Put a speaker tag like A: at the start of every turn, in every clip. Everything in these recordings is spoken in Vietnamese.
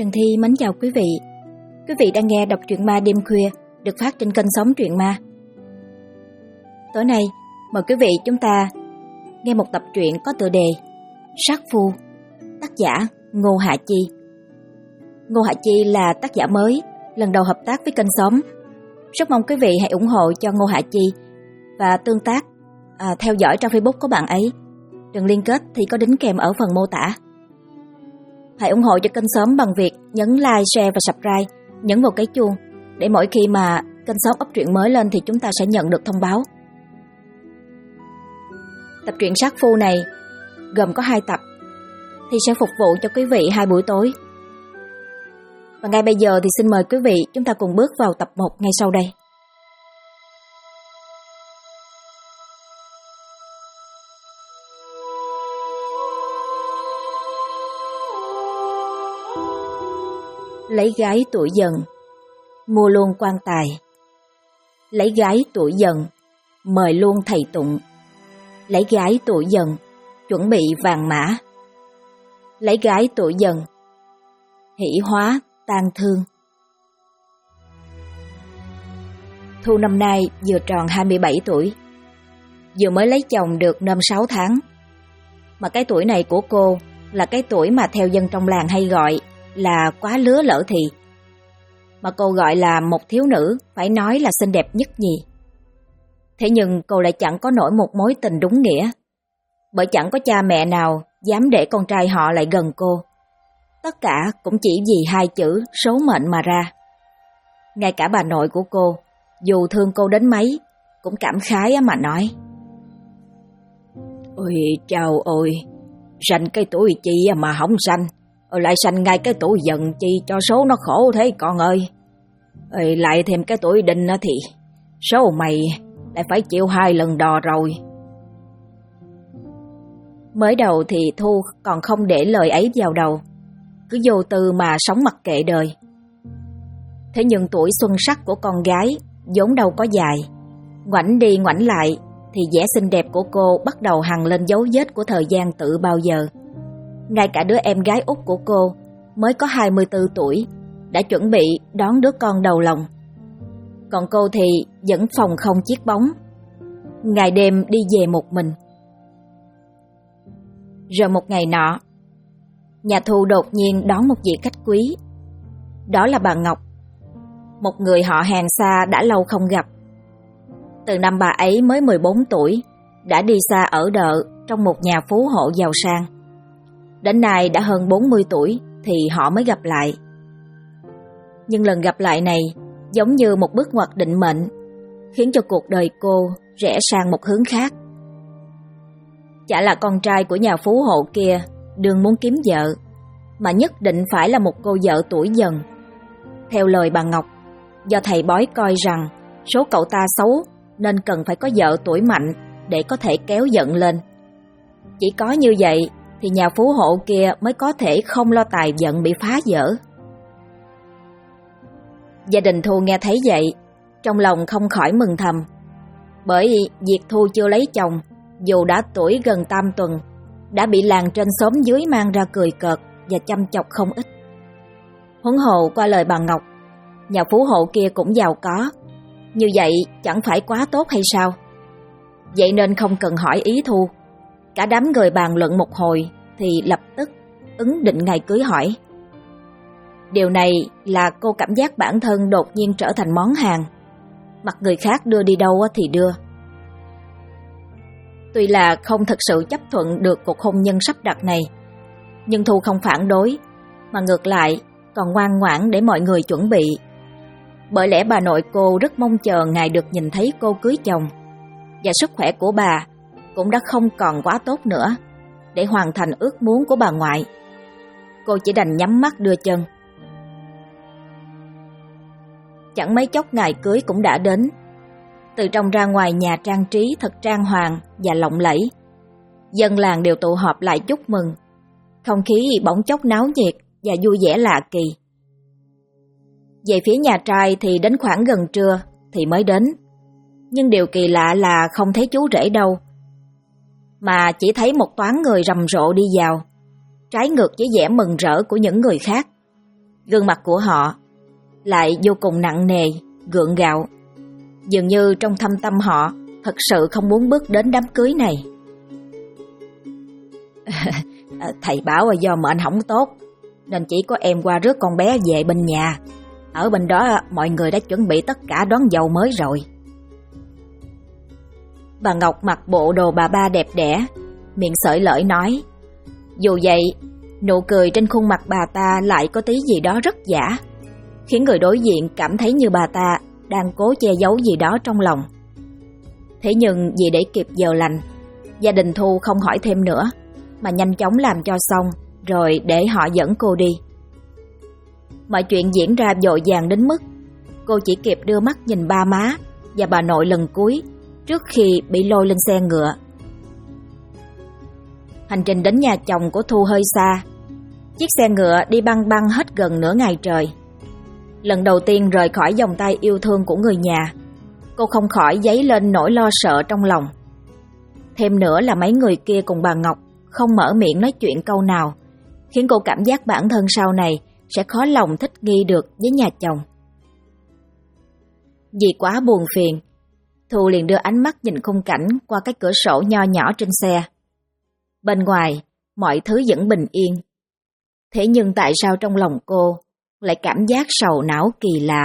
A: Trần Thi mến chào quý vị. Quý vị đang nghe đọc truyện ma đêm khuya được phát trên kênh Sống Truyện Ma. Tối nay, mời quý vị chúng ta nghe một tập truyện có tựa đề Sát Phu, tác giả Ngô Hạ Chi. Ngô Hạ Chi là tác giả mới, lần đầu hợp tác với kênh Sống. Rất mong quý vị hãy ủng hộ cho Ngô Hạ Chi và tương tác, theo dõi trang Facebook của bạn ấy. Đường liên kết thì có đính kèm ở phần mô tả. Hãy ủng hộ cho kênh Sống bằng việc nhấn like, share và subscribe, nhấn vào cái chuông để mỗi khi mà kênh Sống up truyện mới lên thì chúng ta sẽ nhận được thông báo. Tập truyện Sát Phu này gồm có 2 tập thì sẽ phục vụ cho quý vị 2 buổi tối. Và ngay bây giờ thì xin mời quý vị chúng ta cùng bước vào tập 1 ngay sau đây. Lấy gái tuổi dần, mua luôn quan tài. Lấy gái tuổi dần, mời luôn thầy tụng. Lấy gái tuổi dần, chuẩn bị vàng mã. Lấy gái tuổi dần, hỷ hóa tang thương. Thu năm nay vừa tròn 27 tuổi, vừa mới lấy chồng được 5-6 tháng. Mà cái tuổi này của cô là cái tuổi mà theo dân trong làng hay gọi là quá lứa lỡ thì. Mà cô gọi là một thiếu nữ phải nói là xinh đẹp nhất nhì. Thế nhưng cô lại chẳng có nổi một mối tình đúng nghĩa, bởi chẳng có cha mẹ nào dám để con trai họ lại gần cô. Tất cả cũng chỉ vì 2 chữ số mệnh mà ra. Ngay cả bà nội của cô, dù thương cô đến mấy, cũng cảm khái mà nói: "Ôi chào ơi, sanh cái tuổi chi mà không sanh, lại sanh ngay cái tuổi dần chi cho số nó khổ thế con ơi. Lại thêm cái tuổi đinh thì số mày lại phải chịu 2 lần đò rồi." Mới đầu thì Thu còn không để lời ấy vào đầu, cứ vô tư mà sống mặc kệ đời. Thế nhưng tuổi xuân sắc của con gái vốn đâu có dài, ngoảnh đi ngoảnh lại thì vẻ xinh đẹp của cô bắt đầu hằn lên dấu vết của thời gian tự bao giờ. Ngay cả đứa em gái út của cô mới có 24 tuổi đã chuẩn bị đón đứa con đầu lòng. Còn cô thì vẫn phòng không chiếc bóng, ngày đêm đi về một mình. Rồi một ngày nọ, nhà Thu đột nhiên đón một vị khách quý. Đó là bà Ngọc, một người họ hàng xa đã lâu không gặp. Từ năm bà ấy mới 14 tuổi đã đi xa ở đợ trong một nhà phú hộ giàu sang. Đến nay đã hơn 40 tuổi thì họ mới gặp lại. Nhưng lần gặp lại này giống như một bước ngoặt định mệnh, khiến cho cuộc đời cô rẽ sang một hướng khác. Chả là con trai của nhà phú hộ kia đương muốn kiếm vợ, mà nhất định phải là một cô vợ tuổi dần. Theo lời bà Ngọc, do thầy bói coi rằng số cậu ta xấu nên cần phải có vợ tuổi mạnh để có thể kéo giận lên. Chỉ có như vậy thì nhà phú hộ kia mới có thể không lo tài vận bị phá vỡ. Gia đình Thu nghe thấy vậy, trong lòng không khỏi mừng thầm, bởi việc Thu chưa lấy chồng, dù đã tuổi gần tam tuần, đã bị làng trên xóm dưới mang ra cười cợt và chăm chọc không ít. Huống hồ qua lời bà Ngọc, nhà phú hộ kia cũng giàu có, như vậy chẳng phải quá tốt hay sao? Vậy nên không cần hỏi ý Thu, cả đám người bàn luận một hồi thì lập tức ứng định ngày cưới hỏi. Điều này là cô cảm giác bản thân đột nhiên trở thành món hàng, mặc người khác đưa đi đâu thì đưa. Tuy là không thực sự chấp thuận được cuộc hôn nhân sắp đặt này, nhưng Thu không phản đối, mà ngược lại còn ngoan ngoãn để mọi người chuẩn bị. Bởi lẽ bà nội cô rất mong chờ ngày được nhìn thấy cô cưới chồng, và sức khỏe của bà cũng đã không còn quá tốt nữa để hoàn thành ước muốn của bà ngoại. Cô chỉ đành nhắm mắt đưa chân. Chẳng mấy chốc ngày cưới cũng đã đến. Từ trong ra ngoài nhà trang trí thật trang hoàng và lộng lẫy. Dân làng đều tụ họp lại chúc mừng. Không khí bỗng chốc náo nhiệt và vui vẻ lạ kỳ. Về phía nhà trai thì đến khoảng gần trưa thì mới đến. Nhưng điều kỳ lạ là không thấy chú rể đâu, mà chỉ thấy một toán người rầm rộ đi vào, trái ngược với vẻ mừng rỡ của những người khác. Gương mặt của họ lại vô cùng nặng nề, gượng gạo. Dường như trong thâm tâm họ thật sự không muốn bước đến đám cưới này. Thầy bảo do mệnh không tốt, nên chỉ có em qua rước con bé về bên nhà. Ở bên đó mọi người đã chuẩn bị tất cả đón dâu mới rồi. Bà Ngọc mặc bộ đồ bà ba đẹp đẽ, miệng xởi lởi nói. Dù vậy, nụ cười trên khuôn mặt bà ta lại có tí gì đó rất giả, khiến người đối diện cảm thấy như bà ta đang cố che giấu gì đó trong lòng. Thế nhưng vì để kịp giờ lành, gia đình Thu không hỏi thêm nữa, mà nhanh chóng làm cho xong, rồi để họ dẫn cô đi. Mọi chuyện diễn ra vội vàng đến mức cô chỉ kịp đưa mắt nhìn ba má và bà nội lần cuối trước khi bị lôi lên xe ngựa. Hành trình đến nhà chồng của Thu hơi xa. Chiếc xe ngựa đi băng băng hết gần nửa ngày trời. Lần đầu tiên rời khỏi vòng tay yêu thương của người nhà, cô không khỏi dấy lên nỗi lo sợ trong lòng. Thêm nữa là mấy người kia cùng bà Ngọc không mở miệng nói chuyện câu nào, khiến cô cảm giác bản thân sau này sẽ khó lòng thích nghi được với nhà chồng. Vì quá buồn phiền, Thu liền đưa ánh mắt nhìn khung cảnh qua cái cửa sổ nho nhỏ trên xe. Bên ngoài, mọi thứ vẫn bình yên. Thế nhưng tại sao trong lòng cô lại cảm giác sầu não kỳ lạ?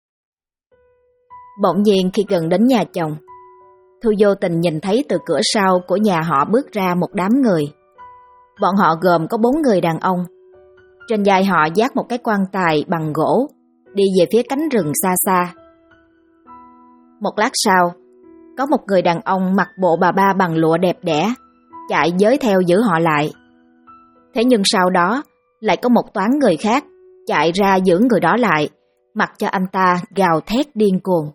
A: Bỗng nhiên khi gần đến nhà chồng, Thu vô tình nhìn thấy từ cửa sau của nhà họ bước ra một đám người. Bọn họ gồm có 4 người đàn ông. Trên vai họ vác một cái quan tài bằng gỗ, đi về phía cánh rừng xa xa. Một lát sau, có một người đàn ông mặc bộ bà ba bằng lụa đẹp đẽ, chạy giới theo giữ họ lại. Thế nhưng sau đó, lại có một toán người khác chạy ra giữ người đó lại, mặc cho anh ta gào thét điên cuồng.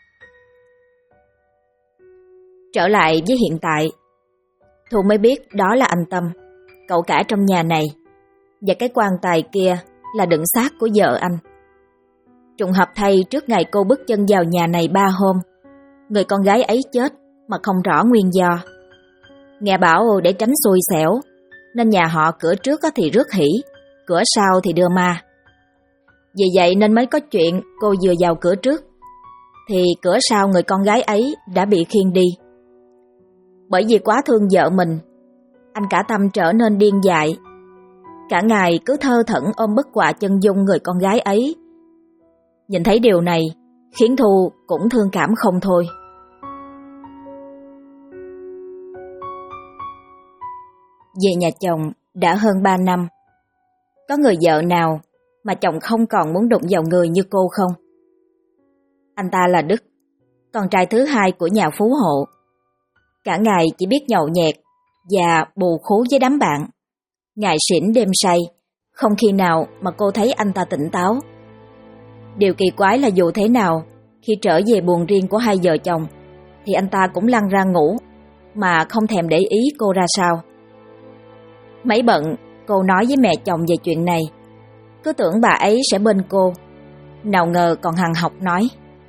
A: Trở lại với hiện tại, Thu mới biết đó là anh Tâm, cậu cả trong nhà này, và cái quan tài kia là đựng xác của vợ anh. Trùng hợp thay, trước ngày cô bước chân vào nhà này 3 hôm, người con gái ấy chết mà không rõ nguyên do. Nghe bảo để tránh xui xẻo, nên nhà họ cửa trước thì rước hỷ, cửa sau thì đưa ma. Vì vậy nên mới có chuyện cô vừa vào cửa trước, thì cửa sau người con gái ấy đã bị khiêng đi. Bởi vì quá thương vợ mình, anh cả Tâm trở nên điên dại. Cả ngày cứ thơ thẩn ôm bức họa chân dung người con gái ấy. Nhìn thấy điều này khiến Thu cũng thương cảm không thôi. Về nhà chồng đã hơn 3 năm. Có người vợ nào mà chồng không còn muốn đụng vào người như cô không? Anh ta là Đức, con trai thứ hai của nhà phú hộ. Cả ngày chỉ biết nhậu nhẹt và bù khú với đám bạn. Ngày xỉn đêm say, không khi nào mà cô thấy anh ta tỉnh táo. Điều kỳ quái là dù thế nào, khi trở về buồng riêng của hai vợ chồng, thì anh ta cũng lăn ra ngủ, mà không thèm để ý cô ra sao. Mấy bận, cô nói với mẹ chồng về chuyện này, cứ tưởng bà ấy sẽ bên cô, nào ngờ còn hằn học nói.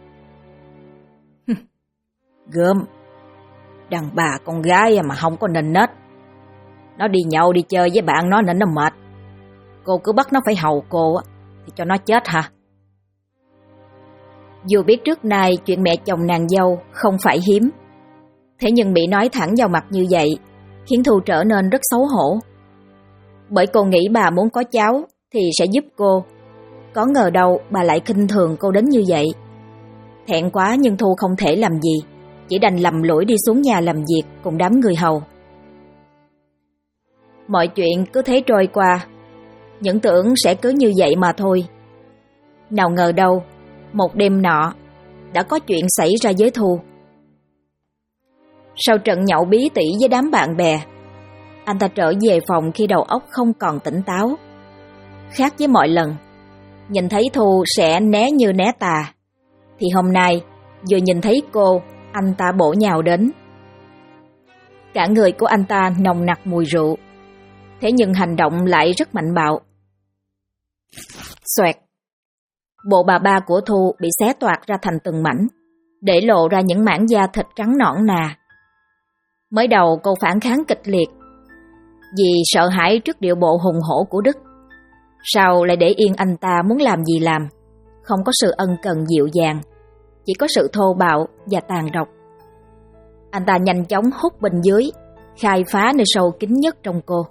A: Gớm, đàn bà con gái mà không có nền nết. Nó đi nhậu đi chơi với bạn nó nên nó mệt. Cô cứ bắt nó phải hầu cô thì cho nó chết hả? Dù biết trước nay chuyện mẹ chồng nàng dâu không phải hiếm, thế nhưng bị nói thẳng vào mặt như vậy khiến Thu trở nên rất xấu hổ. Bởi cô nghĩ bà muốn có cháu thì sẽ giúp cô, có ngờ đâu bà lại khinh thường cô đến như vậy. Thẹn quá nhưng Thu không thể làm gì, chỉ đành lầm lũi đi xuống nhà làm việc cùng đám người hầu. Mọi chuyện cứ thế trôi qua, những tưởng sẽ cứ như vậy mà thôi. Nào ngờ đâu, một đêm nọ, đã có chuyện xảy ra với Thu. Sau trận nhậu bí tỉ với đám bạn bè, anh ta trở về phòng khi đầu óc không còn tỉnh táo. Khác với mọi lần, nhìn thấy Thu sẽ né như né tà, thì hôm nay vừa nhìn thấy cô, anh ta bổ nhào đến. Cả người của anh ta nồng nặc mùi rượu, thế nhưng hành động lại rất mạnh bạo. Xoẹt, bộ bà ba của Thu bị xé toạc ra thành từng mảnh, để lộ ra những mảng da thịt trắng nõn nà. Mới đầu cô phản kháng kịch liệt, vì sợ hãi trước điệu bộ hùng hổ của Đức. Sao lại để yên anh ta muốn làm gì làm, không có sự ân cần dịu dàng, chỉ có sự thô bạo và tàn độc. Anh ta nhanh chóng hút bên dưới, khai phá nơi sâu kín nhất trong cô.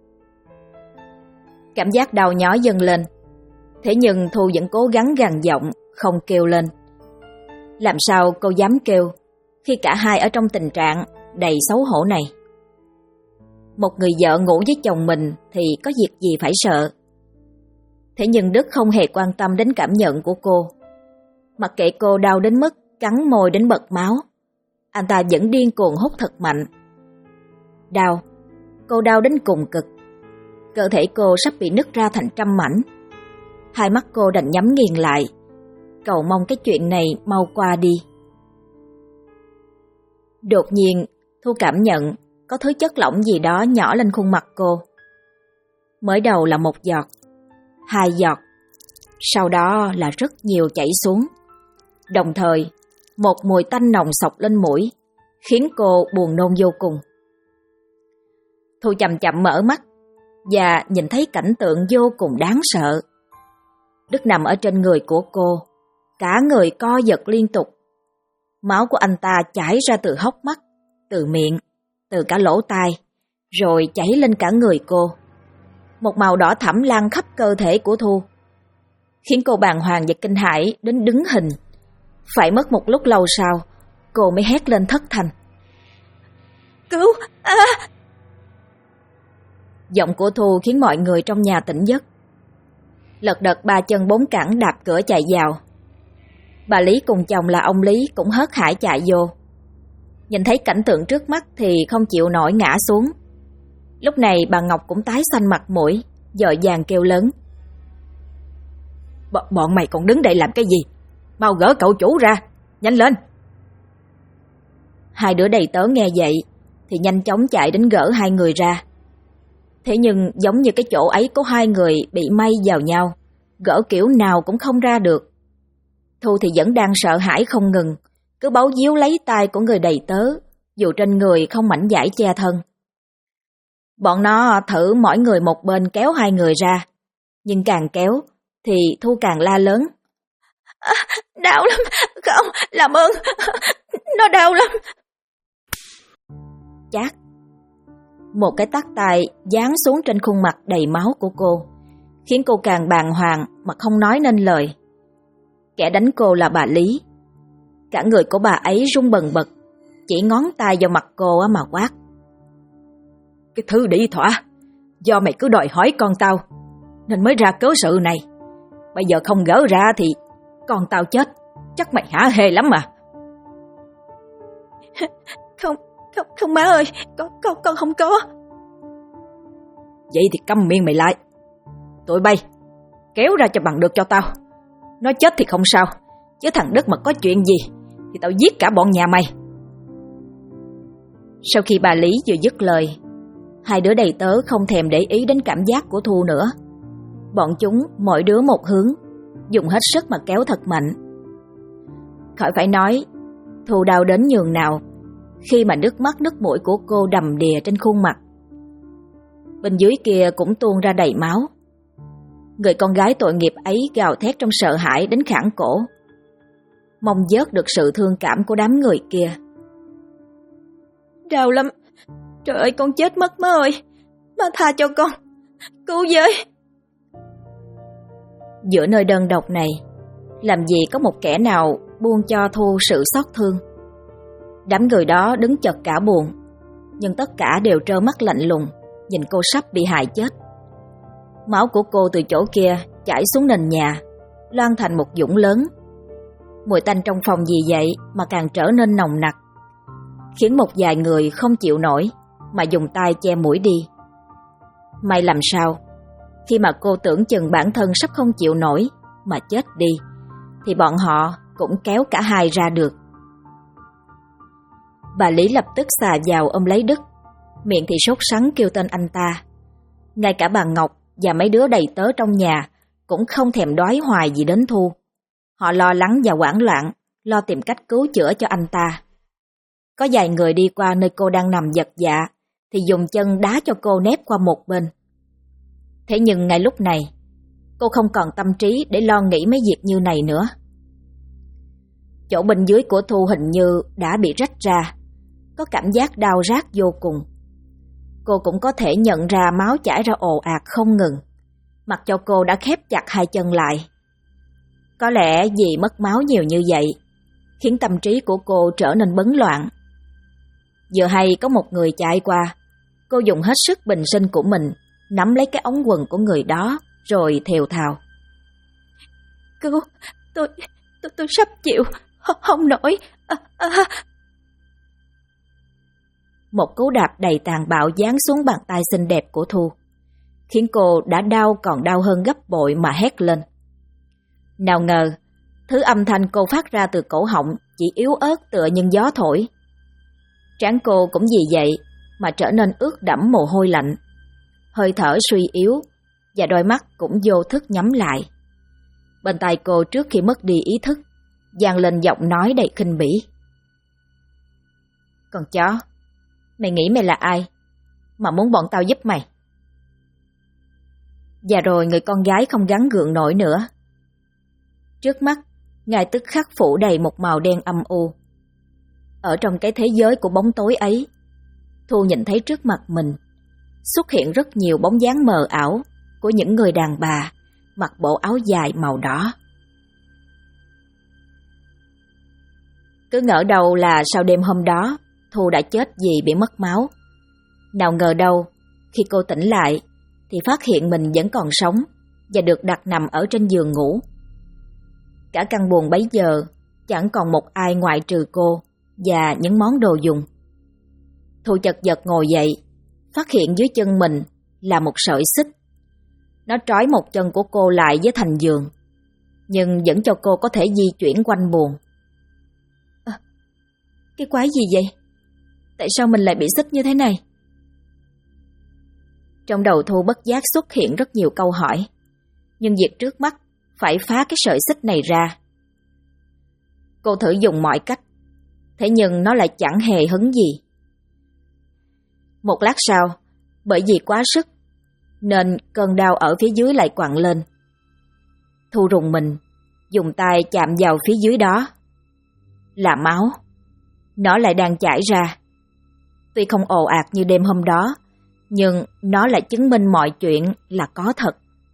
A: Cảm giác đau nhói dâng lên, thế nhưng Thu vẫn cố gắng gằn giọng, không kêu lên. Làm sao cô dám kêu khi cả hai ở trong tình trạng đầy xấu hổ này? Một người vợ ngủ với chồng mình thì có việc gì phải sợ. Thế nhưng Đức không hề quan tâm đến cảm nhận của cô. Mặc kệ cô đau đến mức cắn môi đến bật máu, anh ta vẫn điên cuồng hút thật mạnh. Đau, cô đau đến cùng cực. Cơ thể cô sắp bị nứt ra thành trăm mảnh. Hai mắt cô đành nhắm nghiền lại, cầu mong cái chuyện này mau qua đi. Đột nhiên, Thu cảm nhận có thứ chất lỏng gì đó nhỏ lên khuôn mặt cô. Mới đầu là một giọt, 2 giọt, sau đó là rất nhiều chảy xuống. Đồng thời, một mùi tanh nồng xộc lên mũi, khiến cô buồn nôn vô cùng. Thu chậm chậm mở mắt và nhìn thấy cảnh tượng vô cùng đáng sợ. Đức nằm ở trên người của cô, cả người co giật liên tục. Máu của anh ta chảy ra từ hốc mắt, từ miệng, từ cả lỗ tai, rồi chảy lên cả người cô. Một màu đỏ thẫm lan khắp cơ thể của Thu, khiến cô bàng hoàng và kinh hãi đến đứng hình. Phải mất một lúc lâu sau, cô mới hét lên thất thanh. Cứu! Giọng của Thu khiến mọi người trong nhà tỉnh giấc. Lật đật 3 chân 4 cẳng đạp cửa chạy vào. Bà Lý cùng chồng là ông Lý cũng hớt hải chạy vô. Nhìn thấy cảnh tượng trước mắt thì không chịu nổi ngã xuống. Lúc này bà Ngọc cũng tái xanh mặt mũi, vội vàng kêu lớn. Bọn mày còn đứng đây làm cái gì? Mau gỡ cậu chủ ra, nhanh lên! Hai đứa đầy tớ nghe vậy thì nhanh chóng chạy đến gỡ hai người ra. Thế nhưng giống như cái chỗ ấy có hai người bị may vào nhau, gỡ kiểu nào cũng không ra được. Thu thì vẫn đang sợ hãi không ngừng, cứ bấu víu lấy tay của người đầy tớ, dù trên người không mảnh vải che thân. Bọn nó thử mỗi người một bên kéo hai người ra, nhưng càng kéo thì Thu càng la lớn. Đau lắm, không, làm ơn, nó đau lắm. Chát, một cái tát tay giáng xuống trên khuôn mặt đầy máu của cô, khiến cô càng bàng hoàng mà không nói nên lời. Kẻ đánh cô là bà Lý. Cả người của bà ấy run bần bật, chỉ ngón tay vào mặt cô mà quát. Cái thứ đĩ thỏa, do mày cứ đòi hỏi con tao nên mới ra cớ sự này. Bây giờ không gỡ ra thì con tao chết, chắc mày hả hê lắm mà. Không má ơi, con không có. Vậy thì câm miệng mày lại. Tụi bay, kéo ra cho bằng được cho tao. Nó chết thì không sao, chứ thằng Đức mà có chuyện gì thì tao giết cả bọn nhà mày. Sau khi bà Lý vừa dứt lời, hai đứa đầy tớ không thèm để ý đến cảm giác của Thu nữa. Bọn chúng mỗi đứa một hướng, dùng hết sức mà kéo thật mạnh. Khỏi phải nói, Thu đau đến nhường nào khi mà nước mắt nước mũi của cô đầm đìa trên khuôn mặt. Bên dưới kia cũng tuôn ra đầy máu. Người con gái tội nghiệp ấy gào thét trong sợ hãi đến khản cổ, mong vớt được sự thương cảm của đám người kia. Đau lắm, trời ơi con chết mất má ơi, má tha cho con, cứu với. Giữa nơi đơn độc này, làm gì có một kẻ nào buông cho Thu sự xót thương. Đám người đó đứng chật cả buồn, nhưng tất cả đều trơ mắt lạnh lùng, nhìn cô sắp bị hại chết. Máu của cô từ chỗ kia chảy xuống nền nhà, loang thành một vũng lớn. Mùi tanh trong phòng vì vậy mà càng trở nên nồng nặc, khiến một vài người không chịu nổi mà dùng tay che mũi đi. May làm sao, khi mà cô tưởng chừng bản thân sắp không chịu nổi mà chết đi, thì bọn họ cũng kéo cả hai ra được. Bà Lý lập tức xà vào ôm lấy Đức, miệng thì sốt sắng kêu tên anh ta. Ngay cả bà Ngọc và mấy đứa đầy tớ trong nhà cũng không thèm đoái hoài gì đến Thu. Họ lo lắng và hoảng loạn, lo tìm cách cứu chữa cho anh ta. Có vài người đi qua nơi cô đang nằm giật dạ thì dùng chân đá cho cô nép qua một bên. Thế nhưng ngay lúc này, Cô không còn tâm trí để lo nghĩ mấy việc như này nữa. Chỗ bên dưới của Thu hình như đã bị rách ra, có cảm giác đau rát vô cùng. Cô cũng có thể nhận ra máu chảy ra ồ ạt không ngừng, mặc cho cô đã khép chặt hai chân lại. Có lẽ vì mất máu nhiều như vậy, khiến tâm trí của cô trở nên bấn loạn. Vừa hay có một người chạy qua, cô dùng hết sức bình sinh của mình, nắm lấy cái ống quần của người đó, rồi thều thào. Cứu, tôi sắp chịu, không nổi. Một cú đạp đầy tàn bạo giáng xuống bàn tay xinh đẹp của Thu, khiến cô đã đau còn đau hơn gấp bội mà hét lên. Nào ngờ, thứ âm thanh cô phát ra từ cổ họng chỉ yếu ớt tựa như gió thổi. Trán cô cũng vì vậy mà trở nên ướt đẫm mồ hôi lạnh, hơi thở suy yếu và đôi mắt cũng vô thức nhắm lại. Bên tai cô trước khi mất đi ý thức, vang lên giọng nói đầy khinh bỉ. Con chó, mày nghĩ mày là ai mà muốn bọn tao giúp mày? Và rồi người con gái không gắng gượng nổi nữa. Trước mắt, ngay tức khắc phủ đầy một màu đen âm u. Ở trong cái thế giới của bóng tối ấy, Thu nhìn thấy trước mặt mình xuất hiện rất nhiều bóng dáng mờ ảo của những người đàn bà mặc bộ áo dài màu đỏ. Cứ ngỡ đâu là sau đêm hôm đó Thu đã chết vì bị mất máu. Nào ngờ đâu, khi cô tỉnh lại thì phát hiện mình vẫn còn sống và được đặt nằm ở trên giường ngủ. Cả căn buồng bấy giờ chẳng còn một ai ngoại trừ cô và những món đồ dùng. Thu chật vật ngồi dậy, phát hiện dưới chân mình là một sợi xích. Nó trói một chân của cô lại với thành giường, nhưng vẫn cho cô có thể di chuyển quanh buồng. Cái quái gì vậy? Tại sao mình lại bị xích như thế này? Trong đầu Thu bất giác xuất hiện rất nhiều câu hỏi, nhưng việc trước mắt phải phá cái sợi xích này ra. Cô thử dùng mọi cách, thế nhưng nó lại chẳng hề hứng gì. Một lát sau, bởi vì quá sức, nên cơn đau ở phía dưới lại quặn lên. Thu rùng mình, dùng tay chạm vào phía dưới đó. Là máu. Nó lại đang chảy ra. Tuy không ồ ạt như đêm hôm đó, nhưng nó lại chứng minh mọi chuyện là có thật.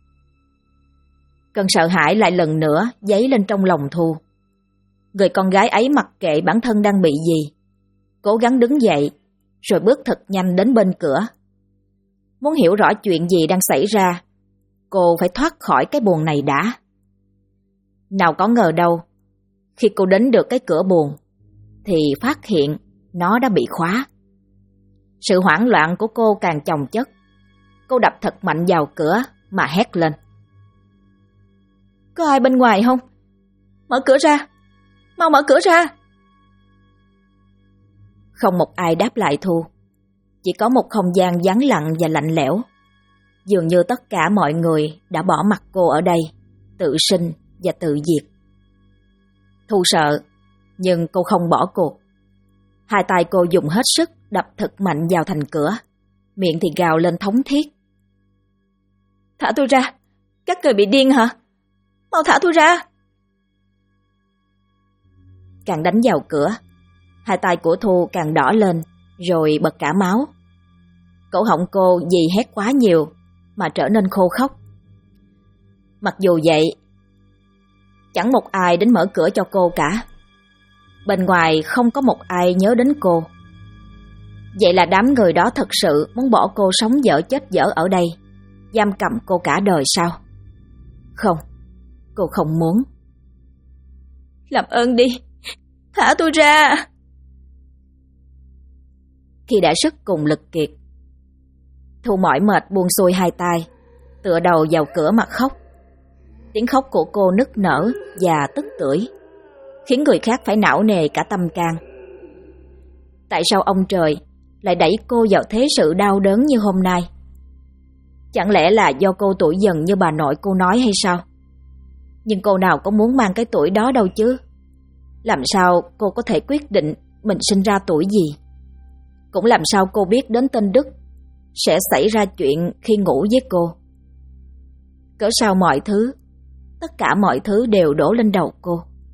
A: Cơn sợ hãi lại lần nữa dấy lên trong lòng Thu. Người con gái ấy mặc kệ bản thân đang bị gì, cố gắng đứng dậy, rồi bước thật nhanh đến bên cửa. Muốn hiểu rõ chuyện gì đang xảy ra, cô phải thoát khỏi cái buồng này đã. Nào có ngờ đâu, khi cô đến được cái cửa buồng, thì phát hiện nó đã bị khóa. Sự hoảng loạn của cô càng chồng chất. Cô đập thật mạnh vào cửa mà hét lên. Có ai bên ngoài không? Mở cửa ra! Mau mở cửa ra! Không một ai đáp lại Thu. Chỉ có một không gian vắng lặng và lạnh lẽo. Dường như tất cả mọi người đã bỏ mặc cô ở đây, tự sinh và tự diệt. Thu sợ, nhưng cô không bỏ cuộc. Hai tay cô dùng hết sức đập thật mạnh vào thành cửa, miệng thì gào lên thống thiết. Thả tôi ra! Các người bị điên hả? Mau thả tôi ra! Càng đánh vào cửa, hai tay của Thu càng đỏ lên, rồi bật cả máu. Cổ họng cô vì hét quá nhiều mà trở nên khô khốc. Mặc dù vậy, chẳng một ai đến mở cửa cho cô cả. Bên ngoài không có một ai nhớ đến cô. Vậy là đám người đó thật sự muốn bỏ cô sống dở chết dở ở đây, giam cầm cô cả đời sao? Không, cô không muốn. Làm ơn đi, thả tôi ra! Khi đã sức cùng lực kiệt, Thu mỏi mệt buông xuôi hai tay, tựa đầu vào cửa mà khóc. Tiếng khóc của cô nức nở và tức tưởi, khiến người khác phải não nề cả tâm can. Tại sao ông trời lại đẩy cô vào thế sự đau đớn như hôm nay? Chẳng lẽ là do cô tuổi dần như bà nội cô nói hay sao? Nhưng cô nào có muốn mang cái tuổi đó đâu chứ. Làm sao cô có thể quyết định mình sinh ra tuổi gì? Cũng làm sao cô biết đến tên Đức sẽ xảy ra chuyện khi ngủ với cô? Cỡ sao mọi thứ, tất cả mọi thứ đều đổ lên đầu cô.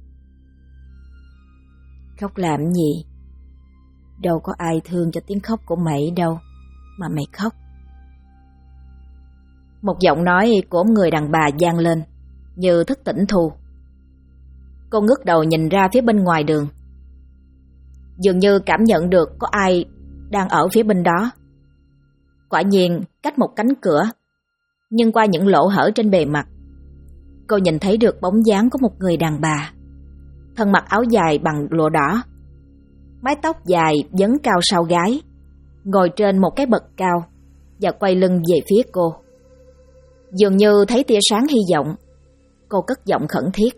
A: Khóc làm gì? Đâu có ai thương cho tiếng khóc của mày đâu, mà mày khóc. Một giọng nói của người đàn bà vang lên, như thức tỉnh Thu. Cô ngước đầu nhìn ra phía bên ngoài đường. Dường như cảm nhận được có ai đang ở phía bên đó. Quả nhiên cách một cánh cửa, nhưng qua những lỗ hở trên bề mặt, cô nhìn thấy được bóng dáng của một người đàn bà. Thân mặc áo dài bằng lụa đỏ, mái tóc dài vấn cao sau gáy, ngồi trên một cái bậc cao và quay lưng về phía cô. Dường như thấy tia sáng hy vọng, cô cất giọng khẩn thiết.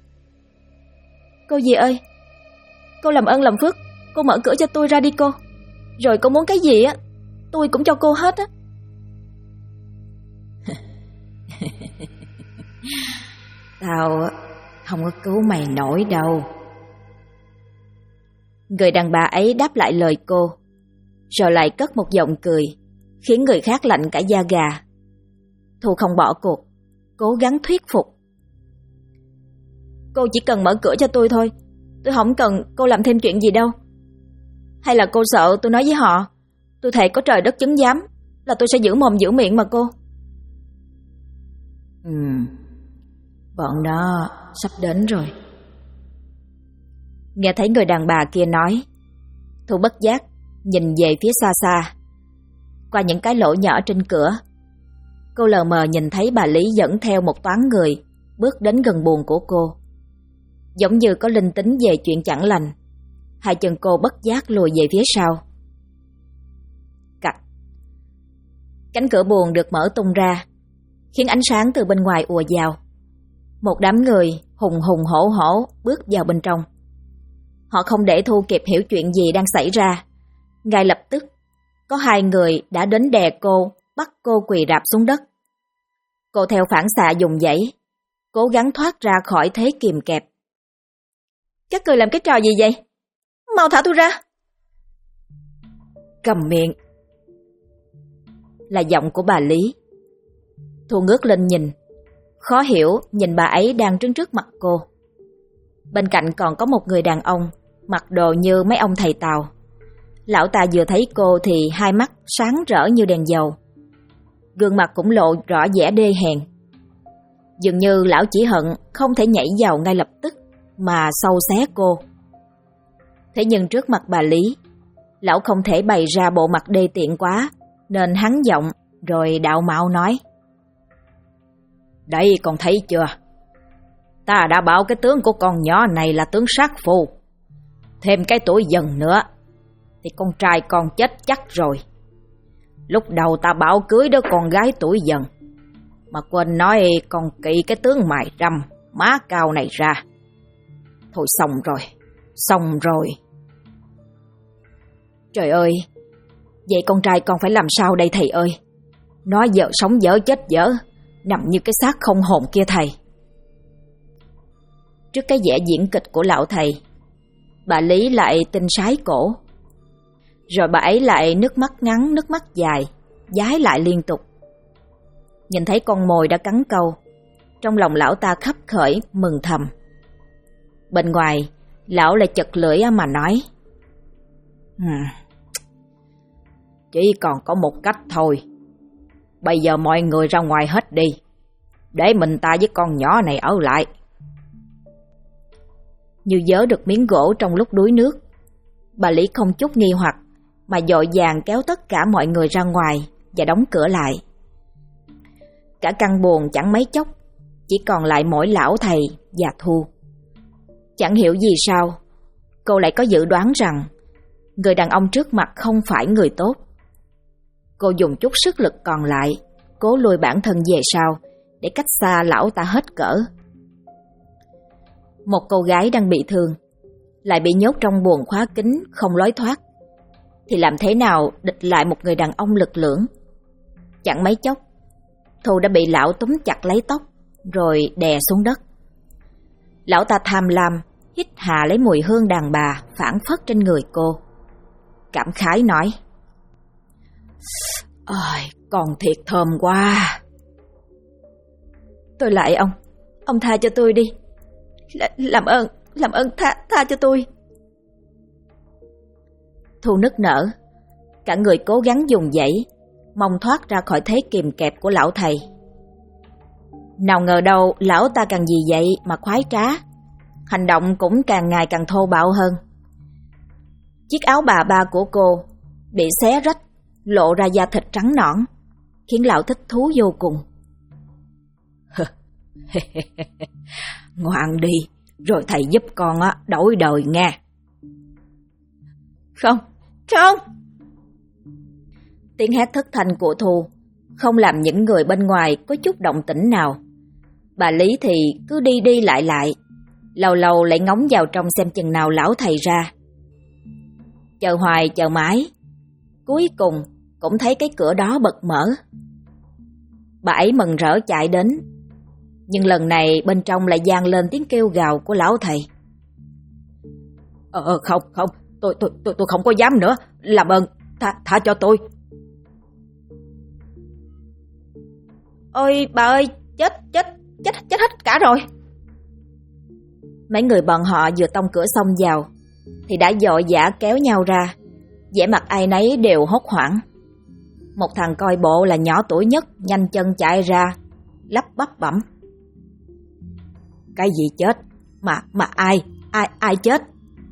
A: Cô dì ơi, cô làm ơn làm phước, cô mở cửa cho tôi ra đi cô. Rồi cô muốn cái gì á, tôi cũng cho cô hết á. Tao không có cứu mày nổi đâu. Người đàn bà ấy đáp lại lời cô, rồi lại cất một giọng cười, khiến người khác lạnh cả da gà. Thu không bỏ cuộc, cố gắng thuyết phục. Cô chỉ cần mở cửa cho tôi thôi, tôi không cần cô làm thêm chuyện gì đâu. Hay là cô sợ tôi nói với họ? Tôi thề có trời đất chứng giám là tôi sẽ giữ mồm giữ miệng mà cô. Bọn đó sắp đến rồi. Nghe thấy người đàn bà kia nói, Thu bất giác nhìn về phía xa xa. Qua những cái lỗ nhỏ trên cửa, cô lờ mờ nhìn thấy bà Lý dẫn theo một toán người bước đến gần buồng của cô. Giống như có linh tính về chuyện chẳng lành, hai chân cô bất giác lùi về phía sau. Cạch. Cánh cửa buồng được mở tung ra, khiến ánh sáng từ bên ngoài ùa vào. Một đám người hùng hùng hổ hổ bước vào bên trong. Họ không để Thu kịp hiểu chuyện gì đang xảy ra. Ngay lập tức, có hai người đã đến đè cô, bắt cô quỳ rạp xuống đất. Cô theo phản xạ dùng dãy, cố gắng thoát ra khỏi thế kìm kẹp. Các người làm cái trò gì vậy? Mau thả tôi ra! Cầm miệng! Là giọng của bà Lý. Thu ngước lên nhìn, khó hiểu nhìn bà ấy đang đứng trước mặt cô. Bên cạnh còn có một người đàn ông mặc đồ như mấy ông thầy Tàu. Lão ta vừa thấy cô thì hai mắt sáng rỡ như đèn dầu, gương mặt cũng lộ rõ vẻ đê hèn. Dường như lão chỉ hận không thể nhảy vào ngay lập tức mà sâu xé cô. Thế nhưng trước mặt bà Lý, lão không thể bày ra bộ mặt đê tiện quá, nên hắn giọng rồi đạo mạo nói: Đây con thấy chưa? Ta đã bảo cái tướng của con nhỏ này là tướng sát phù. Thêm cái tuổi dần nữa thì con trai con chết chắc rồi. Lúc đầu ta bảo cưới đứa con gái tuổi dần, mà quên nói con kỵ cái tướng mài răm má cao này ra. Thôi xong rồi. Trời ơi, vậy con trai con phải làm sao đây thầy ơi? Nó vợ sống dở chết dở, nằm như cái xác không hồn kia thầy. Trước cái vẻ diễn kịch của lão thầy, bà Lý lại tinh sái cổ. Rồi bà ấy lại nước mắt ngắn nước mắt dài, vái lại liên tục. Nhìn thấy con mồi đã cắn câu, trong lòng lão ta khấp khởi mừng thầm. Bên ngoài, lão lại chật lưỡi mà nói: Chỉ còn có một cách thôi. Bây giờ mọi người ra ngoài hết đi, để mình ta với con nhỏ này ở lại. Như vớ được miếng gỗ trong lúc đuối nước, bà Lý không chút nghi hoặc mà vội vàng kéo tất cả mọi người ra ngoài và đóng cửa lại. Cả căn buồng chẳng mấy chốc chỉ còn lại mỗi lão thầy và Thu. Chẳng hiểu vì sao, cô lại có dự đoán rằng người đàn ông trước mặt không phải người tốt. Cô dùng chút sức lực còn lại, cố lùi bản thân về sau để cách xa lão ta hết cỡ. Một cô gái đang bị thương, lại bị nhốt trong buồng khóa kín không lối thoát, thì làm thế nào địch lại một người đàn ông lực lưỡng? Chẳng mấy chốc, Thu đã bị lão túm chặt lấy tóc rồi đè xuống đất. Lão ta tham lam hít hà lấy mùi hương đàn bà phảng phất trên người cô, cảm khái nói: Ôi, còn thiệt thơm quá. Tôi lại ông tha cho tôi đi. Làm ơn tha cho tôi. Thu nức nở, cả người cố gắng dùng dãy, mong thoát ra khỏi thế kìm kẹp của lão thầy. Nào ngờ đâu lão ta càng gì vậy mà khoái trá, hành động cũng càng ngày càng thô bạo hơn. Chiếc áo bà ba của cô bị xé rách, lộ ra da thịt trắng nõn, khiến lão thích thú vô cùng. Ngoan đi, rồi thầy giúp con đổi đời nha. Không. Tiếng hét thất thanh của Thu không làm những người bên ngoài có chút động tĩnh nào. Bà Lý thì cứ đi lại, lâu lâu lại ngóng vào trong xem chừng nào lão thầy ra. Chờ hoài chờ mãi, cuối cùng cũng thấy cái cửa đó bật mở. Bà ấy mừng rỡ chạy đến, nhưng lần này bên trong lại vang lên tiếng kêu gào của lão thầy. Không, tôi không có dám nữa, làm ơn tha cho tôi. Ôi bà ơi, chết hết cả rồi. Mấy người bọn họ vừa tông cửa xông vào thì đã vội vã kéo nhau ra, vẻ mặt ai nấy đều hốt hoảng. Một thằng coi bộ là nhỏ tuổi nhất nhanh chân chạy ra, lắp bắp bẩm: Cái gì chết? Mà ai chết?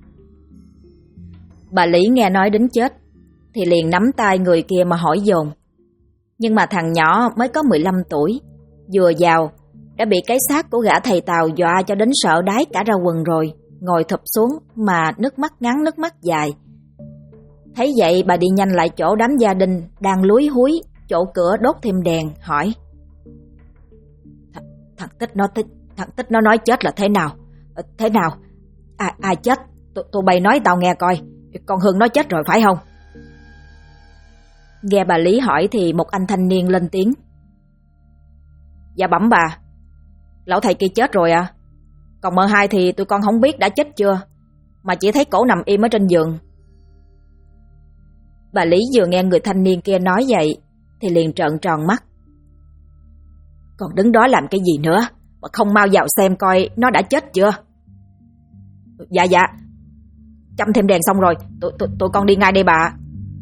A: Bà Lý nghe nói đến chết thì liền nắm tay người kia mà hỏi dồn. Nhưng mà thằng nhỏ mới có 15 tuổi, vừa vào đã bị cái xác của gã thầy Tàu dọa cho đến sợ đái cả ra quần rồi, ngồi thụp xuống mà nước mắt ngắn nước mắt dài. Thấy vậy bà đi nhanh lại chỗ đám gia đình đang lúi húi chỗ cửa đốt thêm đèn, hỏi: Thằng Tích nó nói chết là thế nào? Thế nào? Ai chết? Tụi bay nói tao nghe coi, con Hương nó chết rồi phải không? Nghe bà Lý hỏi thì một anh thanh niên lên tiếng: Dạ bẩm bà, lão thầy kia chết rồi à. Còn mợ hai thì tụi con không biết đã chết chưa, mà chỉ thấy cổ nằm im ở trên giường. Bà Lý vừa nghe người thanh niên kia nói vậy thì liền trợn tròn mắt. Còn đứng đó làm cái gì nữa mà không mau vào xem coi nó đã chết chưa? Dạ, châm thêm đèn xong rồi, tụi con đi ngay đây bà.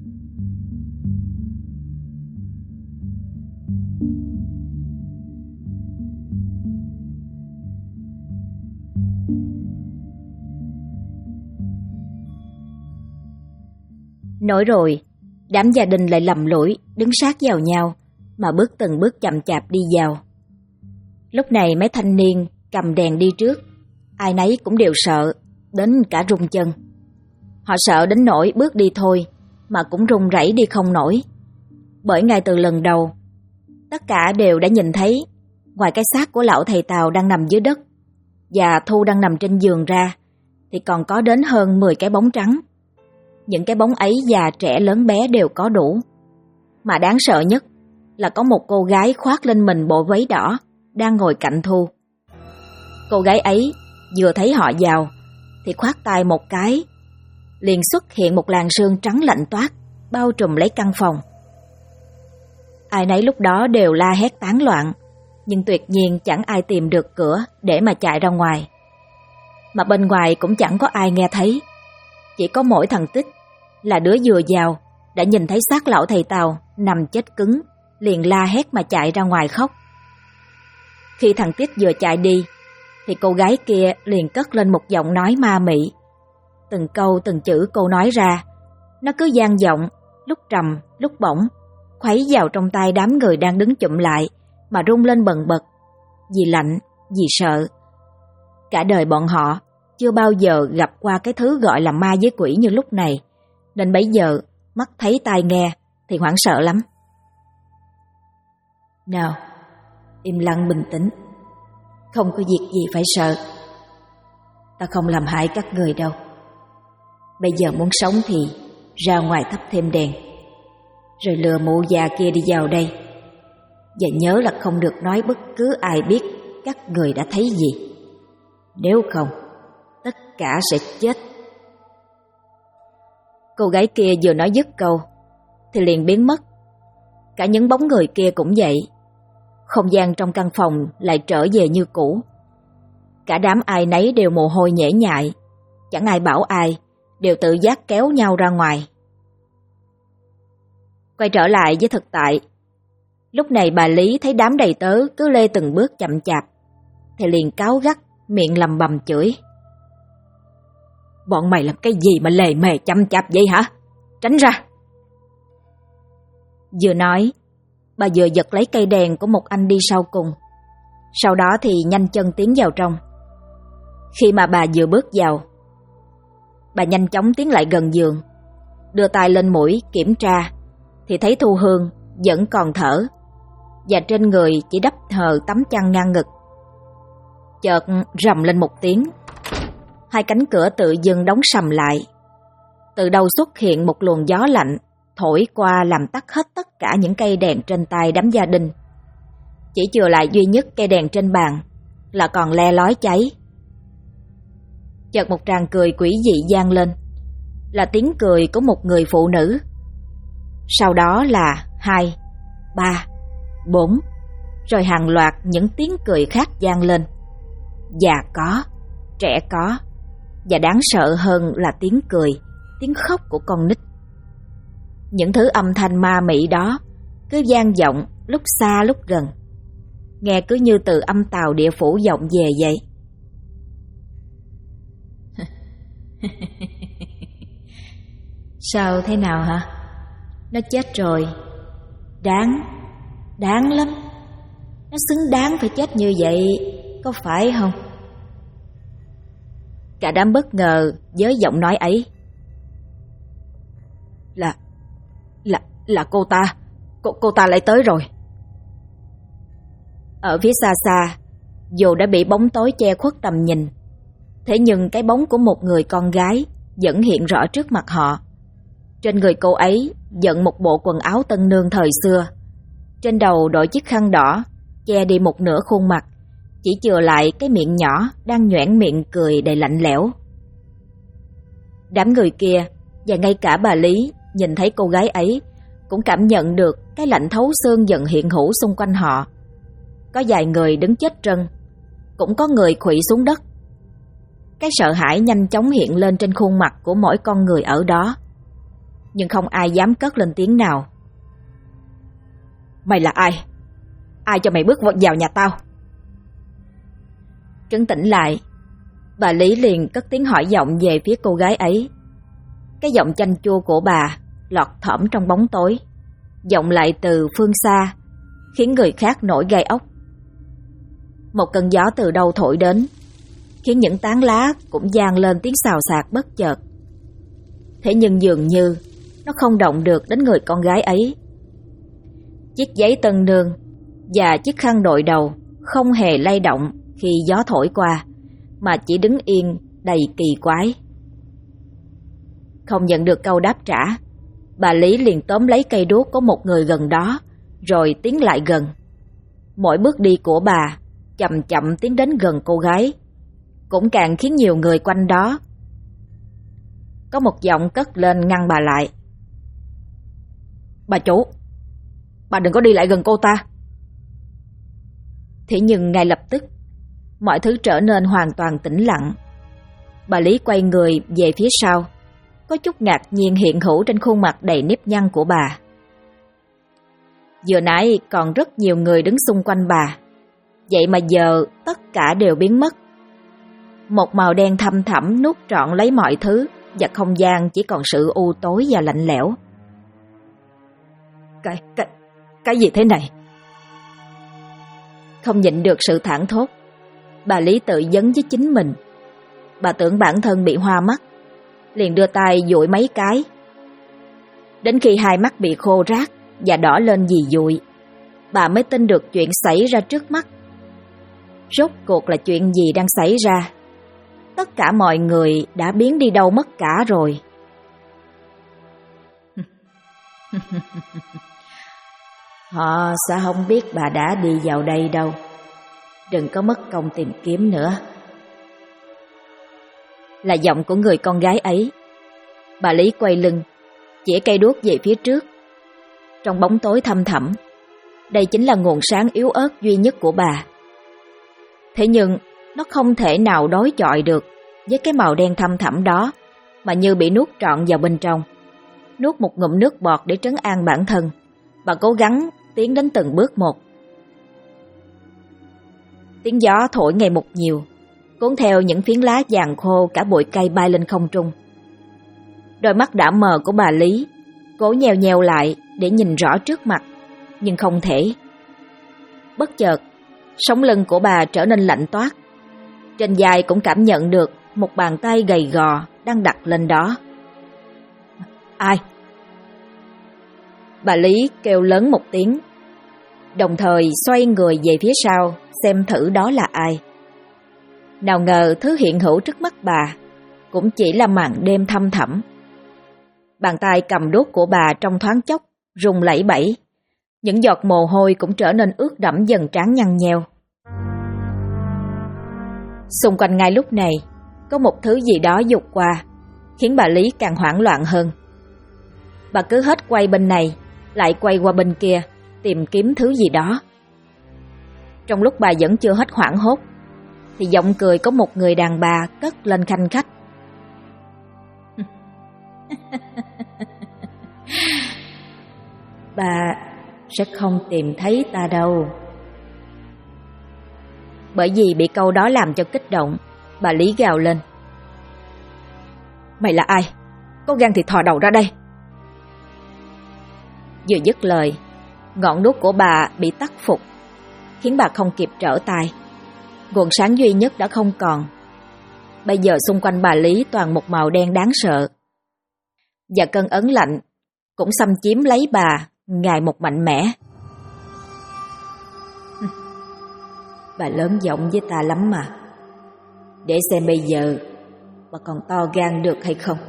A: Nói rồi, đám gia đình lại lầm lũi đứng sát vào nhau mà bước từng bước chậm chạp đi vào. Lúc này mấy thanh niên cầm đèn đi trước, ai nấy cũng đều sợ, đến cả run chân. Họ sợ đến nỗi bước đi thôi mà cũng run rẩy đi không nổi. Bởi ngay từ lần đầu, tất cả đều đã nhìn thấy, ngoài cái xác của lão thầy Tàu đang nằm dưới đất và Thu đang nằm trên giường ra, thì còn có đến hơn 10 cái bóng trắng. Những cái bóng ấy già trẻ lớn bé đều có đủ. Mà đáng sợ nhất là có một cô gái khoác lên mình bộ váy đỏ đang ngồi cạnh Thu. Cô gái ấy vừa thấy họ vào thì khoát tay một cái, liền xuất hiện một làn sương trắng lạnh toát bao trùm lấy căn phòng. Ai nấy lúc đó đều la hét tán loạn, nhưng tuyệt nhiên chẳng ai tìm được cửa để mà chạy ra ngoài. Mà bên ngoài cũng chẳng có ai nghe thấy, chỉ có mỗi thằng Tích là đứa vừa vào đã nhìn thấy xác lão thầy Tàu nằm chết cứng, liền la hét mà chạy ra ngoài khóc. Khi thằng Tích vừa chạy đi thì cô gái kia liền cất lên một giọng nói ma mị. Từng câu từng chữ cô nói ra, nó cứ vang vọng, lúc trầm lúc bổng, khuấy vào trong tai đám người đang đứng chụm lại mà rung lên bần bật, vì lạnh, vì sợ. Cả đời bọn họ chưa bao giờ gặp qua cái thứ gọi là ma với quỷ như lúc này, nên bấy giờ mắt thấy tai nghe thì hoảng sợ lắm. Nào, im lặng bình tĩnh, không có việc gì phải sợ. Ta không làm hại các người đâu. Bây giờ muốn sống thì ra ngoài thắp thêm đèn, rồi lừa mụ già kia đi vào đây. Và nhớ là không được nói bất cứ ai biết các người đã thấy gì. Nếu không, tất cả sẽ chết. Cô gái kia vừa nói dứt câu thì liền biến mất. Cả những bóng người kia cũng vậy. không gian trong căn phòng lại trở về như cũ. Cả đám ai nấy đều mồ hôi nhễ nhại, chẳng ai bảo ai, đều tự giác kéo nhau ra ngoài. Quay trở lại với thực tại, lúc này bà Lý thấy đám đầy tớ cứ lê từng bước chậm chạp, thì liền cáu gắt, miệng lầm bầm chửi. Bọn mày làm cái gì mà lề mề chậm chạp vậy hả? Tránh ra! Vừa nói, bà vừa giật lấy cây đèn của một anh đi sau cùng. Sau đó thì nhanh chân tiến vào trong. Khi mà bà vừa bước vào, bà nhanh chóng tiến lại gần giường, đưa tay lên mũi kiểm tra, thì thấy Thu Hương vẫn còn thở, và trên người chỉ đắp hờ tấm chăn ngang ngực. Chợt rầm lên một tiếng, hai cánh cửa tự dưng đóng sầm lại. Từ đâu xuất hiện một luồng gió lạnh, thổi qua làm tắt hết tất cả những cây đèn trên tay đám gia đình. Chỉ chừa lại duy nhất cây đèn trên bàn là còn le lói cháy. Chợt một tràng cười quỷ dị vang lên, là tiếng cười của một người phụ nữ. Sau đó là 2, 3, 4, rồi hàng loạt những tiếng cười khác vang lên. Già có, trẻ có, và đáng sợ hơn là tiếng cười, tiếng khóc của con nít. Những thứ âm thanh ma mị đó cứ vang vọng lúc xa lúc gần, nghe cứ như từ âm tào địa phủ vọng về vậy. Sao thế nào hả? Nó chết rồi. Đáng lắm. Nó xứng đáng phải chết như vậy, có phải không? Cả đám bất ngờ với giọng nói ấy. Là cô ta. Cô ta lại tới rồi. Ở phía xa xa, dù đã bị bóng tối che khuất tầm nhìn, thế nhưng cái bóng của một người con gái vẫn hiện rõ trước mặt họ. Trên người cô ấy vận một bộ quần áo tân nương thời xưa, trên đầu đội chiếc khăn đỏ che đi một nửa khuôn mặt, chỉ chừa lại cái miệng nhỏ đang nhoẻn miệng cười đầy lạnh lẽo. Đám người kia và ngay cả bà Lý nhìn thấy cô gái ấy cũng cảm nhận được cái lạnh thấu xương dần hiện hữu xung quanh họ. Có vài người đứng chết trân, cũng có người khuỵu xuống đất. Cái sợ hãi nhanh chóng hiện lên trên khuôn mặt của mỗi con người ở đó, nhưng không ai dám cất lên tiếng nào. Mày là ai? Ai cho mày bước vào nhà tao? Trấn tĩnh lại, bà Lý liền cất tiếng hỏi giọng về phía cô gái ấy. Cái giọng chanh chua của bà lọt thỏm trong bóng tối, vọng lại từ phương xa, khiến người khác nổi gai ốc. Một cơn gió từ đâu thổi đến, khiến những tán lá cũng vang lên tiếng xào xạc bất chợt. Thế nhưng dường như nó không động được đến người con gái ấy. Chiếc giấy tân nương và chiếc khăn đội đầu không hề lay động khi gió thổi qua, mà chỉ đứng yên đầy kỳ quái. Không nhận được câu đáp trả, bà Lý liền tóm lấy cây đuốc của một người gần đó, rồi tiến lại gần. Mỗi bước đi của bà chậm chậm tiến đến gần cô gái, cũng càng khiến nhiều người quanh đó. Có một giọng cất lên ngăn bà lại. Bà chủ, bà đừng có đi lại gần cô ta. Thế nhưng ngay lập tức, mọi thứ trở nên hoàn toàn tĩnh lặng. Bà Lý quay người về phía sau, có chút ngạc nhiên hiện hữu trên khuôn mặt đầy nếp nhăn của bà. Vừa nãy còn rất nhiều người đứng xung quanh bà, vậy mà giờ tất cả đều biến mất. Một màu đen thâm thẳm nuốt trọn lấy mọi thứ, và không gian chỉ còn sự u tối và lạnh lẽo. Cái gì thế này? Không nhịn được sự thảng thốt, bà Lý tự vấn với chính mình. Bà tưởng bản thân bị hoa mắt, liền đưa tay dụi mấy cái. Đến khi hai mắt bị khô rát và đỏ lên vì dụi, bà mới tin được chuyện xảy ra trước mắt. Rốt cuộc là chuyện gì đang xảy ra? Tất cả mọi người đã biến đi đâu mất cả rồi. Họ sẽ không biết bà đã đi vào đây đâu. Đừng có mất công tìm kiếm nữa. Là giọng của người con gái ấy. Bà Lý quay lưng, chỉ cây đuốc về phía trước. Trong bóng tối thăm thẳm, Đây chính là nguồn sáng yếu ớt duy nhất của bà. Thế nhưng nó không thể nào đối chọi được với cái màu đen thâm thẳm đó, mà như bị nuốt trọn vào bên trong. Nuốt một ngụm nước bọt để trấn an bản thân, bà cố gắng tiến đến từng bước một. Tiếng gió thổi ngày một nhiều, cuốn theo những phiến lá vàng khô cả bụi cây bay lên không trung. Đôi mắt đã mờ của bà Lý cố nheo nheo lại để nhìn rõ trước mặt, nhưng không thể. Bất chợt, sống lưng của bà trở nên lạnh toát. Trên vai cũng cảm nhận được một bàn tay gầy gò đang đặt lên đó. Ai? Bà Lý kêu lớn một tiếng, đồng thời xoay người về phía sau xem thử đó là ai. Nào ngờ thứ hiện hữu trước mắt bà cũng chỉ là màn đêm thăm thẳm. Bàn tay cầm đuốc của bà trong thoáng chốc rung lẩy bẩy, những giọt mồ hôi cũng trở nên ướt đẫm dần trán nhăn nheo. Xung quanh ngay lúc này có một thứ gì đó vụt qua, khiến bà Lý càng hoảng loạn hơn. Bà cứ hết quay bên này lại quay qua bên kia tìm kiếm thứ gì đó. Trong lúc bà vẫn chưa hết hoảng hốt thì giọng cười có một người đàn bà cất lên khanh khách. Bà sẽ không tìm thấy ta đâu. Bởi vì bị câu đó làm cho kích động, bà Lý gào lên. Mày là ai? Có gan thì thò đầu ra đây. Vừa dứt lời, ngọn đuốc của bà bị tắt phục, khiến bà không kịp trở tay. Nguồn sáng duy nhất đã không còn. Bây giờ xung quanh bà Lý toàn một màu đen đáng sợ. Và cơn ấn lạnh cũng xâm chiếm lấy bà ngày một mạnh mẽ. Bà lớn giọng với ta lắm mà. Để xem bây giờ bà còn to gan được hay không.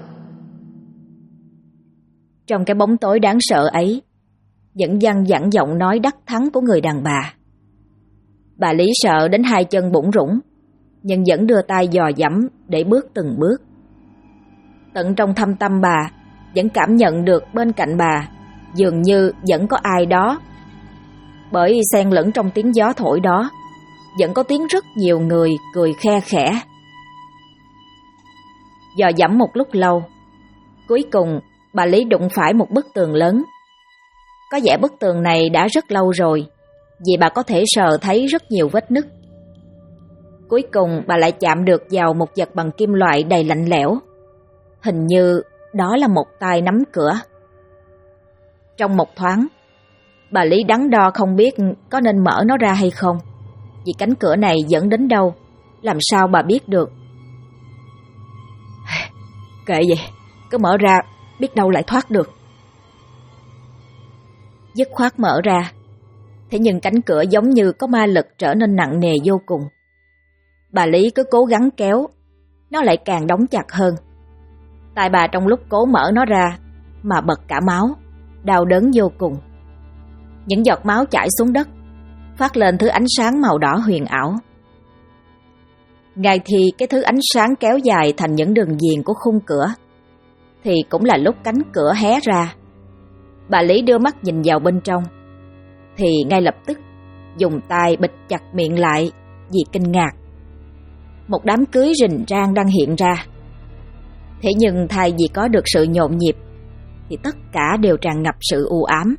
A: Trong cái bóng tối đáng sợ ấy vẫn văng vẳng giọng nói đắc thắng của người đàn bà. Bà Lý sợ đến hai chân bủn rủn, nhưng vẫn đưa tay dò dẫm để bước từng bước. Tận trong thâm tâm bà vẫn cảm nhận được bên cạnh bà dường như vẫn có ai đó. Bởi xen lẫn trong tiếng gió thổi đó vẫn có tiếng rất nhiều người cười khe khẽ. Dò dẫm một lúc lâu, cuối cùng bà Lý đụng phải một bức tường lớn. Có vẻ bức tường này đã rất lâu rồi, vì bà có thể sờ thấy rất nhiều vết nứt. Cuối cùng bà lại chạm được vào một vật bằng kim loại đầy lạnh lẽo. Hình như đó là một tay nắm cửa. Trong một thoáng, bà Lý đắn đo không biết có nên mở nó ra hay không, vì cánh cửa này dẫn đến đâu, làm sao bà biết được. Kệ vậy, cứ mở ra, biết đâu lại thoát được. Dứt khoát mở ra, thế nhưng cánh cửa giống như có ma lực trở nên nặng nề vô cùng. Bà Lý cứ cố gắng kéo, nó lại càng đóng chặt hơn. Tay bà trong lúc cố mở nó ra mà bật cả máu, đau đớn vô cùng. Những giọt máu chảy xuống đất, phát lên thứ ánh sáng màu đỏ huyền ảo. Ngay thì cái thứ ánh sáng kéo dài thành những đường viền của khung cửa, thì cũng là lúc cánh cửa hé ra. Bà Lý đưa mắt nhìn vào bên trong, thì ngay lập tức dùng tay bịt chặt miệng lại vì kinh ngạc. Một đám cưới rình rang đang hiện ra. Thế nhưng thay vì có được sự nhộn nhịp, thì tất cả đều tràn ngập sự u ám.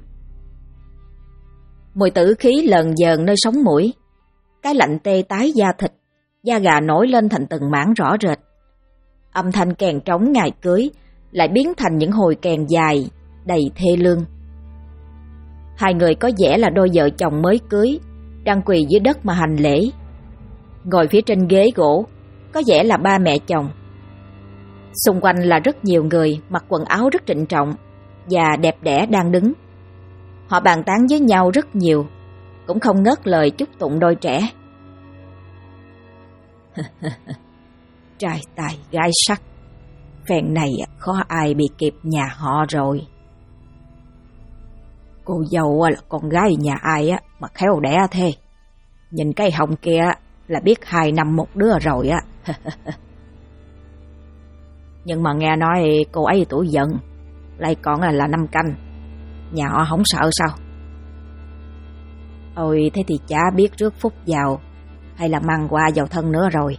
A: Mùi tử khí lờn vờn nơi sống mũi, cái lạnh tê tái da thịt, da gà nổi lên thành từng mảng rõ rệt. Âm thanh kèn trống ngày cưới lại biến thành những hồi kèn dài, đầy thê lương. Hai người có vẻ là đôi vợ chồng mới cưới, đang quỳ dưới đất mà hành lễ. Ngồi phía trên ghế gỗ, có vẻ là ba mẹ chồng. Xung quanh là rất nhiều người mặc quần áo rất trịnh trọng và đẹp đẽ đang đứng. Họ bàn tán với nhau rất nhiều, cũng không ngớt lời chúc tụng đôi trẻ. Trai tài gái sắc, phen này khó ai bị kịp nhà họ rồi. Cô dâu là con gái nhà ai mà khéo đẻ thế. Nhìn cái họng kia là biết 2 năm một đứa rồi á. Nhưng mà nghe nói cô ấy tuổi dần, lại còn là năm canh, nhà họ không sợ sao? Ôi thế thì chả biết rước phúc vào hay là mang qua vào thân nữa rồi.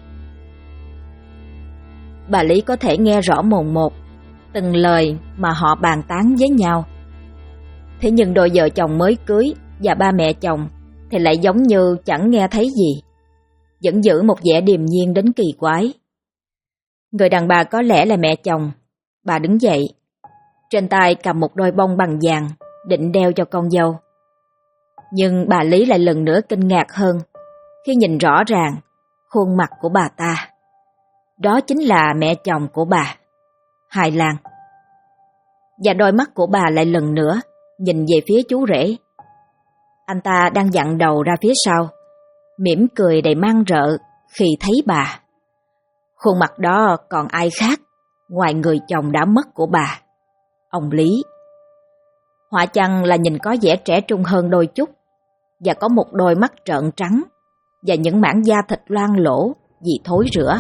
A: Bà Lý có thể nghe rõ mồn một từng lời mà họ bàn tán với nhau. Thế nhưng đôi vợ chồng mới cưới và ba mẹ chồng thì lại giống như chẳng nghe thấy gì, vẫn giữ một vẻ điềm nhiên đến kỳ quái. Người đàn bà có lẽ là mẹ chồng. Bà đứng dậy, trên tay cầm một đôi bông bằng vàng định đeo cho con dâu. Nhưng bà Lý lại lần nữa kinh ngạc hơn khi nhìn rõ ràng khuôn mặt của bà ta. Đó chính là mẹ chồng của bà, Hai Lan. Và đôi mắt của bà lại lần nữa nhìn về phía chú rể. Anh ta đang vặn đầu ra phía sau, mỉm cười đầy man rợ khi thấy bà. Khuôn mặt đó còn ai khác ngoài người chồng đã mất của bà, ông Lý. Họa chăng là nhìn có vẻ trẻ trung hơn đôi chút, và có một đôi mắt trợn trắng và những mảng da thịt loang lỗ vì thối rữa.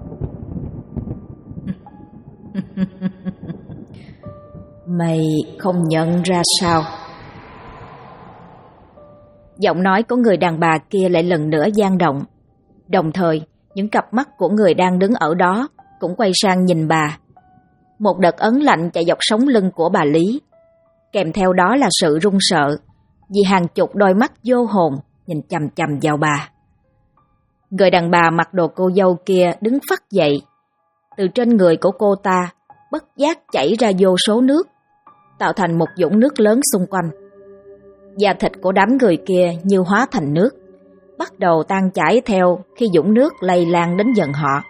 A: Mày không nhận ra sao? Giọng nói của người đàn bà kia lại lần nữa vang động. Đồng thời, những cặp mắt của người đang đứng ở đó cũng quay sang nhìn bà. Một đợt ấn lạnh chạy dọc sống lưng của bà Lý. Kèm theo đó là sự run sợ vì hàng chục đôi mắt vô hồn nhìn chằm chằm vào bà. Người đàn bà mặc đồ cô dâu kia đứng phắt dậy. Từ trên người của cô ta bất giác chảy ra vô số nước, tạo thành một vũng nước lớn xung quanh. Da thịt của đám người kia như hóa thành nước, bắt đầu tan chảy theo khi vũng nước lây lan đến gần họ.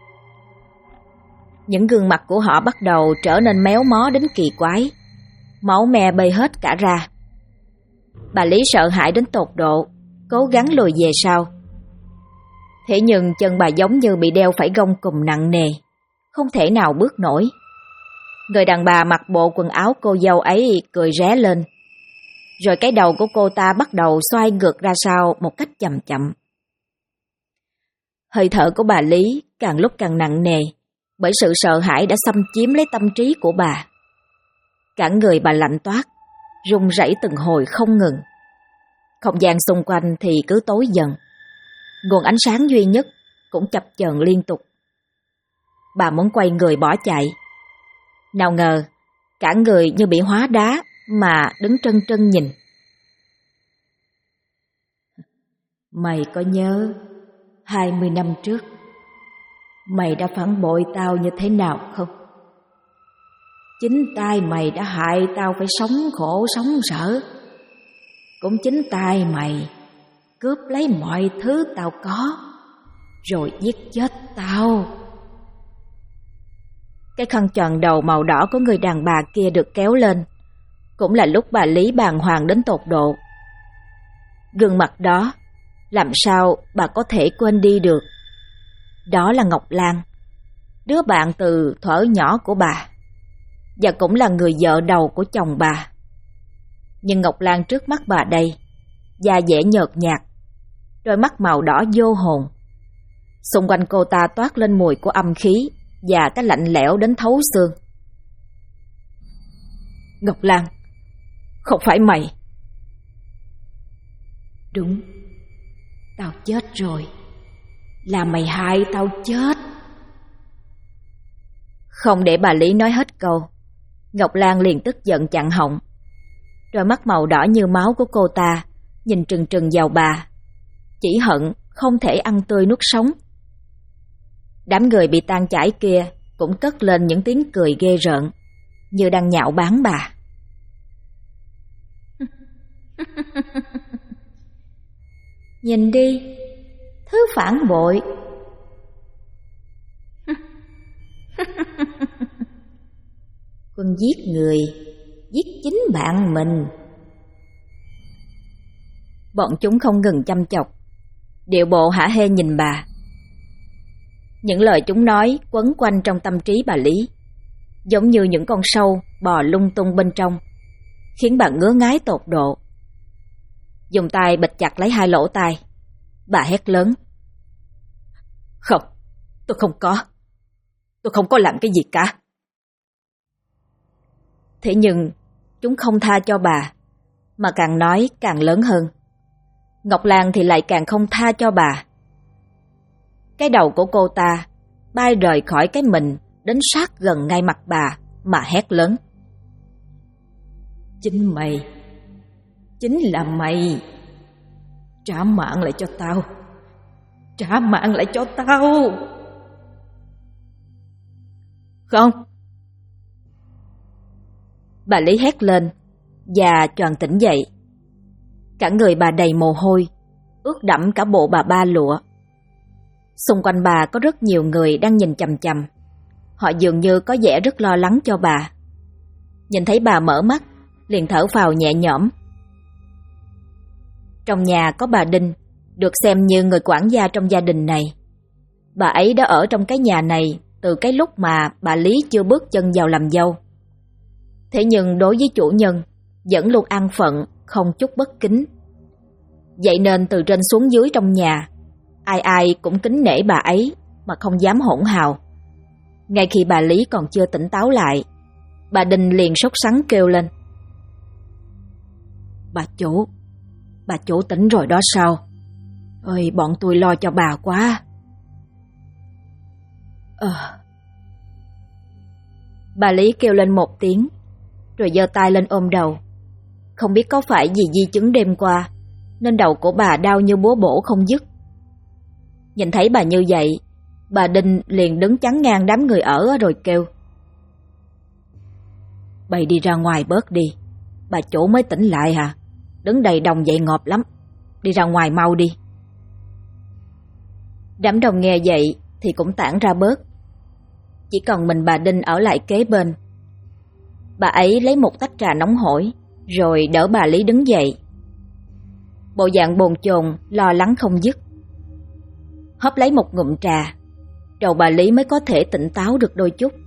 A: Những gương mặt của họ bắt đầu trở nên méo mó đến kỳ quái, máu me bê hết cả ra. Bà Lý sợ hãi đến tột độ, cố gắng lùi về sau. Thế nhưng chân bà giống như bị đeo phải gông cùm nặng nề, không thể nào bước nổi. Người đàn bà mặc bộ quần áo cô dâu ấy cười ré lên. Rồi cái đầu của cô ta bắt đầu xoay ngược ra sau một cách chậm chậm. Hơi thở của bà Lý càng lúc càng nặng nề, bởi sự sợ hãi đã xâm chiếm lấy tâm trí của bà. Cả người bà lạnh toát, run rẩy từng hồi không ngừng. Không gian xung quanh thì cứ tối dần. Nguồn ánh sáng duy nhất cũng chập chờn liên tục. Bà muốn quay người bỏ chạy. Nào ngờ, cả người như bị hóa đá mà đứng trân trân nhìn. Mày có nhớ 20 năm trước mày đã phản bội tao như thế nào không? Chính tay mày đã hại tao phải sống khổ sống sở. Cũng chính tay mày cướp lấy mọi thứ tao có, rồi giết chết tao. Cái khăn choàng đầu màu đỏ của người đàn bà kia được kéo lên. Cũng là lúc bà Lý bàng hoàng đến tột độ. Gương mặt đó, làm sao bà có thể quên đi được? Đó là Ngọc Lan, đứa bạn từ thuở nhỏ của bà, và cũng là người vợ đầu của chồng bà. Nhưng Ngọc Lan trước mắt bà đây, da dẻ nhợt nhạt, đôi mắt màu đỏ vô hồn. Xung quanh cô ta toát lên mùi của âm khí và cái lạnh lẽo đến thấu xương. Ngọc Lan, không phải mày. Đúng, tao chết rồi. Là mày hại tao chết. Không để bà Lý nói hết câu, Ngọc Lan liền tức giận chặn họng. Đôi mắt màu đỏ như máu của cô ta nhìn trừng trừng vào bà, chỉ hận không thể ăn tươi nuốt sống. Đám người bị tan chảy kia cũng cất lên những tiếng cười ghê rợn, như đang nhạo báng bà. Nhìn đi, thứ phản bội. Quân giết người, giết chính bạn mình. Bọn chúng không ngừng chăm chọc, điệu bộ hả hê nhìn bà. Những lời chúng nói quấn quanh trong tâm trí bà Lý, giống như những con sâu bò lung tung bên trong, khiến bà ngứa ngáy tột độ. Dùng tay bịt chặt lấy hai lỗ tai, bà hét lớn. Không, tôi không có làm cái gì cả. Thế nhưng chúng không tha cho bà, mà càng nói càng lớn hơn. Ngọc Lan thì lại càng không tha cho bà. Cái đầu của cô ta bay rời khỏi cái mình đến sát gần ngay mặt bà mà hét lớn. Chính mày, chính là mày. Trả mạng lại cho tao. Trả mạng lại cho tao. Không. Bà Lý hét lên và choàng tỉnh dậy. Cả người bà đầy mồ hôi, ướt đẫm cả bộ bà ba lụa. Xung quanh bà có rất nhiều người đang nhìn chằm chằm. Họ dường như có vẻ rất lo lắng cho bà. Nhìn thấy bà mở mắt, liền thở phào nhẹ nhõm. Trong nhà có bà Đinh, được xem như người quản gia trong gia đình này. Bà ấy đã ở trong cái nhà này từ cái lúc mà bà Lý chưa bước chân vào làm dâu. Thế nhưng đối với chủ nhân, vẫn luôn an phận, không chút bất kính. Vậy nên từ trên xuống dưới trong nhà, ai ai cũng kính nể bà ấy mà không dám hỗn hào. Ngay khi bà Lý còn chưa tỉnh táo lại, bà Đinh liền sốt sắng kêu lên. Bà chủ tỉnh rồi đó sao? Ơi, bọn tôi lo cho bà quá. Bà Lý kêu lên một tiếng, rồi giơ tay lên ôm đầu. Không biết có phải vì di chứng đêm qua, nên đầu của bà đau như búa bổ không dứt. Nhìn thấy bà như vậy, bà Đinh liền đứng chắn ngang đám người ở rồi kêu. Bày đi ra ngoài bớt đi, bà chủ mới tỉnh lại hả? Đứng đầy đồng vậy ngộp lắm, đi ra ngoài mau đi. Đám đông nghe vậy thì cũng tản ra bớt. Chỉ còn mình bà Đinh ở lại kế bên. Bà ấy lấy một tách trà nóng hổi, rồi đỡ bà Lý đứng dậy. Bộ dạng bồn chồn, lo lắng không dứt. Hớp lấy một ngụm trà, đầu bà Lý mới có thể tỉnh táo được đôi chút.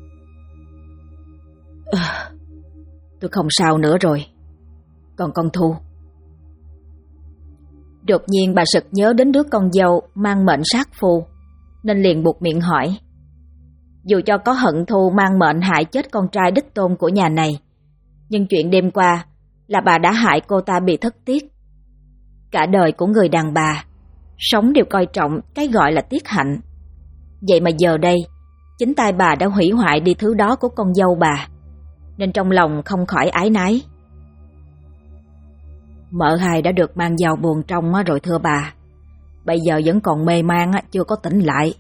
A: Tôi không sao nữa rồi. Còn con Thu? Đột nhiên bà sực nhớ đến đứa con dâu mang mệnh sát phu, nên liền buột miệng hỏi. Dù cho có hận thù mang mệnh hại chết con trai đích tôn của nhà này, nhưng chuyện đêm qua là bà đã hại cô ta bị thất tiết. Cả đời của người đàn bà, sống đều coi trọng cái gọi là tiết hạnh. Vậy mà giờ đây, chính tay bà đã hủy hoại đi thứ đó của con dâu bà, nên trong lòng không khỏi ái nái. Mợ hai đã được mang vào buồng trong rồi thưa bà. Bây giờ vẫn còn mê man, chưa có tỉnh lại.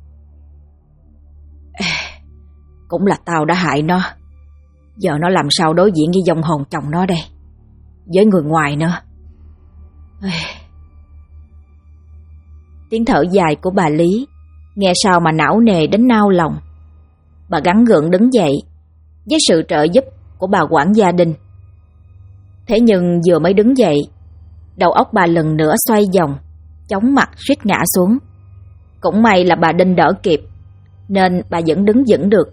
A: Cũng là tao đã hại nó. Giờ nó làm sao đối diện với vong hồn chồng nó đây, với người ngoài nữa. Tiếng thở dài của bà Lý nghe sao mà não nề đến nao lòng. Bà gắng gượng đứng dậy với sự trợ giúp của bà quản gia Đinh. Thế nhưng vừa mới đứng dậy, đầu óc bà lần nữa xoay vòng, chóng mặt suýt ngã xuống. Cũng may là bà Đinh đỡ kịp, nên bà vẫn đứng vững được.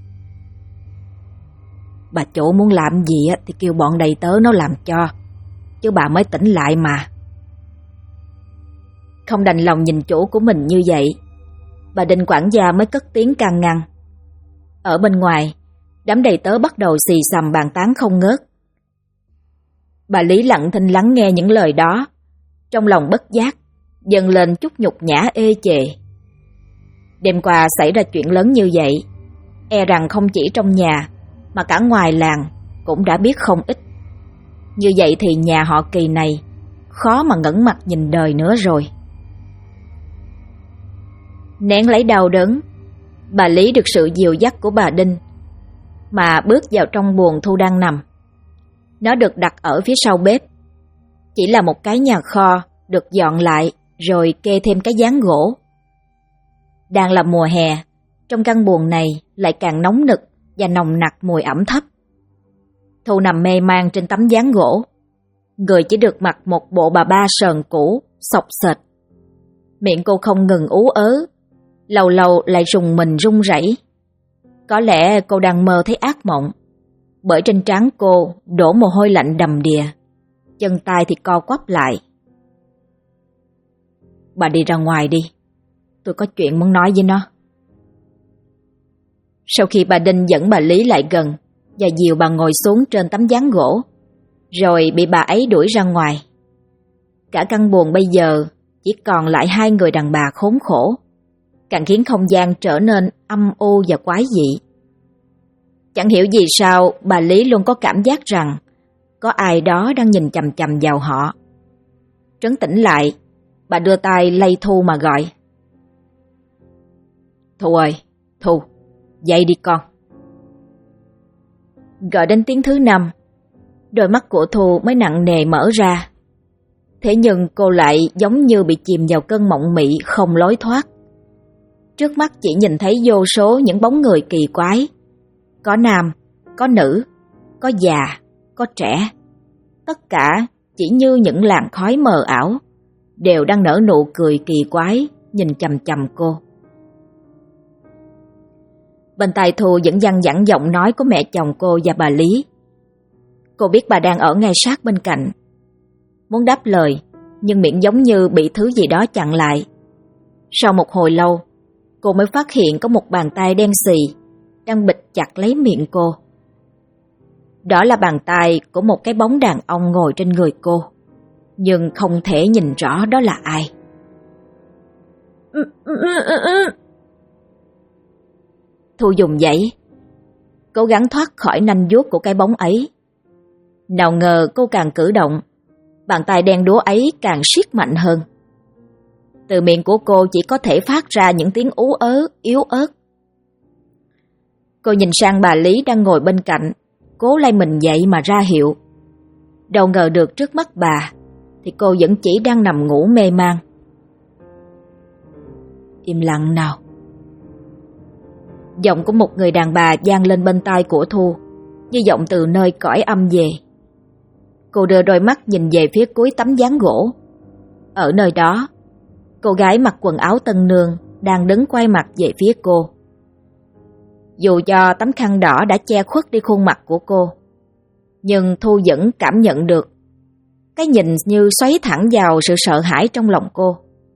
A: Bà chủ muốn làm gì thì kêu bọn đầy tớ nó làm cho, chứ bà mới tỉnh lại mà. Không đành lòng nhìn chủ của mình như vậy, bà Đinh quản gia mới cất tiếng can ngăn. Ở bên ngoài, đám đầy tớ bắt đầu xì xầm bàn tán không ngớt. Bà Lý lặng thinh lắng nghe những lời đó, trong lòng bất giác dâng lên chút nhục nhã ê chề. Đêm qua xảy ra chuyện lớn như vậy, e rằng không chỉ trong nhà mà cả ngoài làng cũng đã biết không ít. Như vậy thì nhà họ Kỳ này khó mà ngẩng mặt nhìn đời nữa rồi. Nén lấy đau đớn, bà Lý được sự dìu dắt của bà Đinh mà bước vào trong buồng Thu đang nằm. Nó được đặt ở phía sau bếp, chỉ là một cái nhà kho được dọn lại rồi kê thêm cái gián gỗ. Đang là mùa hè, trong căn buồng này lại càng nóng nực và nồng nặc mùi ẩm thấp. Thu nằm mê man trên tấm gián gỗ, người chỉ được mặc một bộ bà ba sờn cũ, xộc xệch. Miệng cô không ngừng ú ớ, lâu lâu lại rùng mình run rẩy. Có lẽ cô đang mơ thấy ác mộng, bởi trên trán cô đổ mồ hôi lạnh đầm đìa, chân tay thì co quắp lại. Bà đi ra ngoài đi, tôi có chuyện muốn nói với nó. Sau khi bà Đinh dẫn bà Lý lại gần và dìu bà ngồi xuống trên tấm gián gỗ, rồi bị bà ấy đuổi ra ngoài. Cả căn buồng bây giờ chỉ còn lại hai người đàn bà khốn khổ, càng khiến không gian trở nên âm u và quái dị. Chẳng hiểu vì sao bà Lý luôn có cảm giác rằng có ai đó đang nhìn chằm chằm vào họ. Trấn tĩnh lại, bà đưa tay lay Thu mà gọi. Thu ơi, Thu, dậy đi con. Gọi đến tiếng thứ 5, đôi mắt của Thu mới nặng nề mở ra. Thế nhưng cô lại giống như bị chìm vào cơn mộng mị không lối thoát. Trước mắt chỉ nhìn thấy vô số những bóng người kỳ quái. Có nam, có nữ, có già, có trẻ. Tất cả chỉ như những làn khói mờ ảo, đều đang nở nụ cười kỳ quái nhìn chằm chằm cô. Bên tai Thu vẫn văng vẳng giọng nói của mẹ chồng cô và bà Lý. Cô biết bà đang ở ngay sát bên cạnh. Muốn đáp lời, nhưng miệng giống như bị thứ gì đó chặn lại. Sau một hồi lâu, cô mới phát hiện có một bàn tay đen xì đang bịt chặt lấy miệng cô. Đó là bàn tay của một cái bóng đàn ông ngồi trên người cô, nhưng không thể nhìn rõ đó là ai. Thu dùng dãy, cố gắng thoát khỏi nanh vuốt của cái bóng ấy. Nào ngờ cô càng cử động, bàn tay đen đúa ấy càng siết mạnh hơn. Từ miệng của cô chỉ có thể phát ra những tiếng ú ớ, yếu ớt. Cô nhìn sang bà Lý đang ngồi bên cạnh, cố lay mình dậy mà ra hiệu. Đâu ngờ được trước mắt bà thì cô vẫn chỉ đang nằm ngủ mê man. Im lặng nào. Giọng của một người đàn bà vang lên bên tai của Thu, như giọng từ nơi cõi âm về. Cô đưa đôi mắt nhìn về phía cuối tấm ván gỗ. Ở nơi đó, cô gái mặc quần áo tân nương đang đứng quay mặt về phía cô. Dù cho tấm khăn đỏ đã che khuất đi khuôn mặt của cô, nhưng Thu vẫn cảm nhận được cái nhìn như xoáy thẳng vào sự sợ hãi trong lòng cô.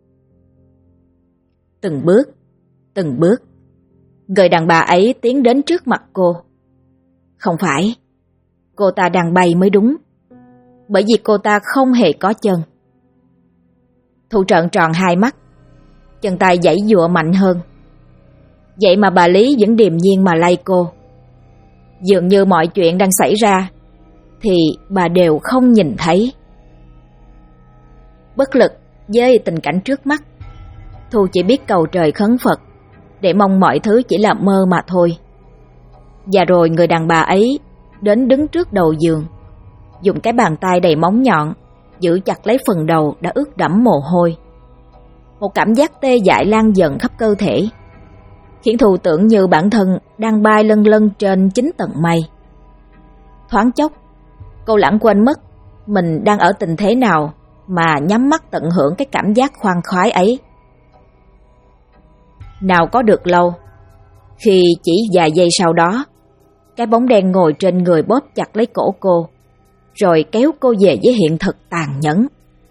A: Từng bước, người đàn bà ấy tiến đến trước mặt cô. Không phải, cô ta đang bay mới đúng, bởi vì cô ta không hề có chân. Thu trợn tròn hai mắt, chân tay giãy giụa mạnh hơn. Vậy mà bà Lý vẫn điềm nhiên mà lay cô. Dường như mọi chuyện đang xảy ra thì bà đều không nhìn thấy. Bất lực với tình cảnh trước mắt, Thu chỉ biết cầu trời khấn Phật để mong mọi thứ chỉ là mơ mà thôi. Và rồi người đàn bà ấy đến đứng trước đầu giường, dùng cái bàn tay đầy móng nhọn giữ chặt lấy phần đầu đã ướt đẫm mồ hôi. Một cảm giác tê dại lan dần khắp cơ thể, khiến Thu tưởng như bản thân đang bay lân lân trên 9 tầng mây. Thoáng chốc, cô lãng quên mất mình đang ở tình thế nào mà nhắm mắt tận hưởng cái cảm giác khoan khoái ấy. Nào có được lâu, khi chỉ vài giây sau đó, cái bóng đen ngồi trên người bóp chặt lấy cổ cô, rồi kéo cô về với hiện thực tàn nhẫn.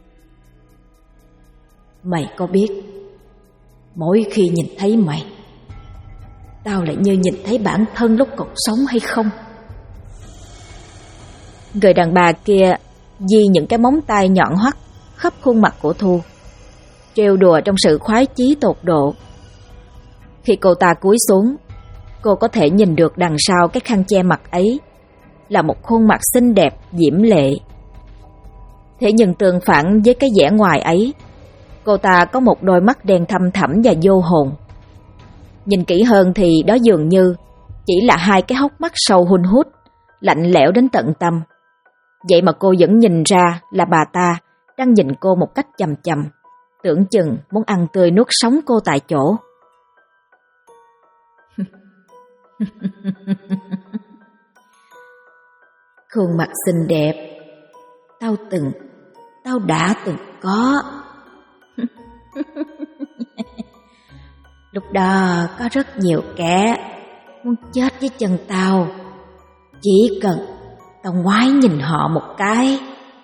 A: Mày có biết, mỗi khi nhìn thấy mày, tao lại như nhìn thấy bản thân lúc còn sống hay không? Người đàn bà kia di những cái móng tay nhọn hoắt khắp khuôn mặt của Thu, trêu đùa trong sự khoái chí tột độ. Khi cô ta cúi xuống, cô có thể nhìn được đằng sau cái khăn che mặt ấy là một khuôn mặt xinh đẹp, diễm lệ. Thế nhưng tương phản với cái vẻ ngoài ấy, cô ta có một đôi mắt đen thâm thẳm và vô hồn. Nhìn kỹ hơn thì đó dường như chỉ là hai cái hốc mắt sâu hun hút, lạnh lẽo đến tận tâm. Vậy mà cô vẫn nhìn ra là bà ta đang nhìn cô một cách chằm chằm, tưởng chừng muốn ăn tươi nuốt sống cô tại chỗ. Khuôn mặt xinh đẹp, tao đã từng có. Lúc đó có rất nhiều kẻ muốn chết với chân tao, chỉ cần tao ngoái nhìn họ một cái.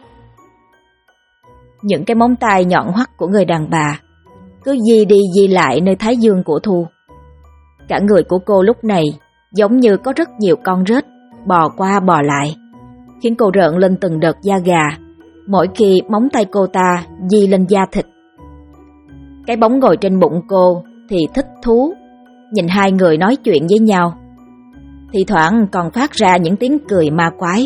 A: Những cái móng tay nhọn hoắt của người đàn bà cứ di đi di lại nơi thái dương của Thu. Cả người của cô lúc này giống như có rất nhiều con rết bò qua bò lại, khiến cô rợn lên từng đợt da gà mỗi khi móng tay cô ta di lên da thịt. Cái bóng ngồi trên bụng cô thì thích thú, nhìn hai người nói chuyện với nhau, thi thoảng còn phát ra những tiếng cười ma quái.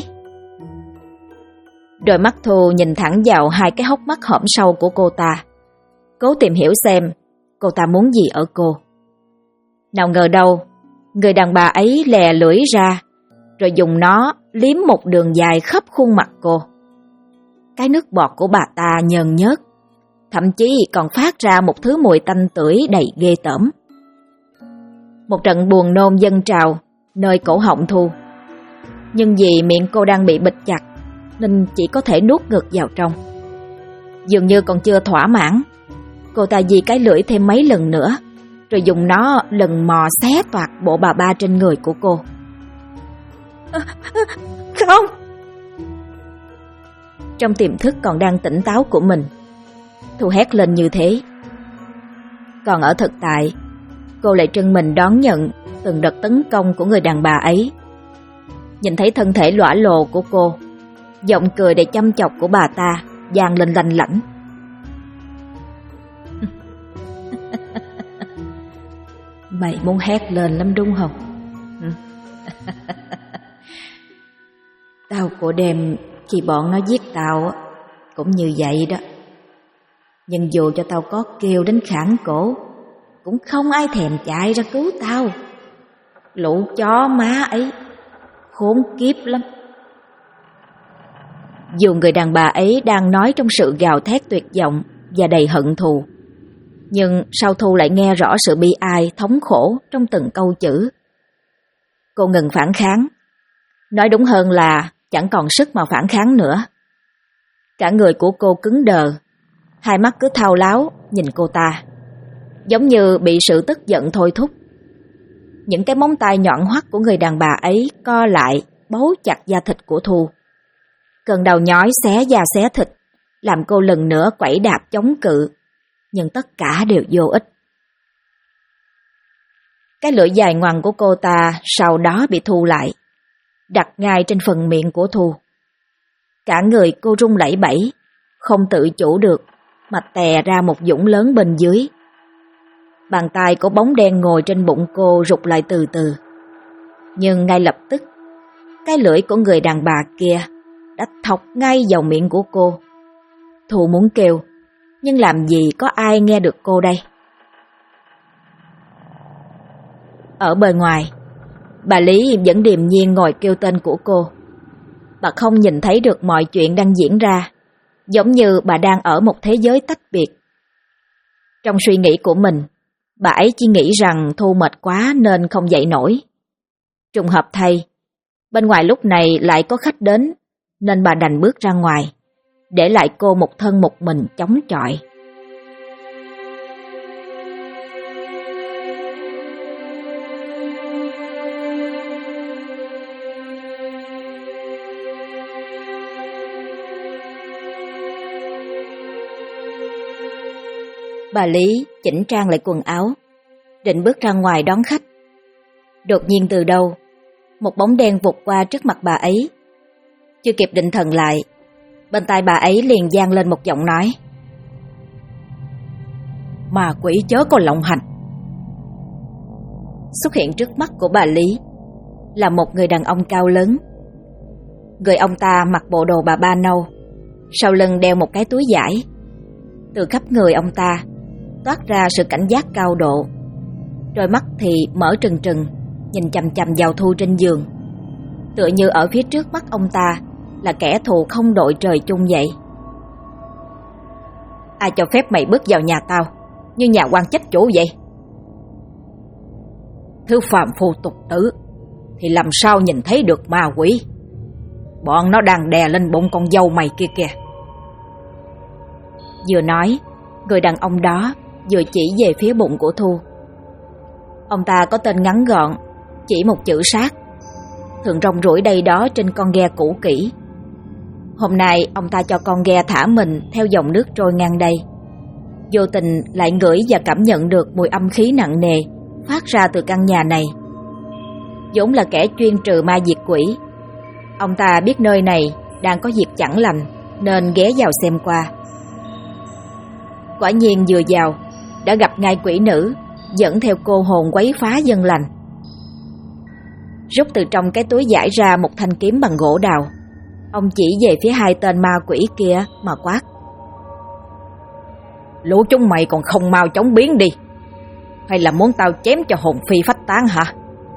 A: Đôi mắt Thu nhìn thẳng vào hai cái hốc mắt hõm sâu của cô ta, cố tìm hiểu xem cô ta muốn gì ở cô. Nào ngờ đâu, người đàn bà ấy lè lưỡi ra, rồi dùng nó liếm một đường dài khắp khuôn mặt cô. Cái nước bọt của bà ta nhờn nhớt, thậm chí còn phát ra một thứ mùi tanh tưởi đầy ghê tởm. Một trận buồn nôn dâng trào nơi cổ họng Thu, nhưng vì miệng cô đang bị bịt chặt nên chỉ có thể nuốt ngược vào trong. Dường như còn chưa thỏa mãn, cô ta di cái lưỡi thêm mấy lần nữa, rồi dùng nó lần mò xé toạc bộ bà ba trên người của cô. Không! Trong tiềm thức còn đang tỉnh táo của mình, Thu hét lên như thế. Còn ở thực tại, cô lại trưng mình đón nhận từng đợt tấn công của người đàn bà ấy. Nhìn thấy thân thể lõa lồ của cô, giọng cười đầy chăm chọc của bà ta vang lên lanh lảnh. Mày muốn hét lên lắm đúng không? Tao của đêm khi bọn nó giết tao cũng như vậy đó. Nhưng dù cho tao có kêu đến khản cổ, cũng không ai thèm chạy ra cứu tao. Lũ chó má ấy khốn kiếp lắm. Dù người đàn bà ấy đang nói trong sự gào thét tuyệt vọng và đầy hận thù, nhưng sao Thu lại nghe rõ sự bi ai, thống khổ trong từng câu chữ. Cô ngừng phản kháng, nói đúng hơn là chẳng còn sức mà phản kháng nữa. Cả người của cô cứng đờ, hai mắt cứ thao láo nhìn cô ta, giống như bị sự tức giận thôi thúc. Những cái móng tay nhọn hoắt của người đàn bà ấy co lại, bấu chặt da thịt của Thu. Cơn đau nhói xé da xé thịt, làm cô lần nữa quẩy đạp chống cự, nhưng tất cả đều vô ích. Cái lưỡi dài ngoằng của cô ta sau đó bị thu lại, đặt ngay trên phần miệng của Thu. Cả người cô run lẩy bẩy, không tự chủ được mà tè ra một vũng lớn bên dưới. Bàn tay của bóng đen ngồi trên bụng cô rụt lại từ từ. Nhưng ngay lập tức, cái lưỡi của người đàn bà kia đã thọc ngay vào miệng của cô. Thu muốn kêu, nhưng làm gì có ai nghe được cô đây. Ở bề ngoài, bà Lý vẫn điềm nhiên ngồi kêu tên của cô. Bà không nhìn thấy được mọi chuyện đang diễn ra, giống như bà đang ở một thế giới tách biệt. Trong suy nghĩ của mình, bà ấy chỉ nghĩ rằng Thu mệt quá nên không dậy nổi. Trùng hợp thay, bên ngoài lúc này lại có khách đến, nên bà đành bước ra ngoài, để lại cô một thân một mình chống chọi. Bà Lý chỉnh trang lại quần áo, định bước ra ngoài đón khách. Đột nhiên từ đâu, một bóng đen vụt qua trước mặt bà ấy. Chưa kịp định thần lại, bên tai bà ấy liền vang lên một giọng nói: "Ma quỷ chớ có lộng hành." Xuất hiện trước mắt của bà Lý là một người đàn ông cao lớn. Người ông ta mặc bộ đồ bà ba nâu, sau lưng đeo một cái túi vải. Từ khắp người ông ta toát ra sự cảnh giác cao độ. Đôi mắt thì mở trừng trừng, nhìn chằm chằm vào Thu trên giường, tựa như ở phía trước mắt ông ta là kẻ thù không đội trời chung vậy. "Ai cho phép mày bước vào nhà tao như nhà quan chết chủ vậy?" "Thứ phàm phu tục tử thì làm sao nhìn thấy được ma quỷ? Bọn nó đang đè lên bụng con dâu mày kia kìa." Vừa nói, người đàn ông đó vừa chỉ về phía bụng của Thu. Ông ta có tên ngắn gọn, chỉ một chữ sát, thường rong ruổi đây đó trên con ghe cũ kỹ. Hôm nay ông ta cho con ghe thả mình theo dòng nước trôi ngang đây. Vô tình lại ngửi và cảm nhận được mùi âm khí nặng nề phát ra từ căn nhà này. Vốn là kẻ chuyên trừ ma diệt quỷ, ông ta biết nơi này đang có việc chẳng lành, nên ghé vào xem qua. Quả nhiên vừa vào đã gặp ngay quỷ nữ dẫn theo cô hồn quấy phá dân lành. Rút từ trong cái túi giải ra một thanh kiếm bằng gỗ đào. Ông chỉ về phía hai tên ma quỷ kia mà quát: "Lũ chúng mày còn không mau chóng biến đi, hay là muốn tao chém cho hồn phi phách tán hả?"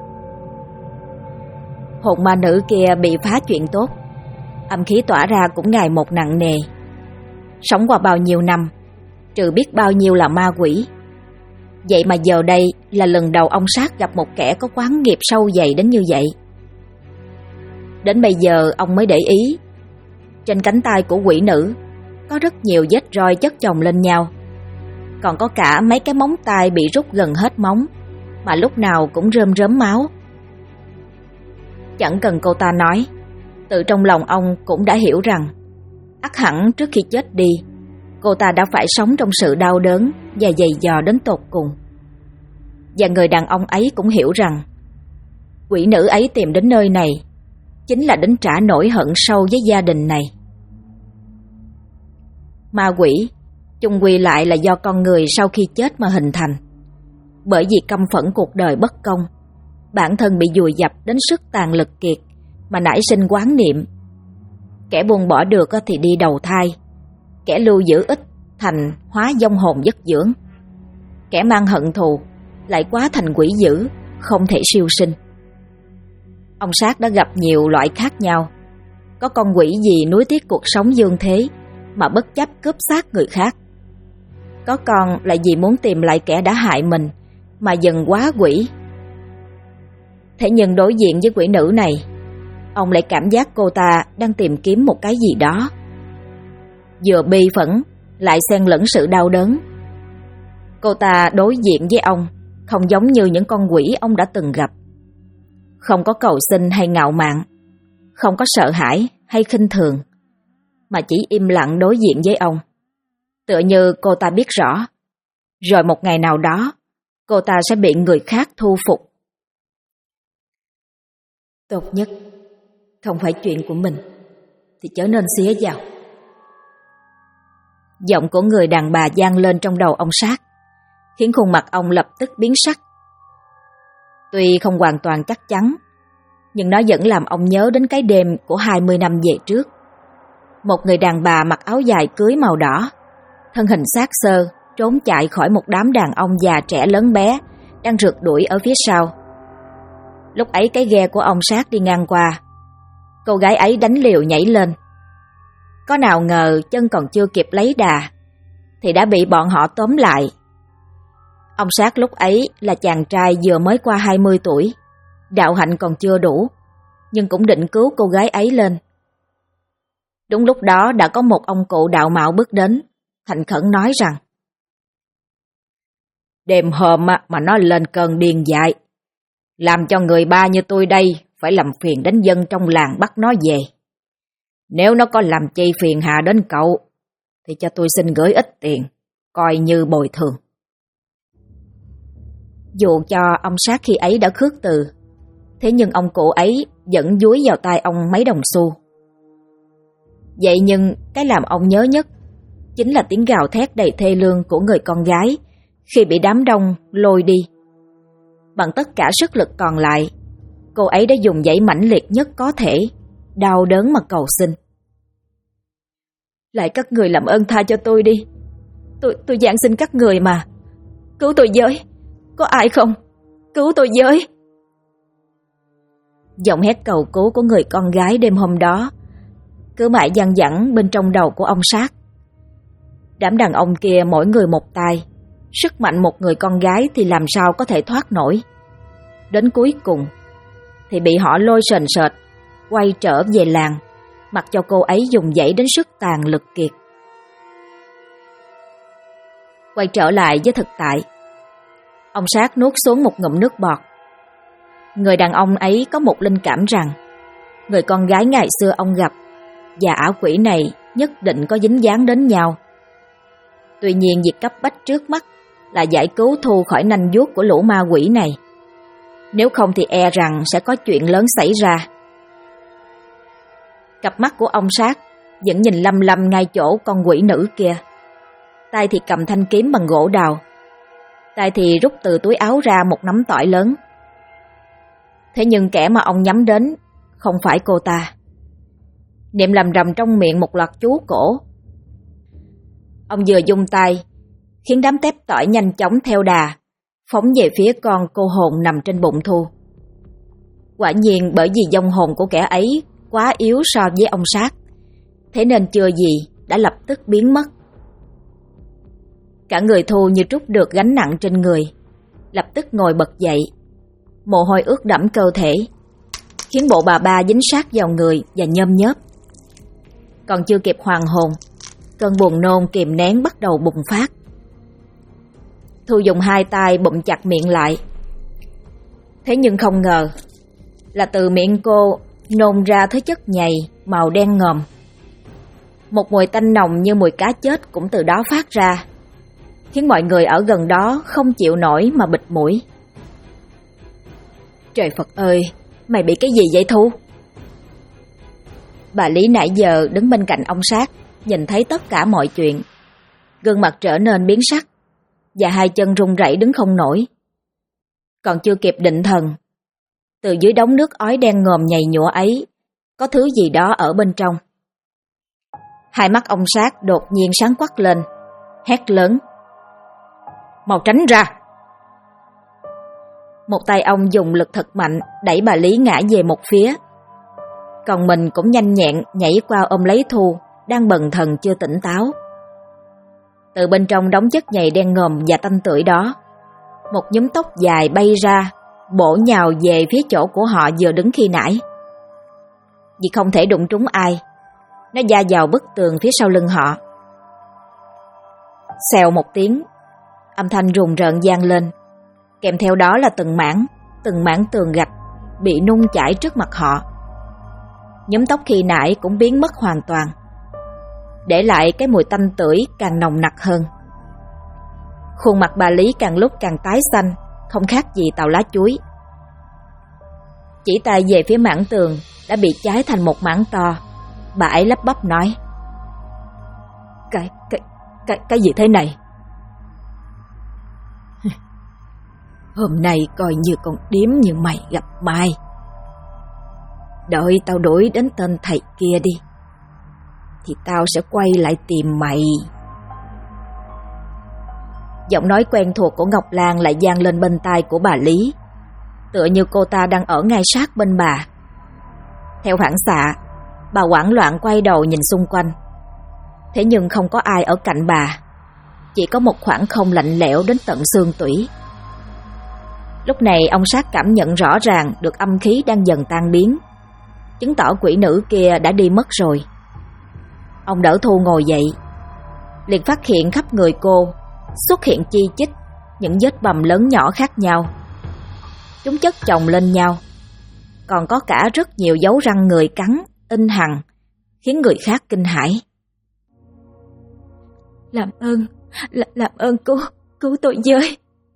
A: Hồn ma nữ kia bị phá chuyện tốt, âm khí tỏa ra cũng ngày một nặng nề. Sống qua bao nhiêu năm, trừ biết bao nhiêu là ma quỷ. Vậy mà giờ đây là lần đầu ông Sát gặp một kẻ có oán nghiệp sâu dày đến như vậy. Đến bây giờ ông mới để ý, trên cánh tay của quỷ nữ có rất nhiều vết roi chất chồng lên nhau. Còn có cả mấy cái móng tay bị rút gần hết móng, mà lúc nào cũng rơm rớm máu. Chẳng cần cô ta nói, tự trong lòng ông cũng đã hiểu rằng ắt hẳn trước khi chết đi, cô ta đã phải sống trong sự đau đớn và dày dò đến tột cùng. Và người đàn ông ấy cũng hiểu rằng quỷ nữ ấy tìm đến nơi này chính là đến trả nỗi hận sâu với gia đình này. Ma quỷ chung quy lại là do con người sau khi chết mà hình thành. Bởi vì căm phẫn cuộc đời bất công, bản thân bị vùi dập đến sức tàn lực kiệt mà nảy sinh oán niệm. Kẻ buông bỏ được thì đi đầu thai, kẻ lưu giữ ít thành hóa vong hồn dứt dưỡng, kẻ mang hận thù lại quá thành quỷ dữ không thể siêu sinh. Ông Sát đã gặp nhiều loại khác nhau. Có con quỷ gì nuối tiếc cuộc sống dương thế mà bất chấp cướp xác người khác. Có con lại vì muốn tìm lại kẻ đã hại mình mà dần quá quỷ. Thế nhưng đối diện với quỷ nữ này, ông lại cảm giác cô ta đang tìm kiếm một cái gì đó, vừa bi phẫn lại xen lẫn sự đau đớn. Cô ta đối diện với ông không giống như những con quỷ ông đã từng gặp. Không có cầu xin hay ngạo mạn, không có sợ hãi hay khinh thường, mà chỉ im lặng đối diện với ông. Tựa như cô ta biết rõ, rồi một ngày nào đó, cô ta sẽ bị người khác thu phục. Tốt nhất, không phải chuyện của mình, thì chớ nên xía vào. Giọng của người đàn bà vang lên trong đầu ông Sát, khiến khuôn mặt ông lập tức biến sắc. Tuy không hoàn toàn chắc chắn, nhưng nó vẫn làm ông nhớ đến cái đêm của 20 năm về trước. Một người đàn bà mặc áo dài cưới màu đỏ, thân hình xác xơ, trốn chạy khỏi một đám đàn ông già trẻ lớn bé đang rượt đuổi ở phía sau. Lúc ấy cái ghe của ông Sát đi ngang qua, cô gái ấy đánh liều nhảy lên. Có nào ngờ chân còn chưa kịp lấy đà thì đã bị bọn họ tóm lại. Ông Sát lúc ấy là chàng trai vừa mới qua 20 tuổi, đạo hạnh còn chưa đủ, nhưng cũng định cứu cô gái ấy lên. Đúng lúc đó đã có một ông cụ đạo mạo bước đến, thành khẩn nói rằng: "Đêm hôm mà nó lên cơn điên dại, làm cho người ba như tôi đây phải làm phiền đến dân trong làng bắt nó về. Nếu nó có làm chi phiền hà đến cậu, thì cho tôi xin gửi ít tiền, coi như bồi thường." Dù cho ông Sát khi ấy đã khước từ, thế nhưng ông cụ ấy vẫn dúi vào tay ông mấy đồng xu. Vậy nhưng cái làm ông nhớ nhất chính là tiếng gào thét đầy thê lương của người con gái khi bị đám đông lôi đi. Bằng tất cả sức lực còn lại, cô ấy đã dùng dãy mãnh liệt nhất có thể, đau đớn mà cầu xin: "Lại các người làm ơn tha cho tôi đi. Tôi van xin các người mà. Cứu tôi với. Có ai không? Cứu tôi với." Giọng hét cầu cứu của người con gái đêm hôm đó cứ mãi văng vẳng bên trong đầu của ông Sát. Đám đàn ông kia mỗi người một tay, sức mạnh một người con gái thì làm sao có thể thoát nổi. Đến cuối cùng thì bị họ lôi sền sệt quay trở về làng, mặc cho cô ấy dùng dãy đến sức tàn lực kiệt. Quay trở lại với thực tại, ông Sát nuốt xuống một ngụm nước bọt. Người đàn ông ấy có một linh cảm rằng người con gái ngày xưa ông gặp và ảo quỷ này nhất định có dính dáng đến nhau. Tuy nhiên việc cấp bách trước mắt là giải cứu Thu khỏi nanh vuốt của lũ ma quỷ này. Nếu không thì e rằng sẽ có chuyện lớn xảy ra. Cặp mắt của ông Sát vẫn nhìn lăm lăm ngay chỗ con quỷ nữ kia. Tay thì cầm thanh kiếm bằng gỗ đào, tay thì rút từ túi áo ra một nắm tỏi lớn. Thế nhưng kẻ mà ông nhắm đến không phải cô ta. Niệm lầm rầm trong miệng một loạt chú cổ. Ông vừa vung tay, khiến đám tép tỏi nhanh chóng theo đà, phóng về phía con cô hồn nằm trên bụng Thu. Quả nhiên bởi vì vong hồn của kẻ ấy quá yếu so với ông Sát, thế nên chưa gì đã lập tức biến mất. Cả người Thu như trút được gánh nặng trên người, lập tức ngồi bật dậy. Mồ hôi ướt đẫm cơ thể, khiến bộ bà ba dính sát vào người và nhơm nhớp. Còn chưa kịp hoàn hồn, cơn buồn nôn kìm nén bắt đầu bùng phát. Thu dùng hai tay bụm chặt miệng lại. Thế nhưng không ngờ là từ miệng cô nôn ra thứ chất nhầy màu đen ngòm. Một mùi tanh nồng như mùi cá chết cũng từ đó phát ra, khiến mọi người ở gần đó không chịu nổi mà bịt mũi. Trời Phật ơi, mày bị cái gì vậy Thu? Bà Lý nãy giờ đứng bên cạnh ông Sát, nhìn thấy tất cả mọi chuyện. Gương mặt trở nên biến sắc, và hai chân run rẩy đứng không nổi. Còn chưa kịp định thần, từ dưới đống nước ói đen ngòm nhầy nhụa ấy, có thứ gì đó ở bên trong. Hai mắt ông Sát đột nhiên sáng quắc lên, hét lớn: "Mau tránh ra!" Một tay ông dùng lực thật mạnh đẩy bà Lý ngã về một phía, còn mình cũng nhanh nhẹn nhảy qua ôm lấy Thu đang bần thần chưa tỉnh táo. Từ bên trong đống chất nhầy đen ngòm và tanh tưởi đó, một nhúm tóc dài bay ra, bổ nhào về phía chỗ của họ vừa đứng khi nãy. Vì không thể đụng trúng ai, nó va vào bức tường phía sau lưng họ. Xèo một tiếng, âm thanh rùng rợn vang lên, kèm theo đó là từng mảng tường gạch bị nung chảy trước mặt họ. Nhúm tóc khi nãy cũng biến mất hoàn toàn, để lại cái mùi tanh tưởi càng nồng nặc hơn. Khuôn mặt bà Lý càng lúc càng tái xanh, không khác gì tàu lá chuối. Chỉ tay về phía mảng tường đã bị cháy thành một mảng to, bà ấy lắp bắp nói: Cái gì thế này? Hôm nay coi như con điếm như mày gặp mai. Đợi tao đuổi đến tên thầy kia đi, thì tao sẽ quay lại tìm mày. Giọng nói quen thuộc của Ngọc Lan lại vang lên bên tai của bà Lý, tựa như cô ta đang ở ngay sát bên bà. Theo phản xạ, bà hoảng loạn quay đầu nhìn xung quanh. Thế nhưng không có ai ở cạnh bà, chỉ có một khoảng không lạnh lẽo đến tận xương tủy. Lúc này ông Sát cảm nhận rõ ràng được âm khí đang dần tan biến, chứng tỏ quỷ nữ kia đã đi mất rồi. Ông đỡ Thu ngồi dậy, liền phát hiện khắp người cô xuất hiện chi chít những vết bầm lớn nhỏ khác nhau. Chúng chất chồng lên nhau, còn có cả rất nhiều dấu răng người cắn, in hằn, khiến người khác kinh hãi. Làm ơn cứu tôi với.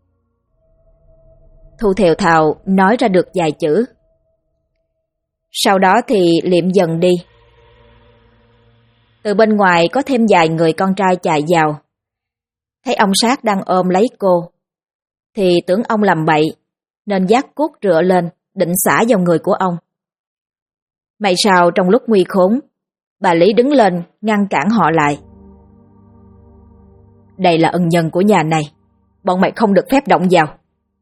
A: Thu thều thào nói ra được vài chữ. Sau đó thì liệm dần đi. Từ bên ngoài có thêm vài người con trai chạy vào. Thấy ông Sát đang ôm lấy cô, thì tưởng ông làm bậy, nên vác cuốc rựa lên định xả vào người của ông. May sao trong lúc nguy khốn, bà Lý đứng lên ngăn cản họ lại. Đây là ân nhân của nhà này, bọn mày không được phép động vào.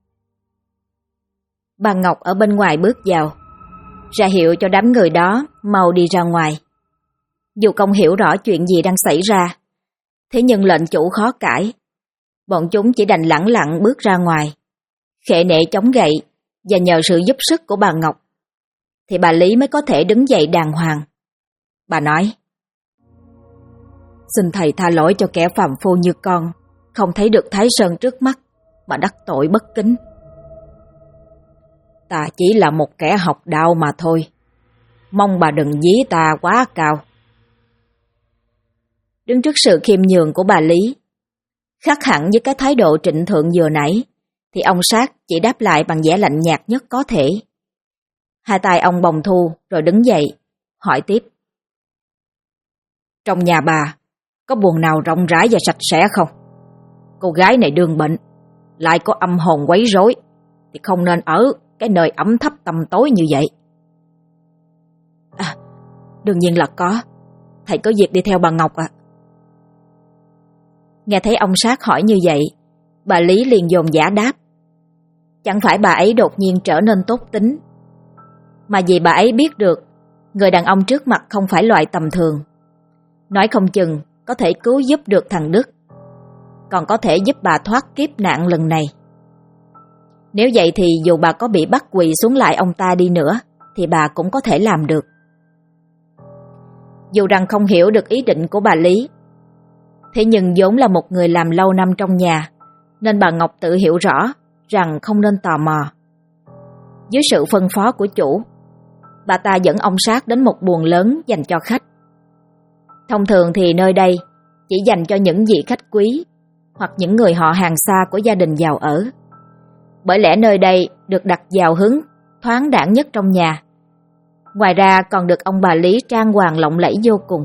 A: Bà Ngọc ở bên ngoài bước vào, ra hiệu cho đám người đó mau đi ra ngoài. Dù không hiểu rõ chuyện gì đang xảy ra, thế nhưng lệnh chủ khó cãi, bọn chúng chỉ đành lẳng lặng bước ra ngoài, khệ nệ chống gậy và nhờ sự giúp sức của bà Ngọc, thì bà Lý mới có thể đứng dậy đàng hoàng. Bà nói: Xin thầy tha lỗi cho kẻ phàm phu như con, không thấy được Thái Sơn trước mắt mà đắc tội bất kính. Ta chỉ là một kẻ học đạo mà thôi, mong bà đừng dí ta quá cao. Đứng trước sự khiêm nhường của bà Lý, khác hẳn với cái thái độ trịnh thượng vừa nãy, thì ông Sát chỉ đáp lại bằng vẻ lạnh nhạt nhất có thể. Hai tay ông bồng Thu rồi đứng dậy, hỏi tiếp:
B: Trong nhà bà có buồng nào rộng rãi và sạch sẽ không? Cô gái này đương bệnh, lại có âm hồn quấy rối, thì không nên ở cái nơi ẩm thấp tăm tối như vậy.
A: Đương nhiên là có. Thầy có việc đi theo bà Ngọc ạ. Nghe thấy ông Sát hỏi như vậy, bà Lý liền dồn dã đáp. Chẳng phải bà ấy đột nhiên trở nên tốt tính, mà vì bà ấy biết được người đàn ông trước mặt không phải loại tầm thường. Nói không chừng có thể cứu giúp được thằng Đức, còn có thể giúp bà thoát kiếp nạn lần này. Nếu vậy thì dù bà có bị bắt quỳ xuống lại ông ta đi nữa thì bà cũng có thể làm được. Dù rằng không hiểu được ý định của bà Lý, thế nhưng vốn là một người làm lâu năm trong nhà, nên bà Ngọc tự hiểu rõ rằng không nên tò mò. Dưới sự phân phó của chủ, bà ta dẫn ông Sát đến một buồng lớn dành cho khách. Thông thường thì nơi đây chỉ dành cho những vị khách quý hoặc những người họ hàng xa của gia đình giàu ở. Bởi lẽ nơi đây được đặt vào hướng thoáng đãng nhất trong nhà. Ngoài ra còn được ông bà Lý trang hoàng lộng lẫy vô cùng.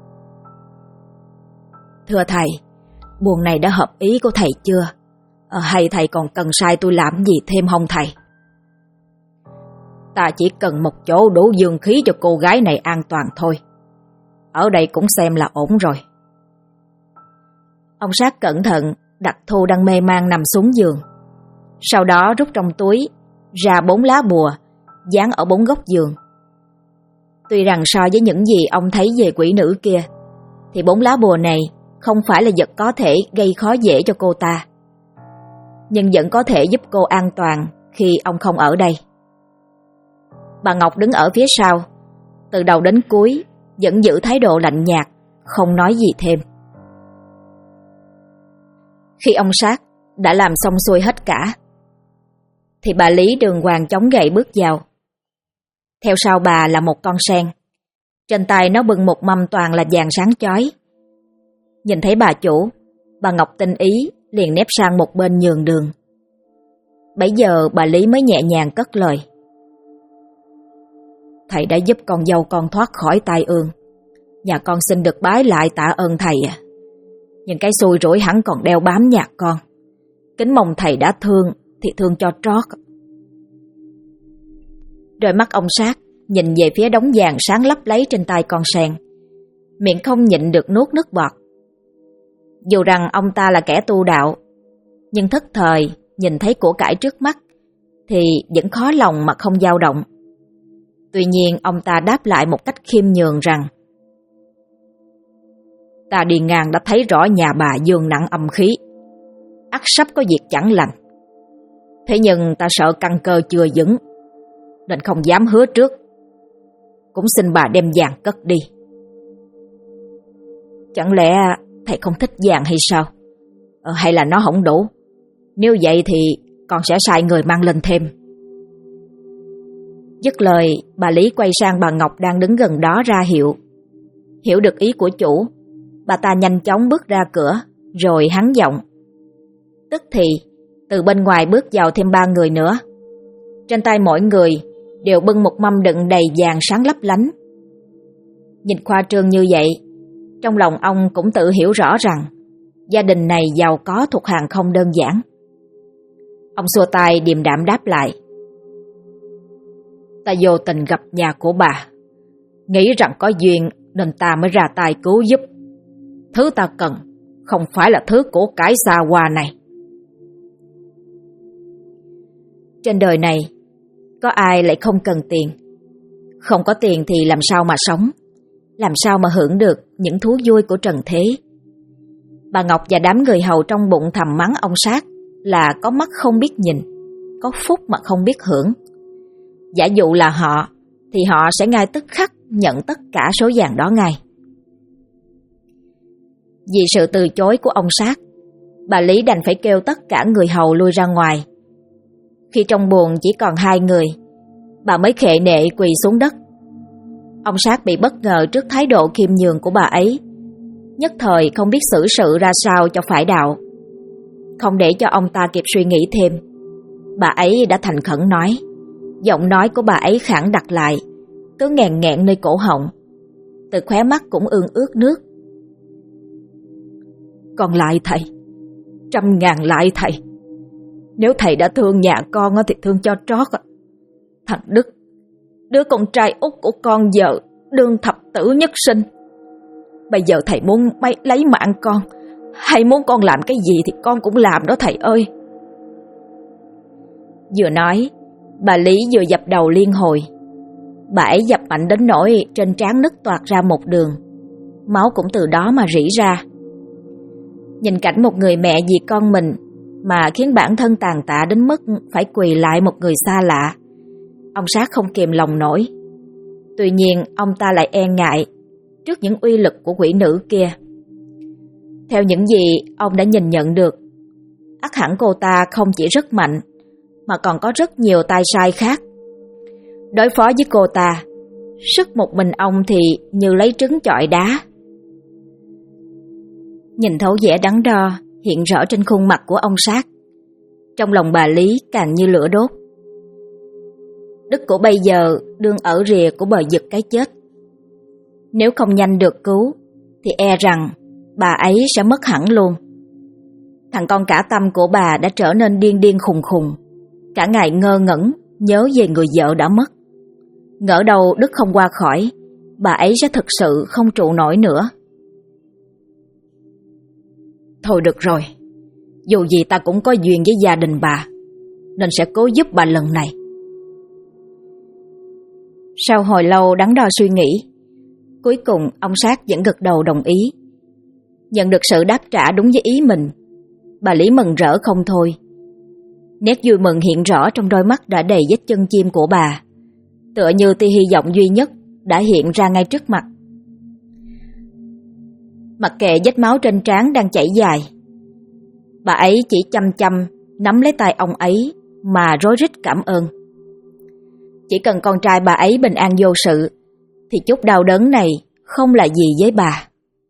B: Thưa thầy, buồng này đã hợp ý của thầy chưa? Hay thầy còn cần sai tôi làm gì thêm không thầy? Ta chỉ cần một chỗ đủ dương khí cho cô gái này an toàn thôi. Ở đây cũng xem là ổn rồi.
A: Ông Sát cẩn thận đặt Thu đang mê man nằm xuống giường. Sau đó rút trong túi ra 4 lá bùa dán ở 4 góc giường. Tuy rằng so với những gì ông thấy về quỷ nữ kia, thì 4 lá bùa này không phải là vật có thể gây khó dễ cho cô ta, nhưng vẫn có thể giúp cô an toàn khi ông không ở đây. Bà Ngọc đứng ở phía sau, từ đầu đến cuối vẫn giữ thái độ lạnh nhạt, không nói gì thêm. Khi ông Sát đã làm xong xuôi hết cả, thì bà Lý đường hoàng chống gậy bước vào. Theo sau bà là một con sen, trên tay nó bưng một mâm toàn là vàng sáng chói. Nhìn thấy bà chủ, bà Ngọc tinh ý liền nép sang một bên nhường đường. Bấy giờ bà Lý mới nhẹ nhàng cất lời.
B: Thầy đã giúp con dâu con thoát khỏi tai ương, nhà con xin được bái lại tạ ơn thầy à. Nhưng cái xui rủi hắn còn đeo bám nhà con. Kính mong thầy đã thương thì thương cho trót.
A: Rồi mắt ông Sát nhìn về phía đống vàng sáng lấp lấy trên tay con sen, miệng không nhịn được nuốt nước bọt. Dù rằng ông ta là kẻ tu đạo, nhưng thất thời nhìn thấy của cải trước mắt thì vẫn khó lòng mà không dao động. Tuy nhiên ông ta đáp lại một cách khiêm nhường rằng:
B: Ta đi ngang đã thấy rõ nhà bà dương nặng âm khí, ắt sắp có việc chẳng lành. Thế nhưng ta sợ căn cơ chưa vững, nên không dám hứa trước. Cũng xin bà đem vàng cất đi.
A: Chẳng lẽ thầy không thích vàng hay sao?
B: Hay là nó không đủ? Nếu vậy thì con sẽ sai người mang lên thêm.
A: Dứt lời, bà Lý quay sang bà Ngọc đang đứng gần đó ra hiệu. Hiểu được ý của chủ, bà ta nhanh chóng bước ra cửa, rồi hắn giọng. Tức thì, từ bên ngoài bước vào thêm 3 người nữa. Trên tay mỗi người đều bưng một mâm đựng đầy vàng sáng lấp lánh. Nhìn khoa trương như vậy, trong lòng ông cũng tự hiểu rõ rằng gia đình này giàu có thuộc hàng không đơn giản. Ông xua tay điềm đạm đáp lại.
B: Ta vô tình gặp nhà của bà, nghĩ rằng có duyên nên ta mới ra tay cứu giúp. Thứ ta cần không phải là thứ của cải xa hoa này.
A: Trên đời này, có ai lại không cần tiền? Không có tiền thì làm sao mà sống? Làm sao mà hưởng được những thú vui của trần thế? Bà Ngọc và đám người hầu trong bụng thầm mắng ông Sát là có mắt không biết nhìn, có phúc mà không biết hưởng. Giả dụ là họ, thì họ sẽ ngay tức khắc nhận tất cả số vàng đó ngay. Vì sự từ chối của ông Sát, bà Lý đành phải kêu tất cả người hầu lui ra ngoài. Khi trong buồng chỉ còn 2 người, bà mới khệ nệ quỳ xuống đất. Ông Sát bị bất ngờ trước thái độ khiêm nhường của bà ấy, nhất thời không biết xử sự ra sao cho phải đạo. Không để cho ông ta kịp suy nghĩ thêm, bà ấy đã thành khẩn nói. Giọng nói của bà ấy khản đặc lại, cứ nghẹn nghẹn nơi cổ họng. từ khóe mắt cũng ương ướt nước.
B: Con lại thầy, 100.000 lại thầy. Nếu thầy đã thương nhà con thì thương cho trót. Thằng Đức, đứa con trai út của con giờ đương thập tử nhất sinh. Bây giờ thầy muốn lấy mạng con, hay muốn con làm cái gì thì con cũng làm đó thầy ơi.
A: Vừa nói, bà Lý vừa dập đầu liên hồi. Bà ấy dập mạnh đến nỗi trên trán nứt toạc ra một đường, máu cũng từ đó mà rỉ ra. Nhìn cảnh một người mẹ vì con mình mà khiến bản thân tàn tạ đến mức phải quỳ lại một người xa lạ, ông Sát không kìm lòng nổi. Tuy nhiên ông ta lại e ngại trước những uy lực của quỷ nữ kia. Theo những gì ông đã nhìn nhận được, ắt hẳn cô ta không chỉ rất mạnh mà còn có rất nhiều tay sai khác. Đối phó với cô ta, sức một mình ông thì như lấy trứng chọi đá. Nhìn thấu vẻ đắn đo hiện rõ trên khuôn mặt của ông Sát, trong lòng bà Lý càng như lửa đốt. Đức của bây giờ đương ở rìa của bờ vực cái chết. Nếu không nhanh được cứu thì e rằng bà ấy sẽ mất hẳn luôn. Thằng con cả Tâm của bà đã trở nên điên điên khùng khùng, cả ngày ngơ ngẩn nhớ về người vợ đã mất. Ngỡ đâu Đức không qua khỏi, bà ấy sẽ thực sự không trụ nổi nữa.
B: Thôi được rồi, dù gì ta cũng có duyên với gia đình bà, nên sẽ cố giúp bà lần này.
A: Sau hồi lâu đắn đo suy nghĩ, cuối cùng ông Sát vẫn gật đầu đồng ý. Nhận được sự đáp trả đúng với ý mình, bà Lý mừng rỡ không thôi. Nét vui mừng hiện rõ trong đôi mắt đã đầy vết chân chim của bà, tựa như tia hy vọng duy nhất đã hiện ra ngay trước mặt. Mặc kệ vết máu trên trán đang chảy dài, bà ấy chỉ chăm chăm nắm lấy tay ông ấy mà rối rít cảm ơn. Chỉ cần con trai bà ấy bình an vô sự thì chút đau đớn này không là gì với bà.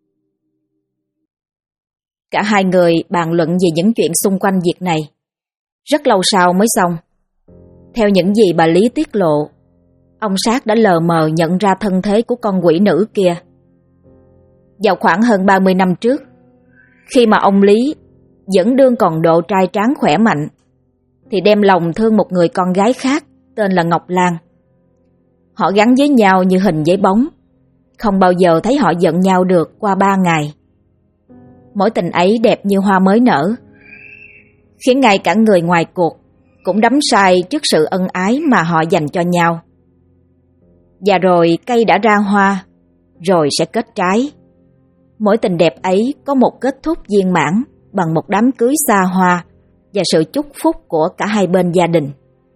A: Cả hai người bàn luận về những chuyện xung quanh việc này. Rất lâu sau mới xong. Theo những gì bà Lý tiết lộ, ông Sát đã lờ mờ nhận ra thân thế của con quỷ nữ kia. Vào khoảng hơn 30 năm trước, khi mà ông Lý vẫn đương còn độ trai tráng khỏe mạnh, thì đem lòng thương một người con gái khác tên là Ngọc Lan. Họ gắn với nhau như hình với bóng, không bao giờ thấy họ giận nhau được qua 3 ngày. Mối tình ấy đẹp như hoa mới nở, khiến ngay cả người ngoài cuộc cũng đắm say trước sự ân ái mà họ dành cho nhau. Và rồi cây đã ra hoa, rồi sẽ kết trái. Mối tình đẹp ấy có một kết thúc viên mãn bằng một đám cưới xa hoa và sự chúc phúc của cả hai bên gia đình.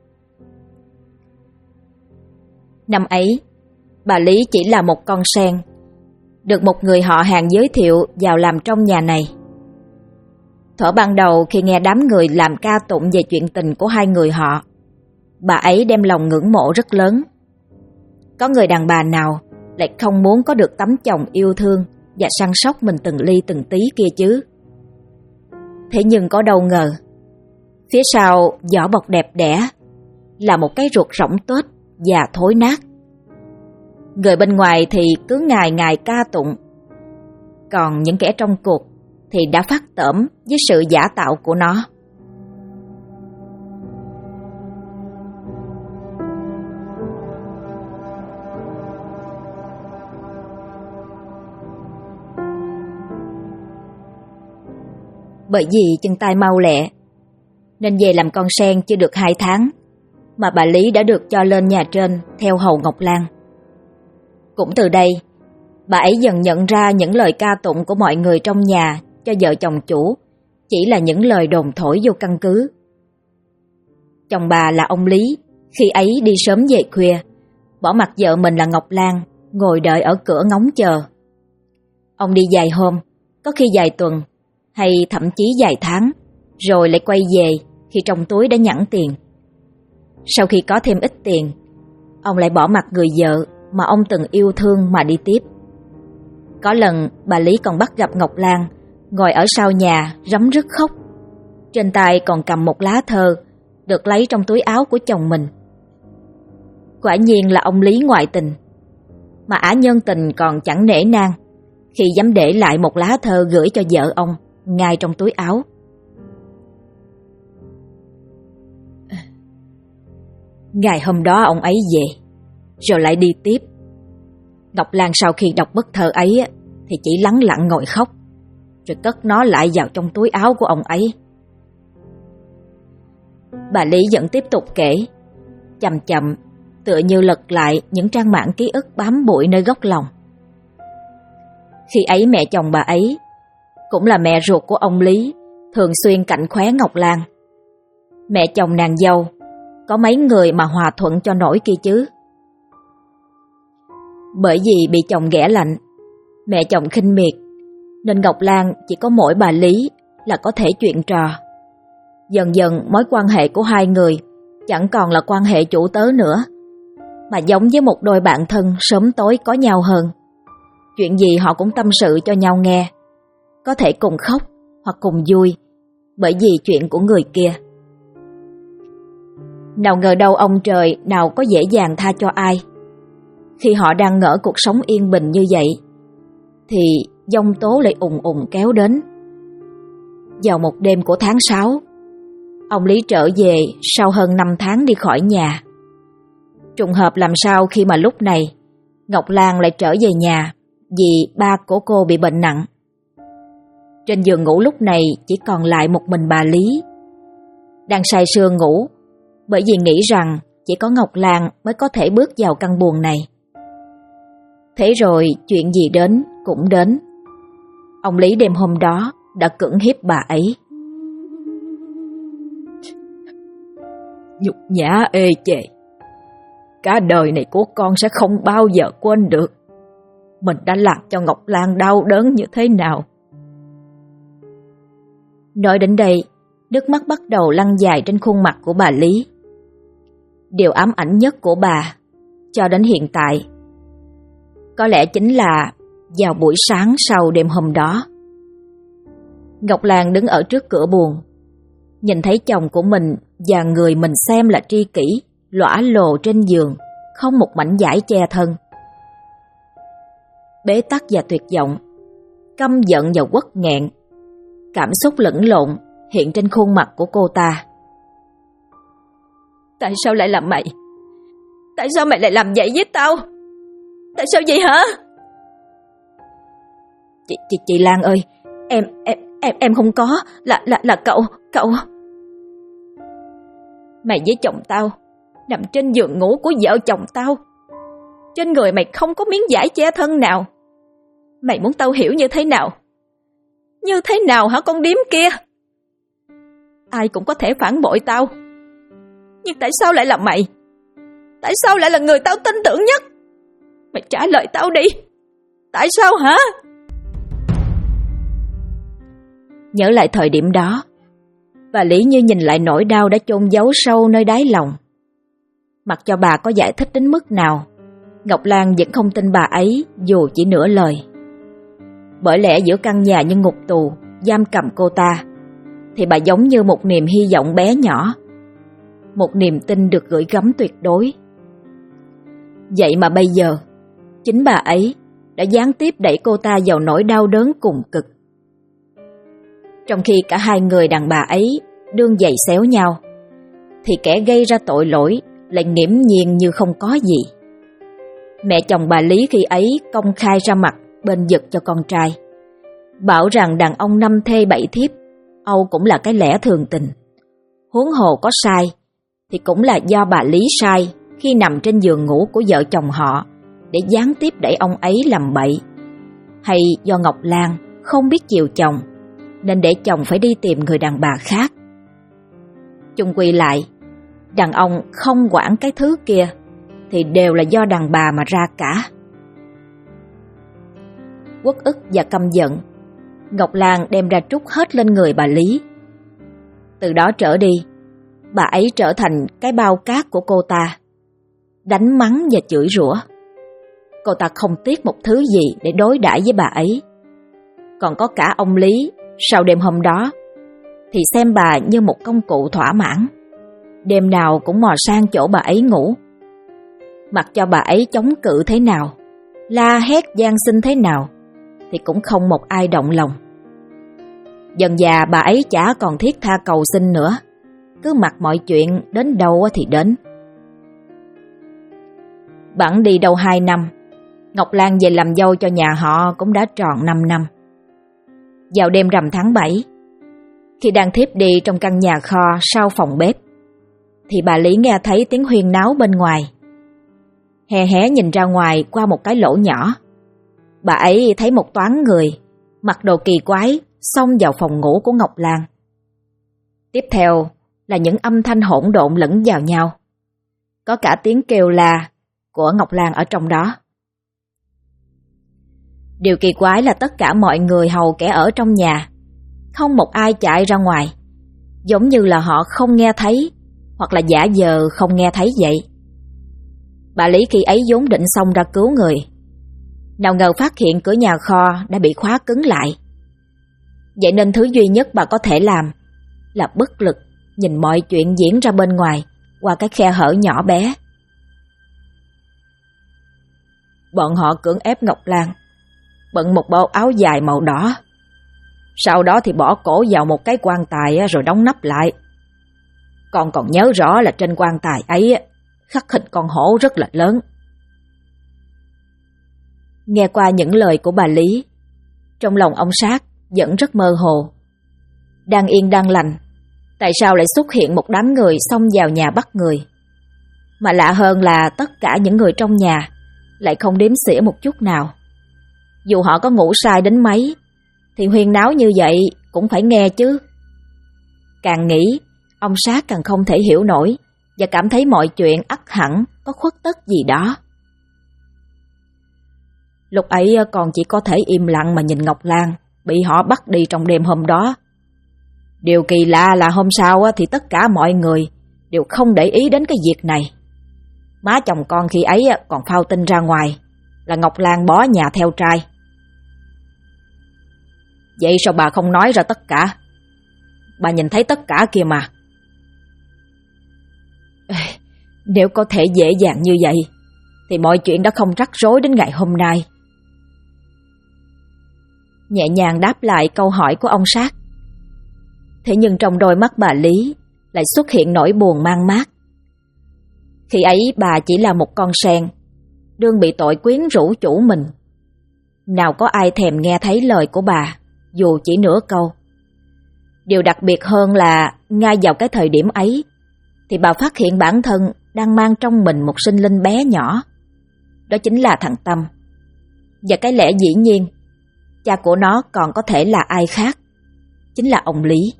A: Năm ấy, bà Lý chỉ là một con sen, được một người họ hàng giới thiệu vào làm trong nhà này. Thuở ban đầu khi nghe đám người làm ca tụng về chuyện tình của hai người họ, bà ấy đem lòng ngưỡng mộ rất lớn. Có người đàn bà nào lại không muốn có được tấm chồng yêu thương và săn sóc mình từng ly từng tí kia chứ? Thế nhưng có đâu ngờ, phía sau vỏ bọc đẹp đẽ là một cái ruột rỗng tuếch và thối nát. Người bên ngoài thì cứ ngày ngày ca tụng, còn những kẻ trong cuộc thì đã phát tởm với sự giả tạo của nó. Bởi vì chân tay mau lẹ, nên về làm con sen chưa được 2 tháng mà bà Lý đã được cho lên nhà trên theo hầu Ngọc Lan. Cũng từ đây, bà ấy dần nhận ra những lời ca tụng của mọi người trong nhà cho vợ chồng chủ chỉ là những lời đồn thổi vô căn cứ. Chồng bà là ông Lý, khi ấy đi sớm về khuya, bỏ mặc vợ mình là Ngọc Lan ngồi đợi ở cửa ngóng chờ. Ông đi vài hôm, có khi vài tuần, hay thậm chí vài tháng, rồi lại quay về khi trong túi đã nhẵn tiền. Sau khi có thêm ít tiền, ông lại bỏ mặc người vợ mà ông từng yêu thương mà đi tiếp. Có lần bà Lý còn bắt gặp Ngọc Lan ngồi ở sau nhà rấm rứt khóc, trên tay còn cầm một lá thơ được lấy trong túi áo của chồng mình. Quả nhiên là ông Lý ngoại tình. mà ả nhân tình còn chẳng nể nang khi dám để lại một lá thơ gửi cho vợ ông ngay trong túi áo. Ngày hôm đó ông ấy về, rồi lại đi tiếp. Ngọc Lan sau khi đọc bức thơ ấy thì chỉ lắng lặng ngồi khóc, rồi cất nó lại vào trong túi áo của ông ấy. Bà Lý vẫn tiếp tục kể, chậm chậm, tựa như lật lại những trang mạng ký ức bám bụi nơi góc lòng. Khi ấy mẹ chồng bà ấy, cũng là mẹ ruột của ông Lý, thường xuyên cạnh khóe Ngọc Lan. Mẹ chồng nàng dâu, có mấy người mà hòa thuận cho nổi kia chứ. Bởi vì bị chồng ghẻ lạnh, mẹ chồng khinh miệt, nên Ngọc Lan chỉ có mỗi bà Lý là có thể chuyện trò. Dần dần mối quan hệ của hai người chẳng còn là quan hệ chủ tớ nữa, mà giống với một đôi bạn thân sớm tối có nhau hơn. Chuyện gì họ cũng tâm sự cho nhau nghe, có thể cùng khóc hoặc cùng vui bởi vì chuyện của người kia. Nào ngờ đâu ông trời nào có dễ dàng tha cho ai. Khi họ đang ngỡ cuộc sống yên bình như vậy, thì giông tố lại ùn ùn kéo đến. Vào một đêm của tháng 6, ông Lý trở về sau hơn 5 tháng đi khỏi nhà. Trùng hợp làm sao khi mà lúc này Ngọc Lan lại trở về nhà vì ba của cô bị bệnh nặng. Trên giường ngủ lúc này chỉ còn lại một mình bà Lý, đang say sưa ngủ bởi vì nghĩ rằng chỉ có Ngọc Lan mới có thể bước vào căn buồng này. Thế rồi chuyện gì đến cũng đến. Ông Lý đêm hôm đó đã cưỡng hiếp bà ấy. Nhục nhã ê chề, cả đời này của con sẽ không bao giờ quên được mình đã làm cho Ngọc Lan đau đớn như thế nào. Nói đến đây, nước mắt bắt đầu lăn dài trên khuôn mặt của bà Lý. Điều ám ảnh nhất của bà cho đến hiện tại có lẽ chính là vào buổi sáng sau đêm hôm đó. Ngọc Lan đứng ở trước cửa buồng, nhìn thấy chồng của mình và người mình xem là tri kỷ lõa lồ trên giường, không một mảnh vải che thân. Bế tắc và tuyệt vọng, căm giận và uất nghẹn, cảm xúc lẫn lộn hiện trên khuôn mặt của cô ta. Tại sao lại làm mày? Tại sao mày lại làm vậy với tao? Tại sao vậy hả? Chị Lan ơi, em không có, là cậu. Mày với chồng tao nằm trên giường ngủ của vợ chồng tao. Trên người mày không có miếng vải che thân nào. Mày muốn tao hiểu như thế nào? Như thế nào hả con điếm kia? Ai cũng có thể phản bội tao, nhưng tại sao lại là mày? Tại sao lại là người tao tin tưởng nhất? Mày trả lời tao đi. Tại sao hả? Nhớ lại thời điểm đó, bà Lý như nhìn lại nỗi đau đã chôn giấu sâu nơi đáy lòng. Mặc cho bà có giải thích đến mức nào, Ngọc Lan vẫn không tin bà ấy dù chỉ nửa lời. Bởi lẽ giữa căn nhà như ngục tù giam cầm cô ta, thì bà giống như một niềm hy vọng bé nhỏ, một niềm tin được gửi gắm tuyệt đối. Vậy mà bây giờ, chính bà ấy đã gián tiếp đẩy cô ta vào nỗi đau đớn cùng cực. Trong khi cả hai người đàn bà ấy đương giày xéo nhau, thì kẻ gây ra tội lỗi lại nghiễm nhiên như không có gì. Mẹ chồng bà Lý khi ấy công khai ra mặt bên vực cho con trai, bảo rằng đàn ông 5 thê 7 thiếp Âu cũng là cái lẽ thường tình. Huống hồ có sai thì cũng là do bà Lý sai khi nằm trên giường ngủ của vợ chồng họ để gián tiếp đẩy ông ấy làm bậy, hay do Ngọc Lan không biết chiều chồng nên để chồng phải đi tìm người đàn bà khác. Chung quy lại, đàn ông không quản cái thứ kia thì đều là do đàn bà mà ra cả. Uất ức và căm giận, Ngọc Lan đem ra trút hết lên người bà Lý. Từ đó trở đi, bà ấy trở thành cái bao cát của cô ta, đánh mắng và chửi rủa. Cô ta không tiếc một thứ gì để đối đãi với bà ấy. Còn có cả ông Lý, sau đêm hôm đó, thì xem bà như một công cụ thỏa mãn, đêm nào cũng mò sang chỗ bà ấy ngủ. Mặc cho bà ấy chống cự thế nào,
B: la hét van xin thế nào thì cũng không một ai động lòng. Dần dà bà ấy chả còn thiết tha cầu xin nữa, cứ mặc mọi chuyện đến đâu thì đến. Bẵng đi đâu 2 năm, Ngọc Lan về làm dâu cho nhà họ cũng đã tròn 5 năm. Vào đêm rằm tháng 7, khi đang thiếp đi trong căn nhà kho sau phòng bếp, thì bà Lý nghe thấy tiếng huyên náo bên ngoài. Hé hé nhìn ra ngoài qua một cái lỗ nhỏ, bà ấy thấy một toán người mặc đồ kỳ quái xông vào phòng ngủ của Ngọc Lan. Tiếp theo là những âm thanh hỗn độn lẫn vào nhau, có cả tiếng kêu la của Ngọc Lan ở trong đó. Điều kỳ quái là tất cả mọi người hầu kẻ ở trong nhà, không một ai chạy ra ngoài, giống như là họ không nghe thấy hoặc là giả vờ không nghe thấy vậy. Bà Lý khi ấy vốn định xông ra cứu người, nào ngờ phát hiện cửa nhà kho đã bị khóa cứng lại. Vậy nên thứ duy nhất bà có thể làm là bất lực nhìn mọi chuyện diễn ra bên ngoài qua cái khe hở nhỏ bé. Bọn họ cưỡng ép Ngọc Lan bận một bộ áo dài màu đỏ, sau đó thì bỏ cổ vào một cái quan tài rồi đóng nắp lại. Con còn nhớ rõ là trên quan tài ấy khắc hình con hổ rất là lớn. Nghe qua những lời của bà Lý, trong lòng ông Sát vẫn rất mơ hồ. Đang yên đang lành, tại sao lại xuất hiện một đám người xông vào nhà bắt người? Mà lạ hơn là tất cả những người trong nhà lại không đếm xỉa một chút nào. Dù họ có ngủ sai đến mấy thì huyên náo như vậy cũng phải nghe chứ. Càng nghĩ, ông Sát càng không thể hiểu nổi và cảm thấy mọi chuyện ắt hẳn có khuất tất gì đó. Lúc ấy còn chỉ có thể im lặng mà nhìn Ngọc Lan bị họ bắt đi trong đêm hôm đó. Điều kỳ lạ là hôm sau thì tất cả mọi người đều không để ý đến cái việc này. Má chồng con khi ấy còn phao tin ra ngoài là Ngọc Lan bỏ nhà theo trai. Vậy sao bà không nói ra tất cả? Bà nhìn thấy tất cả kìa mà. Nếu có thể dễ dàng như vậy thì mọi chuyện đã không rắc rối đến ngày hôm nay. Nhẹ nhàng đáp lại câu hỏi của ông Sát. Thế nhưng trong đôi mắt bà Lý lại xuất hiện nỗi buồn mang mát. Khi ấy bà chỉ là một con sen, đương bị tội quyến rũ chủ mình. Nào có ai thèm nghe thấy lời của bà, dù chỉ nửa câu. Điều đặc biệt hơn là ngay vào cái thời điểm ấy thì bà phát hiện bản thân đang mang trong mình một sinh linh bé nhỏ. Đó chính là thằng Tâm. Và cái lẽ dĩ nhiên, cha của nó còn có thể là ai khác, chính là ông Lý.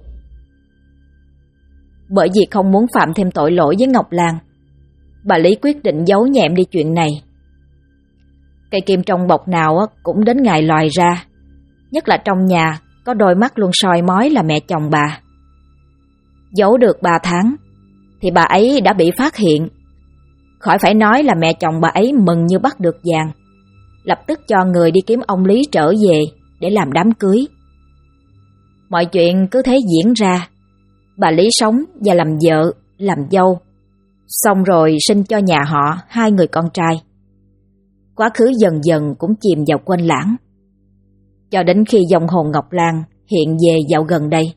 B: Bởi vì không muốn phạm thêm tội lỗi với Ngọc Lan, bà Lý quyết định giấu nhẹm đi chuyện này. Cây kim trong bọc nào cũng đến ngày lòi ra, nhất là trong nhà có đôi mắt luôn soi mói là mẹ chồng bà. Giấu được 3 tháng thì bà ấy đã bị phát hiện. Khỏi phải nói là mẹ chồng bà ấy mừng như bắt được vàng, lập tức cho người đi kiếm ông Lý trở về để làm đám cưới. Mọi chuyện cứ thế diễn ra. Bà Lý sống và làm vợ, làm dâu, xong rồi sinh cho nhà họ 2 người con trai. Quá khứ dần dần cũng chìm vào quên lãng, cho đến khi dòng hồn Ngọc Lan hiện về dạo gần đây.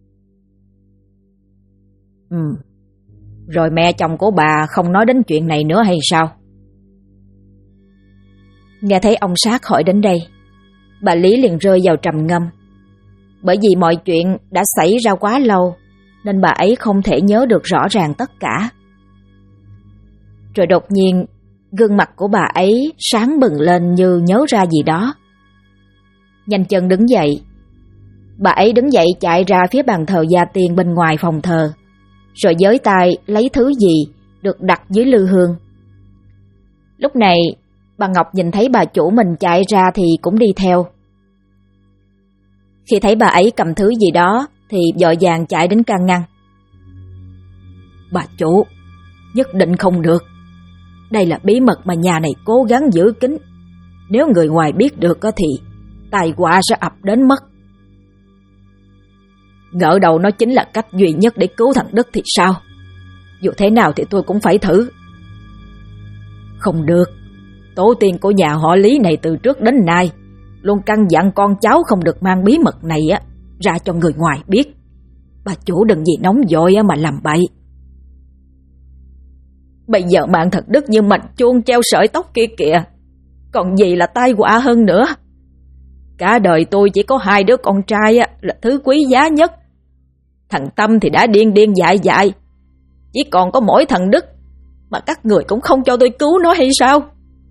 B: Rồi mẹ chồng của bà không nói đến chuyện này nữa hay sao? Nghe thấy ông Sát hỏi đến đây, bà Lý liền rơi vào trầm ngâm. Bởi vì mọi chuyện đã xảy ra quá lâu nên bà ấy không thể nhớ được rõ ràng tất cả. Rồi đột nhiên, gương mặt của bà ấy sáng bừng lên như nhớ ra gì đó. Nhanh chân đứng dậy. Bà ấy đứng dậy chạy ra phía bàn thờ gia tiên bên ngoài phòng thờ, rồi giới tay lấy thứ gì được đặt dưới lư hương. Lúc này, bà Ngọc nhìn thấy bà chủ mình chạy ra thì cũng đi theo. Khi thấy bà ấy cầm thứ gì đó thì vội vàng chạy đến can ngăn. Bà chủ, nhất định không được. Đây là bí mật mà nhà này cố gắng giữ kín. Nếu người ngoài biết được thì tai họa sẽ ập đến mất. Ngỡ đầu nó chính là cách duy nhất để cứu thằng Đức thì sao? Dù thế nào thì tôi cũng phải thử. Không được, tổ tiên của nhà họ Lý này từ trước đến nay luôn căn dặn con cháu không được mang bí mật này ra cho người ngoài biết. Bà chủ đừng vì nóng vội mà làm bậy. Bây giờ mạng thật đức như mạch chuông treo sợi tóc kia kìa, còn gì là tai họa hơn nữa. Cả đời tôi chỉ có 2 đứa con trai là thứ quý giá nhất. Thằng Tâm thì đã điên điên dại dại, chỉ còn có mỗi thằng Đức, mà các người cũng không cho tôi cứu nó hay sao?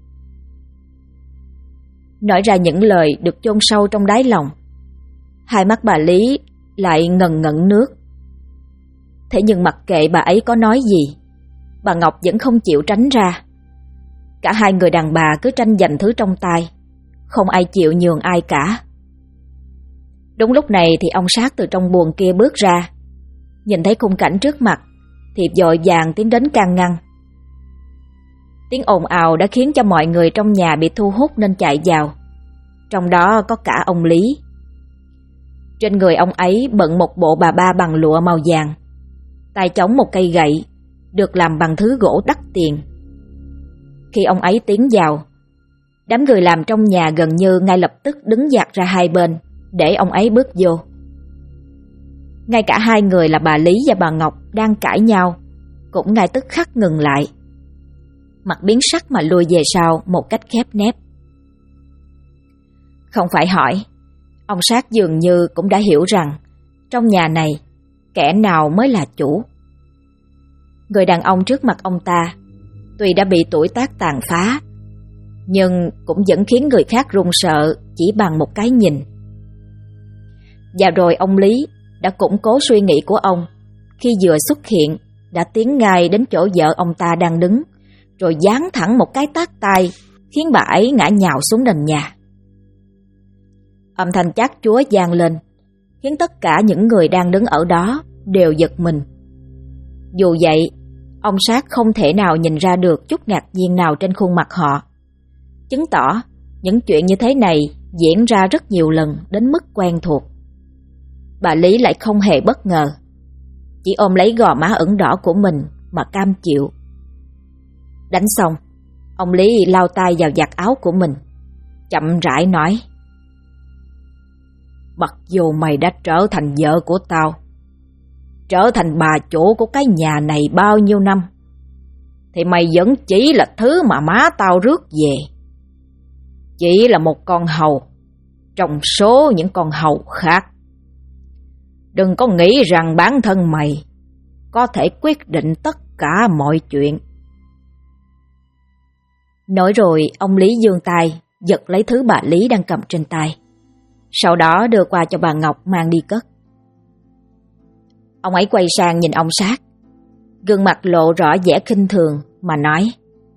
A: Nói ra những lời được chôn sâu trong đáy lòng. Hai mắt bà Lý lại ngần ngẩn nước. Thế nhưng mặc kệ bà ấy có nói gì, bà Ngọc vẫn không chịu tránh ra. Cả hai người đàn bà cứ tranh giành thứ trong tay, không ai chịu nhường ai cả. Đúng lúc này thì ông Sát từ trong buồng kia bước ra, nhìn thấy khung cảnh trước mặt thì vội vàng tiến đến can ngăn. Tiếng ồn ào đã khiến cho mọi người trong nhà bị thu hút nên chạy vào, trong đó có cả ông Lý. Trên người ông ấy bận một bộ bà ba bằng lụa màu vàng, tay chống một cây gậy được làm bằng thứ gỗ đắt tiền. Khi ông ấy tiến vào, đám người làm trong nhà gần như ngay lập tức đứng dạt ra hai bên để ông ấy bước vô. Ngay cả hai người là bà Lý và bà Ngọc đang cãi nhau cũng ngay tức khắc ngừng lại, mặt biến sắc mà lùi về sau một cách khép nép. Không phải hỏi, ông Sát dường như cũng đã hiểu rằng trong nhà này kẻ nào mới là chủ. Người đàn ông trước mặt ông ta tuy đã bị tuổi tác tàn phá, nhưng cũng vẫn khiến người khác run sợ chỉ bằng một cái nhìn. Và rồi ông Lý đã củng cố suy nghĩ của ông khi vừa xuất hiện, đã tiến ngay đến chỗ vợ ông ta đang đứng, rồi giáng thẳng một cái tát tay khiến bà ấy ngã nhào xuống nền nhà. Âm thanh chát chúa vang lên khiến tất cả những người đang đứng ở đó đều giật mình. Dù vậy, ông Sát không thể nào nhìn ra được chút ngạc nhiên nào trên khuôn mặt họ, chứng tỏ những chuyện như thế này diễn ra rất nhiều lần đến mức quen thuộc. Bà Lý lại không hề bất ngờ, chỉ ôm lấy gò má ửng đỏ của mình mà cam chịu. Đánh xong, ông Lý lau tay vào vạt áo của mình, chậm rãi nói: "Mặc dù mày đã trở thành vợ của tao, trở thành bà chủ của cái nhà này bao nhiêu năm, thì mày vẫn chỉ là thứ mà má tao rước về. Chỉ là một con hầu trong số những con hầu khác. Đừng có nghĩ rằng bản thân mày có thể quyết định tất cả mọi chuyện." Nói rồi ông Lý giương tay giật lấy thứ bà Lý đang cầm trên tay, sau đó đưa qua cho bà Ngọc mang đi cất. Ông ấy quay sang nhìn ông Sát, gương mặt lộ rõ vẻ khinh thường mà nói: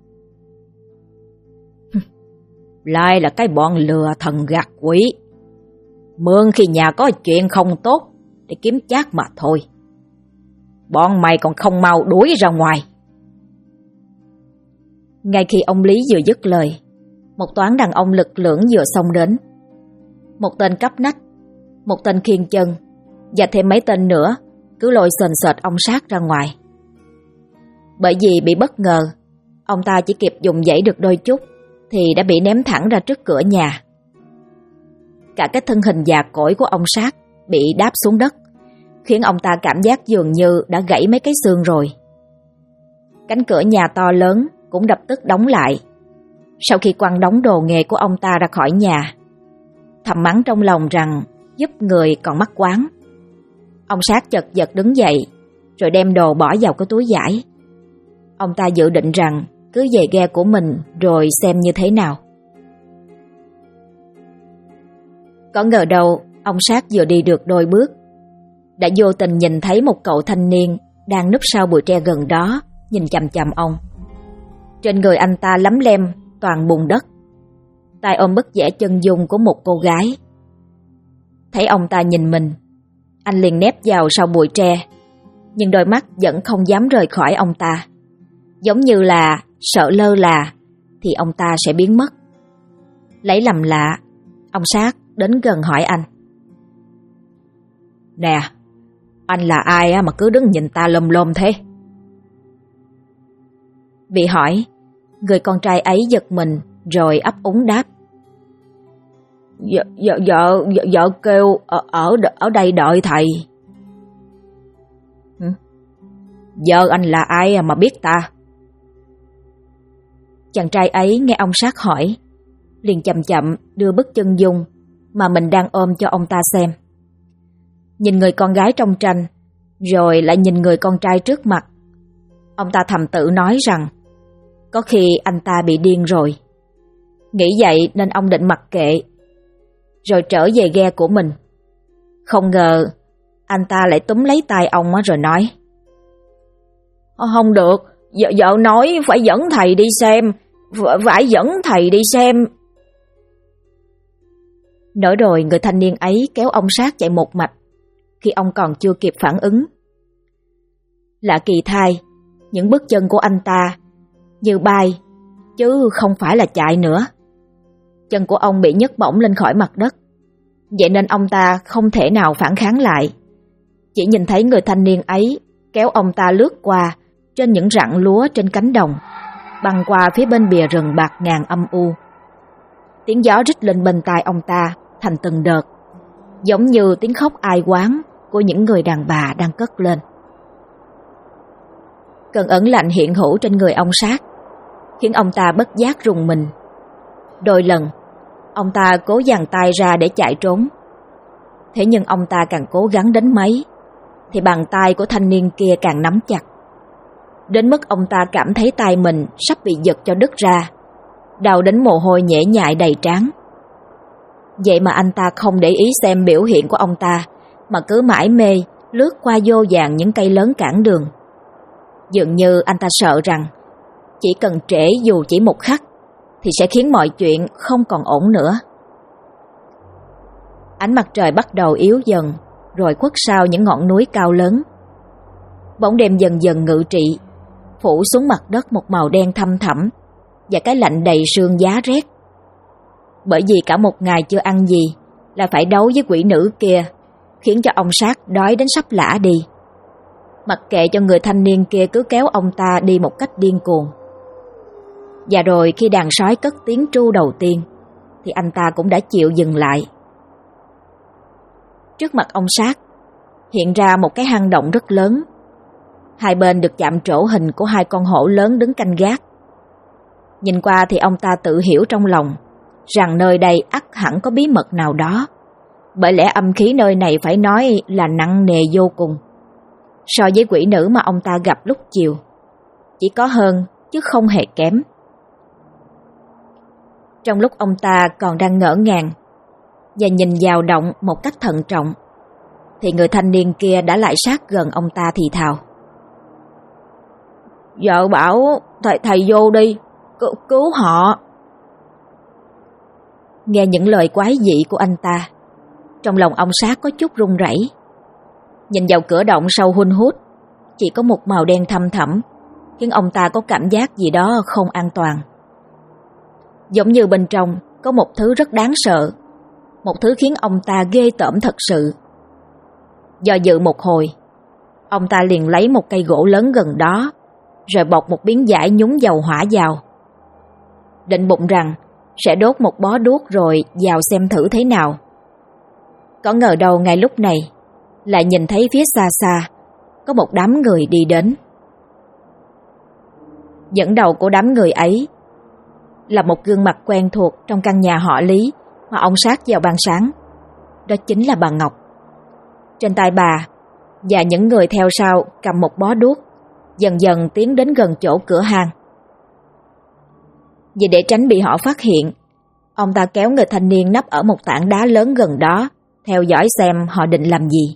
A: "Lại là cái bọn lừa thần gạt quỷ, mượn khi nhà có chuyện không tốt để kiếm chác mà thôi. Bọn mày còn không mau đuổi ra ngoài." Ngay khi ông Lý vừa dứt lời, một toán đàn ông lực lưỡng vừa xông đến. Một tên cắp nách, một tên khiêng chân và thêm mấy tên nữa cứ lôi sền sệt ông Sát ra ngoài. Bởi vì bị bất ngờ, ông ta chỉ kịp dùng dãy được đôi chút thì đã bị ném thẳng ra trước cửa nhà. Cả cái thân hình già cỗi của ông Sát bị đáp xuống đất, khiến ông ta cảm giác dường như đã gãy mấy cái xương rồi. Cánh cửa nhà to lớn cũng lập tức đóng lại. Sau khi quăng đống đồ nghề của ông ta ra khỏi nhà, thầm mắng trong lòng rằng giúp người còn mắc quáng, ông Sát chật vật đứng dậy rồi đem đồ bỏ vào cái túi vải. Ông ta dự định rằng cứ về ghe của mình rồi xem như thế nào. Có ngờ đâu ông Sát vừa đi được đôi bước đã vô tình nhìn thấy một cậu thanh niên đang núp sau bụi tre gần đó nhìn chằm chằm ông. Trên người anh ta lấm lem toàn bùn đất, tay ôm bức vẽ chân dung của một cô gái. Thấy ông ta nhìn mình, anh liền nép vào sau bụi tre, nhưng đôi mắt vẫn không dám rời khỏi ông ta, giống như là sợ lơ là thì ông ta sẽ biến mất. Lấy làm lạ, ông Sát đến gần hỏi anh: "Nè, anh là ai mà cứ đứng nhìn ta lồm lồm thế?" Bị hỏi, người con trai ấy giật mình
B: rồi ấp úng đáp: Vợ kêu ở đây đợi thầy. Vợ anh là ai mà biết ta? Chàng trai ấy nghe ông Sát hỏi, liền chậm chậm đưa bức chân dung mà mình đang ôm cho ông ta xem. Nhìn người con gái trong tranh, rồi lại nhìn người con trai trước mặt. Ông ta thầm tự nói rằng có khi anh ta bị điên rồi. Nghĩ vậy nên ông định mặc kệ, rồi trở về ghe của mình. Không ngờ anh ta lại túm lấy tay ông rồi nói: Không được, vợ nói phải dẫn thầy đi xem, phải dẫn thầy đi xem. Nói rồi người thanh niên ấy kéo ông Sát chạy một mạch, khi ông còn chưa kịp phản ứng. Lạ kỳ thay, những bước chân của anh ta như bay, chứ không phải là chạy nữa. Chân của ông bị nhấc bổng lên khỏi mặt đất, vậy nên ông ta không thể nào phản kháng lại. Chỉ nhìn thấy người thanh niên ấy kéo ông ta lướt qua trên những rặng lúa trên cánh đồng, băng qua phía bên bìa rừng bạc ngàn âm u. Tiếng gió rít lên bên tai ông ta thành từng đợt, giống như tiếng khóc ai oán của những người đàn bà đang cất lên. Cơn ớn lạnh hiện hữu trên người ông Sát khiến ông ta bất giác rùng mình. Đôi lần ông ta cố giằng tay ra để chạy trốn. Thế nhưng ông ta càng cố gắng đến mấy thì bàn tay của thanh niên kia càng nắm chặt, đến mức ông ta cảm thấy tay mình sắp bị giật cho đứt ra, đau đến mồ hôi nhễ nhại đầy trán. Vậy mà anh ta không để ý xem biểu hiện của ông ta, mà cứ mải mê lướt qua vô vàn những cây lớn cản đường. Dường như anh ta sợ rằng chỉ cần trễ dù chỉ một khắc thì sẽ khiến mọi chuyện không còn ổn nữa. Ánh mặt trời bắt đầu yếu dần, rồi khuất sau những ngọn núi cao lớn. Bóng đêm dần dần ngự trị, phủ xuống mặt đất một màu đen thâm thẳm và cái lạnh đầy sương giá rét. Bởi vì cả một ngày chưa ăn gì là phải đấu với quỷ nữ kia, khiến cho ông Sát đói đến sắp lả đi. Mặc kệ cho người thanh niên kia cứ kéo ông ta đi một cách điên cuồng. Và rồi khi đàn sói cất tiếng tru đầu tiên thì anh ta cũng đã chịu dừng lại. Trước mặt ông Sát hiện ra một cái hang động rất lớn. Hai bên được chạm trổ hình của hai con hổ lớn đứng canh gác. Nhìn qua thì ông ta tự hiểu trong lòng rằng nơi đây ắt hẳn có bí mật nào đó, bởi lẽ âm khí nơi này phải nói là nặng nề vô cùng. So với quỷ nữ mà ông ta gặp lúc chiều, chỉ có hơn chứ không hề kém. Trong lúc ông ta còn đang ngỡ ngàng và nhìn vào động một cách thận trọng, thì người thanh niên kia đã lại sát gần ông ta thì thào: Vợ bảo thầy vô đi, cứu họ. Nghe những lời quái dị của anh ta, trong lòng ông Sát có chút run rẩy. Nhìn vào cửa động sâu hun hút, chỉ có một màu đen thâm thẳm, khiến ông ta có cảm giác gì đó không an toàn. Giống như bên trong có một thứ rất đáng sợ, một thứ khiến ông ta ghê tởm thật sự. Do dự một hồi, ông ta liền lấy một cây gỗ lớn gần đó, rồi bọc một miếng vải nhúng dầu hỏa vào. Định bụng rằng sẽ đốt một bó đuốc rồi vào xem thử thế nào. Có ngờ đâu ngay lúc này lại nhìn thấy phía xa xa có một đám người đi đến. Dẫn đầu của đám người ấy là một gương mặt quen thuộc trong căn nhà họ Lý mà ông Sát vào ban sáng. Đó chính là bà Ngọc. Trên tay bà và những người theo sau cầm một bó đuốc, dần dần tiến đến gần chỗ cửa hang. Vì để tránh bị họ phát hiện, ông ta kéo người thanh niên nấp ở một tảng đá lớn gần đó, theo dõi xem họ định làm gì.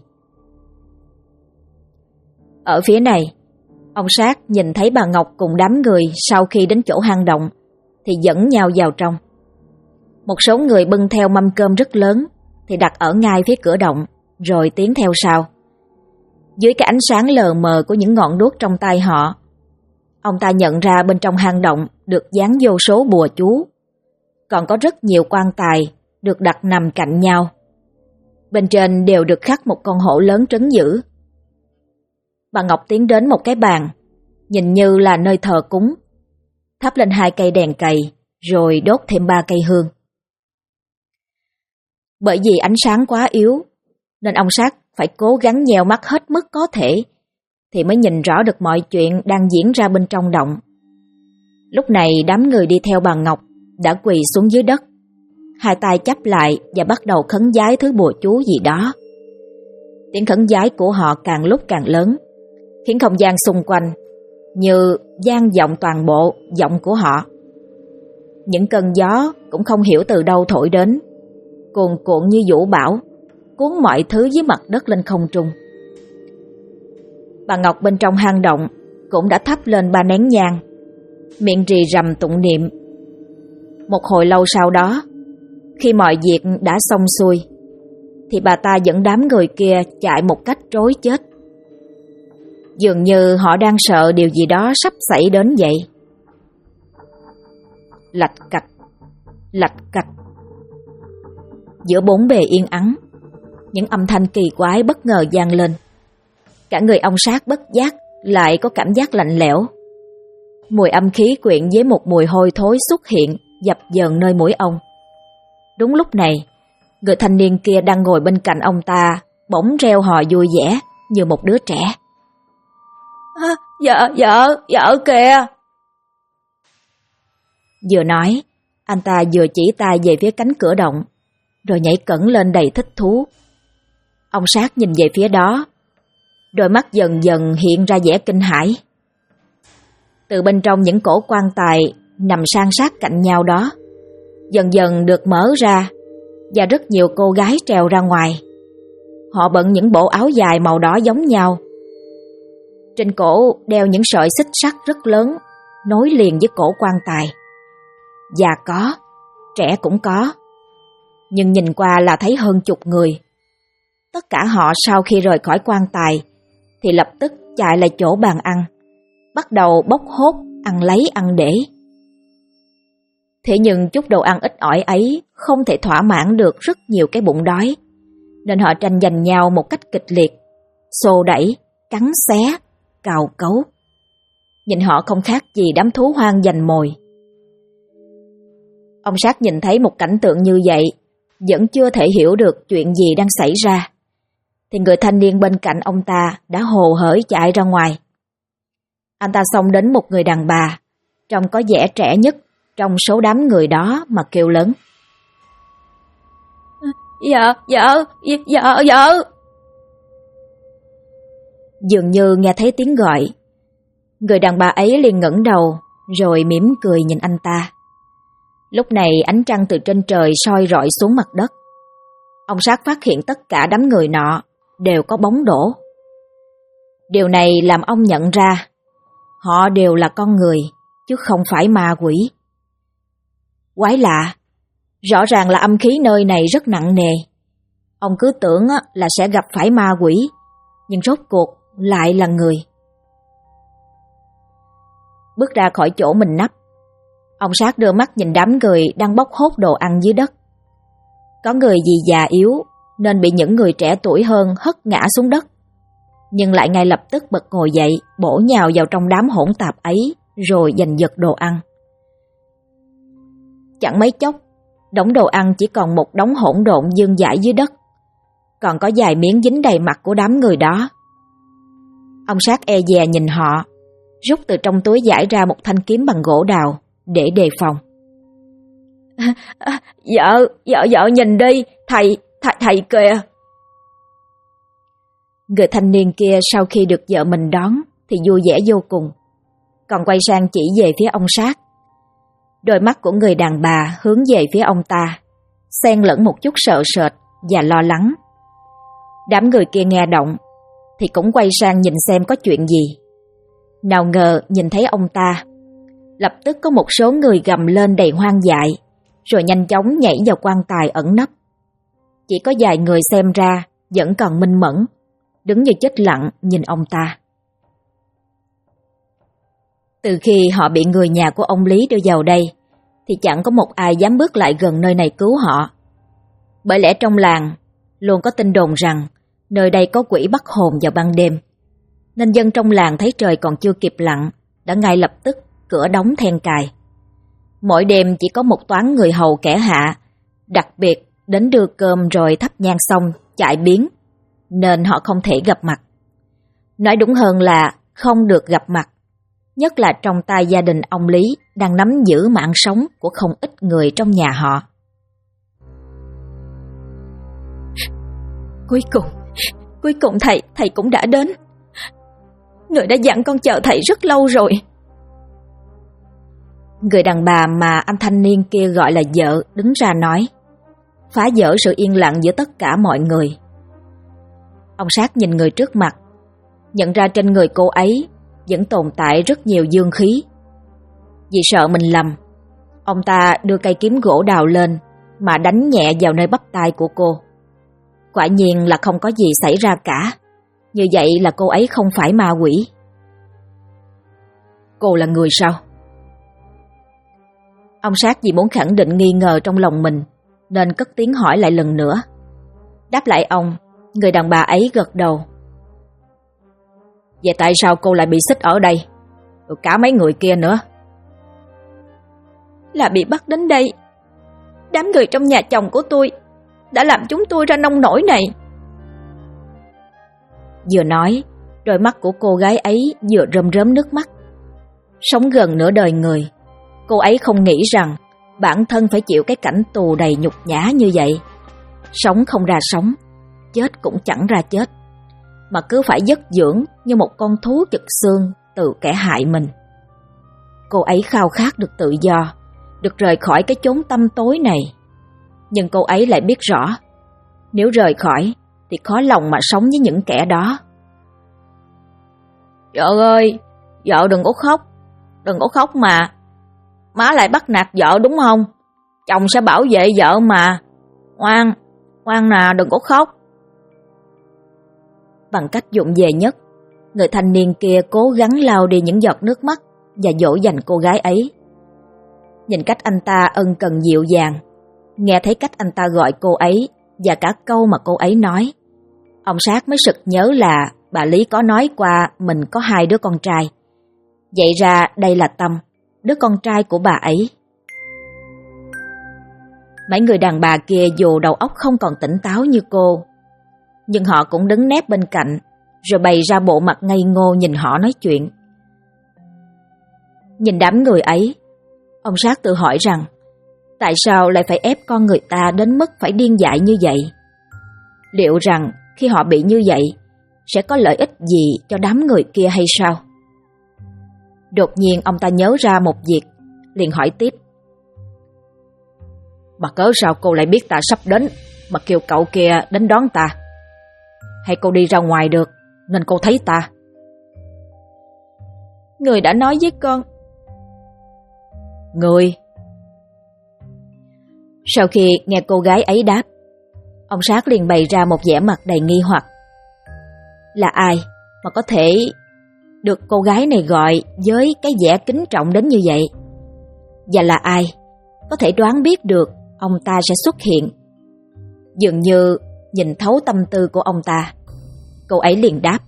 B: Ở phía này, ông Sát nhìn thấy bà Ngọc cùng đám người sau khi đến chỗ hang động thì dẫn nhau vào trong. Một số người bưng theo mâm cơm rất lớn thì đặt ở ngay phía cửa động, rồi tiến theo sau. Dưới cái ánh sáng lờ mờ của những ngọn đuốc trong tay họ, ông ta nhận ra bên trong hang động được dán vô số bùa chú. Còn có rất nhiều quan tài được đặt nằm cạnh nhau. Bên trên đều được khắc một con hổ lớn trấn giữ. Bà Ngọc tiến đến một cái bàn, nhìn như là nơi thờ cúng, thắp lên 2 cây đèn cầy,
A: rồi đốt thêm 3 cây hương. Bởi vì ánh sáng quá yếu, nên ông Sát phải cố gắng nheo mắt hết mức có thể, thì mới nhìn rõ được mọi chuyện đang diễn ra bên trong động. Lúc này đám người đi theo bà Ngọc đã quỳ xuống dưới đất, hai tay chắp lại và bắt đầu khấn vái thứ bùa chú gì đó. Tiếng khấn vái của họ càng lúc càng lớn, khiến không gian xung quanh như vang vọng toàn bộ giọng của họ. Những cơn gió cũng không hiểu từ đâu thổi đến, cuồn cuộn như vũ bão, cuốn mọi thứ dưới mặt đất lên không trung. Bà Ngọc bên trong hang động cũng đã thắp lên 3 nén nhang, miệng rì rầm tụng niệm. Một hồi lâu sau đó, khi mọi việc đã xong xuôi, thì bà ta dẫn đám người kia chạy một cách trối chết. Dường như họ đang sợ điều gì đó sắp xảy đến vậy. Lạch cạch, lạch cạch. Giữa bốn bề yên ắng, những âm thanh kỳ quái bất ngờ vang lên. Cả người ông Sát bất giác lại có cảm giác lạnh lẽo. Mùi âm khí quyện với một mùi hôi thối xuất hiện dập dờn nơi mũi ông. Đúng lúc này, người thanh niên kia đang ngồi bên cạnh ông ta bỗng reo hò vui vẻ như một đứa trẻ. Vợ kìa! Vừa nói, anh ta vừa chỉ tay về phía cánh cửa động, rồi nhảy cẫng lên đầy thích thú. Ông Sát nhìn về phía đó, đôi mắt dần dần hiện ra vẻ kinh hãi. Từ bên trong những cổ quan tài nằm san sát cạnh nhau đó, dần dần được mở ra, và rất nhiều cô gái trèo ra ngoài. Họ bận những bộ áo dài màu đỏ giống nhau. Trên cổ đeo những sợi xích sắt rất lớn, nối liền với cổ quan tài. Già có, trẻ cũng có, nhưng nhìn qua là thấy hơn chục người. Tất cả họ sau khi rời khỏi quan tài thì lập tức chạy lại chỗ bàn ăn, bắt đầu bốc hốt ăn lấy ăn để. Thế nhưng chút đồ ăn ít ỏi ấy không thể thỏa mãn được rất nhiều cái bụng đói, nên họ tranh giành nhau một cách kịch liệt, xô đẩy, cắn xé, cào cấu. Nhìn họ không khác gì đám thú hoang giành mồi. Ông Sát nhìn thấy một cảnh tượng như vậy, vẫn chưa thể hiểu được chuyện gì đang xảy ra, thì người thanh niên bên cạnh ông ta đã hồ hởi chạy ra ngoài. Anh ta xông đến một người đàn bà, trông có vẻ trẻ nhất trong số đám người đó mà kêu lớn. Vợ! Dường như nghe thấy tiếng gọi, người đàn bà ấy liền ngẩng đầu rồi mỉm cười nhìn anh ta. Lúc này ánh trăng từ trên trời soi rọi xuống mặt đất. Ông Sát phát hiện tất cả đám người nọ đều có bóng đổ. Điều này làm ông nhận ra họ đều là con người, chứ không phải ma quỷ. Quái lạ, rõ ràng là âm khí nơi này rất nặng nề. Ông cứ tưởng là sẽ gặp phải ma quỷ, nhưng rốt cuộc lại là người. Bước ra khỏi chỗ mình nấp, ông Sát đưa mắt nhìn đám người đang bốc hốt đồ ăn dưới đất. Có người vì già yếu nên bị những người trẻ tuổi hơn hất ngã xuống đất, nhưng lại ngay lập tức bật ngồi dậy, bổ nhào vào trong đám hỗn tạp ấy rồi giành giật đồ ăn. Chẳng mấy chốc, đống đồ ăn chỉ còn một đống hỗn độn vương vãi dưới đất, còn có vài miếng dính đầy mặt của đám người đó. Ông Sát e dè nhìn họ, rút từ trong túi giải ra một thanh kiếm bằng gỗ đào để đề phòng. Vợ nhìn đi, thầy kìa. Người thanh niên kia sau khi được vợ mình đón thì vui vẻ vô cùng, còn quay sang chỉ về phía ông Sát. Đôi mắt của người đàn bà hướng về phía ông ta, xen lẫn một chút sợ sệt và lo lắng. Đám người kia nghe động thì cũng quay sang nhìn xem có chuyện gì. Nào ngờ nhìn thấy ông ta, lập tức có một số người gầm lên đầy hoang dại, rồi nhanh chóng nhảy vào quan tài ẩn nấp. Chỉ có vài người xem ra vẫn còn minh mẫn, đứng như chết lặng nhìn ông ta. Từ khi họ bị người nhà của ông Lý đưa vào đây, thì chẳng có một ai dám bước lại gần nơi này cứu họ. Bởi lẽ trong làng luôn có tin đồn rằng nơi đây có quỷ bắt hồn vào ban đêm, nên dân trong làng thấy trời còn chưa kịp lặn đã ngay lập tức cửa đóng then cài. Mỗi đêm chỉ có một toán người hầu kẻ hạ, đặc biệt đến đưa cơm rồi thắp nhang xong chạy biến, nên họ không thể gặp mặt. Nói đúng hơn là không được gặp mặt, nhất là trong tay gia đình ông Lý đang nắm giữ mạng sống của không ít người trong nhà họ. Cuối cùng thầy cũng đã đến. Người đã dặn con chờ thầy rất lâu rồi. Người đàn bà mà anh thanh niên kia gọi là vợ đứng ra nói, phá vỡ sự yên lặng giữa tất cả mọi người. Ông Sát nhìn người trước mặt, nhận ra trên người cô ấy vẫn tồn tại rất nhiều dương khí. Vì sợ mình lầm, ông ta đưa cây kiếm gỗ đào lên mà đánh nhẹ vào nơi bắp tay của cô. Quả nhiên là không có gì xảy ra cả. Như vậy là cô ấy không phải ma quỷ. Cô là người sao? Ông Sát vì muốn khẳng định nghi ngờ trong lòng mình nên cất tiếng hỏi lại lần nữa. Đáp lại ông, người đàn bà ấy gật đầu. Vậy tại sao cô lại bị xích ở đây? Rồi cả mấy người kia nữa. Là bị bắt đến đây. Đám người trong nhà chồng của tôi đã làm chúng tôi ra nông nổi này. Vừa nói, đôi mắt của cô gái ấy vừa rơm rớm nước mắt. Sống gần nửa đời người, cô ấy không nghĩ rằng bản thân phải chịu cái cảnh tù đầy nhục nhã như vậy. Sống không ra sống, chết cũng chẳng ra chết, mà cứ phải dất dưỡng như một con thú chực xương từ kẻ hại mình. Cô ấy khao khát được tự do, được rời khỏi cái chốn tăm tối này. Nhưng cô ấy lại biết rõ, nếu rời khỏi thì khó lòng mà sống với những kẻ đó. Vợ ơi, vợ đừng có khóc mà. Má lại bắt nạt vợ đúng không? Chồng sẽ bảo vệ vợ mà. Ngoan nè, đừng có khóc. Bằng cách vụng về nhất, người thanh niên kia cố gắng lau đi những giọt nước mắt và dỗ dành cô gái ấy. Nhìn cách anh ta ân cần dịu dàng, nghe thấy cách anh ta gọi cô ấy và cả câu mà cô ấy nói, ông Sát mới sực nhớ là bà Lý có nói qua mình có 2 đứa con trai. Vậy ra đây là Tâm, đứa con trai của bà ấy. Mấy người đàn bà kia dù đầu óc không còn tỉnh táo như cô, nhưng họ cũng đứng nép bên cạnh, rồi bày ra bộ mặt ngây ngô nhìn họ nói chuyện. Nhìn đám người ấy, ông Sát tự hỏi rằng tại sao lại phải ép con người ta đến mức phải điên dại như vậy? Liệu rằng khi họ bị như vậy sẽ có lợi ích gì cho đám người kia hay sao? Đột nhiên ông ta nhớ ra một việc, liền hỏi tiếp. Mà cớ sao cô lại biết ta sắp đến mà kêu cậu kia đến đón ta? Hay cô đi ra ngoài được nên cô thấy ta? Người đã nói với con. Người? Sau khi nghe cô gái ấy đáp, ông Sát liền bày ra một vẻ mặt đầy nghi hoặc. Là ai mà có thể được cô gái này gọi với cái vẻ kính trọng đến như vậy? Và là ai có thể đoán biết được ông ta sẽ xuất hiện? Dường như nhìn thấu tâm tư của ông ta, cô ấy liền đáp.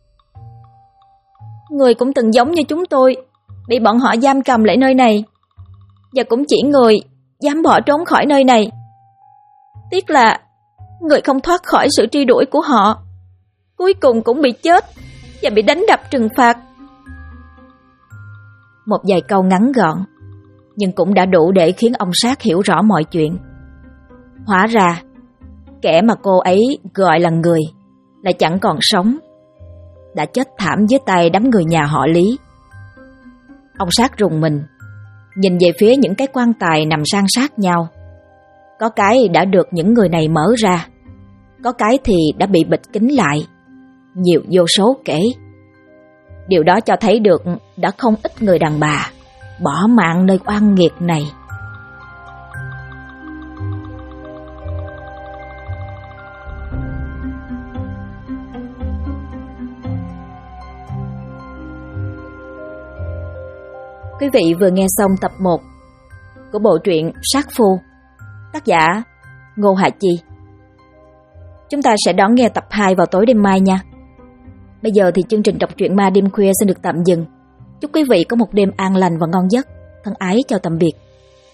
A: Người cũng từng giống như chúng tôi, bị bọn họ giam cầm lại nơi này, và cũng chỉ người dám bỏ trốn khỏi nơi này. Tiếc là người không thoát khỏi sự truy đuổi của họ, cuối cùng cũng bị chết và bị đánh đập trừng phạt. Một vài câu ngắn gọn, nhưng cũng đã đủ để khiến ông Sát hiểu rõ mọi chuyện. Hóa ra, kẻ mà cô ấy gọi là người lại chẳng còn sống, đã chết thảm dưới tay đám người nhà họ Lý. Ông Sát rùng mình, nhìn về phía những cái quan tài nằm san sát nhau. Có cái đã được những người này mở ra, có cái thì đã bị bịt kín lại, nhiều vô số kể. Điều đó cho thấy được đã không ít người đàn bà bỏ mạng nơi oan nghiệt này. Quý vị vừa nghe xong tập 1 của bộ truyện Sát Phu, tác giả Ngô Hà Chi. Chúng ta sẽ đón nghe tập 2 vào tối đêm mai nha. Bây giờ thì chương trình đọc truyện ma đêm khuya xin được tạm dừng. Chúc quý vị có một đêm an lành và ngon giấc. Thân ái chào tạm biệt.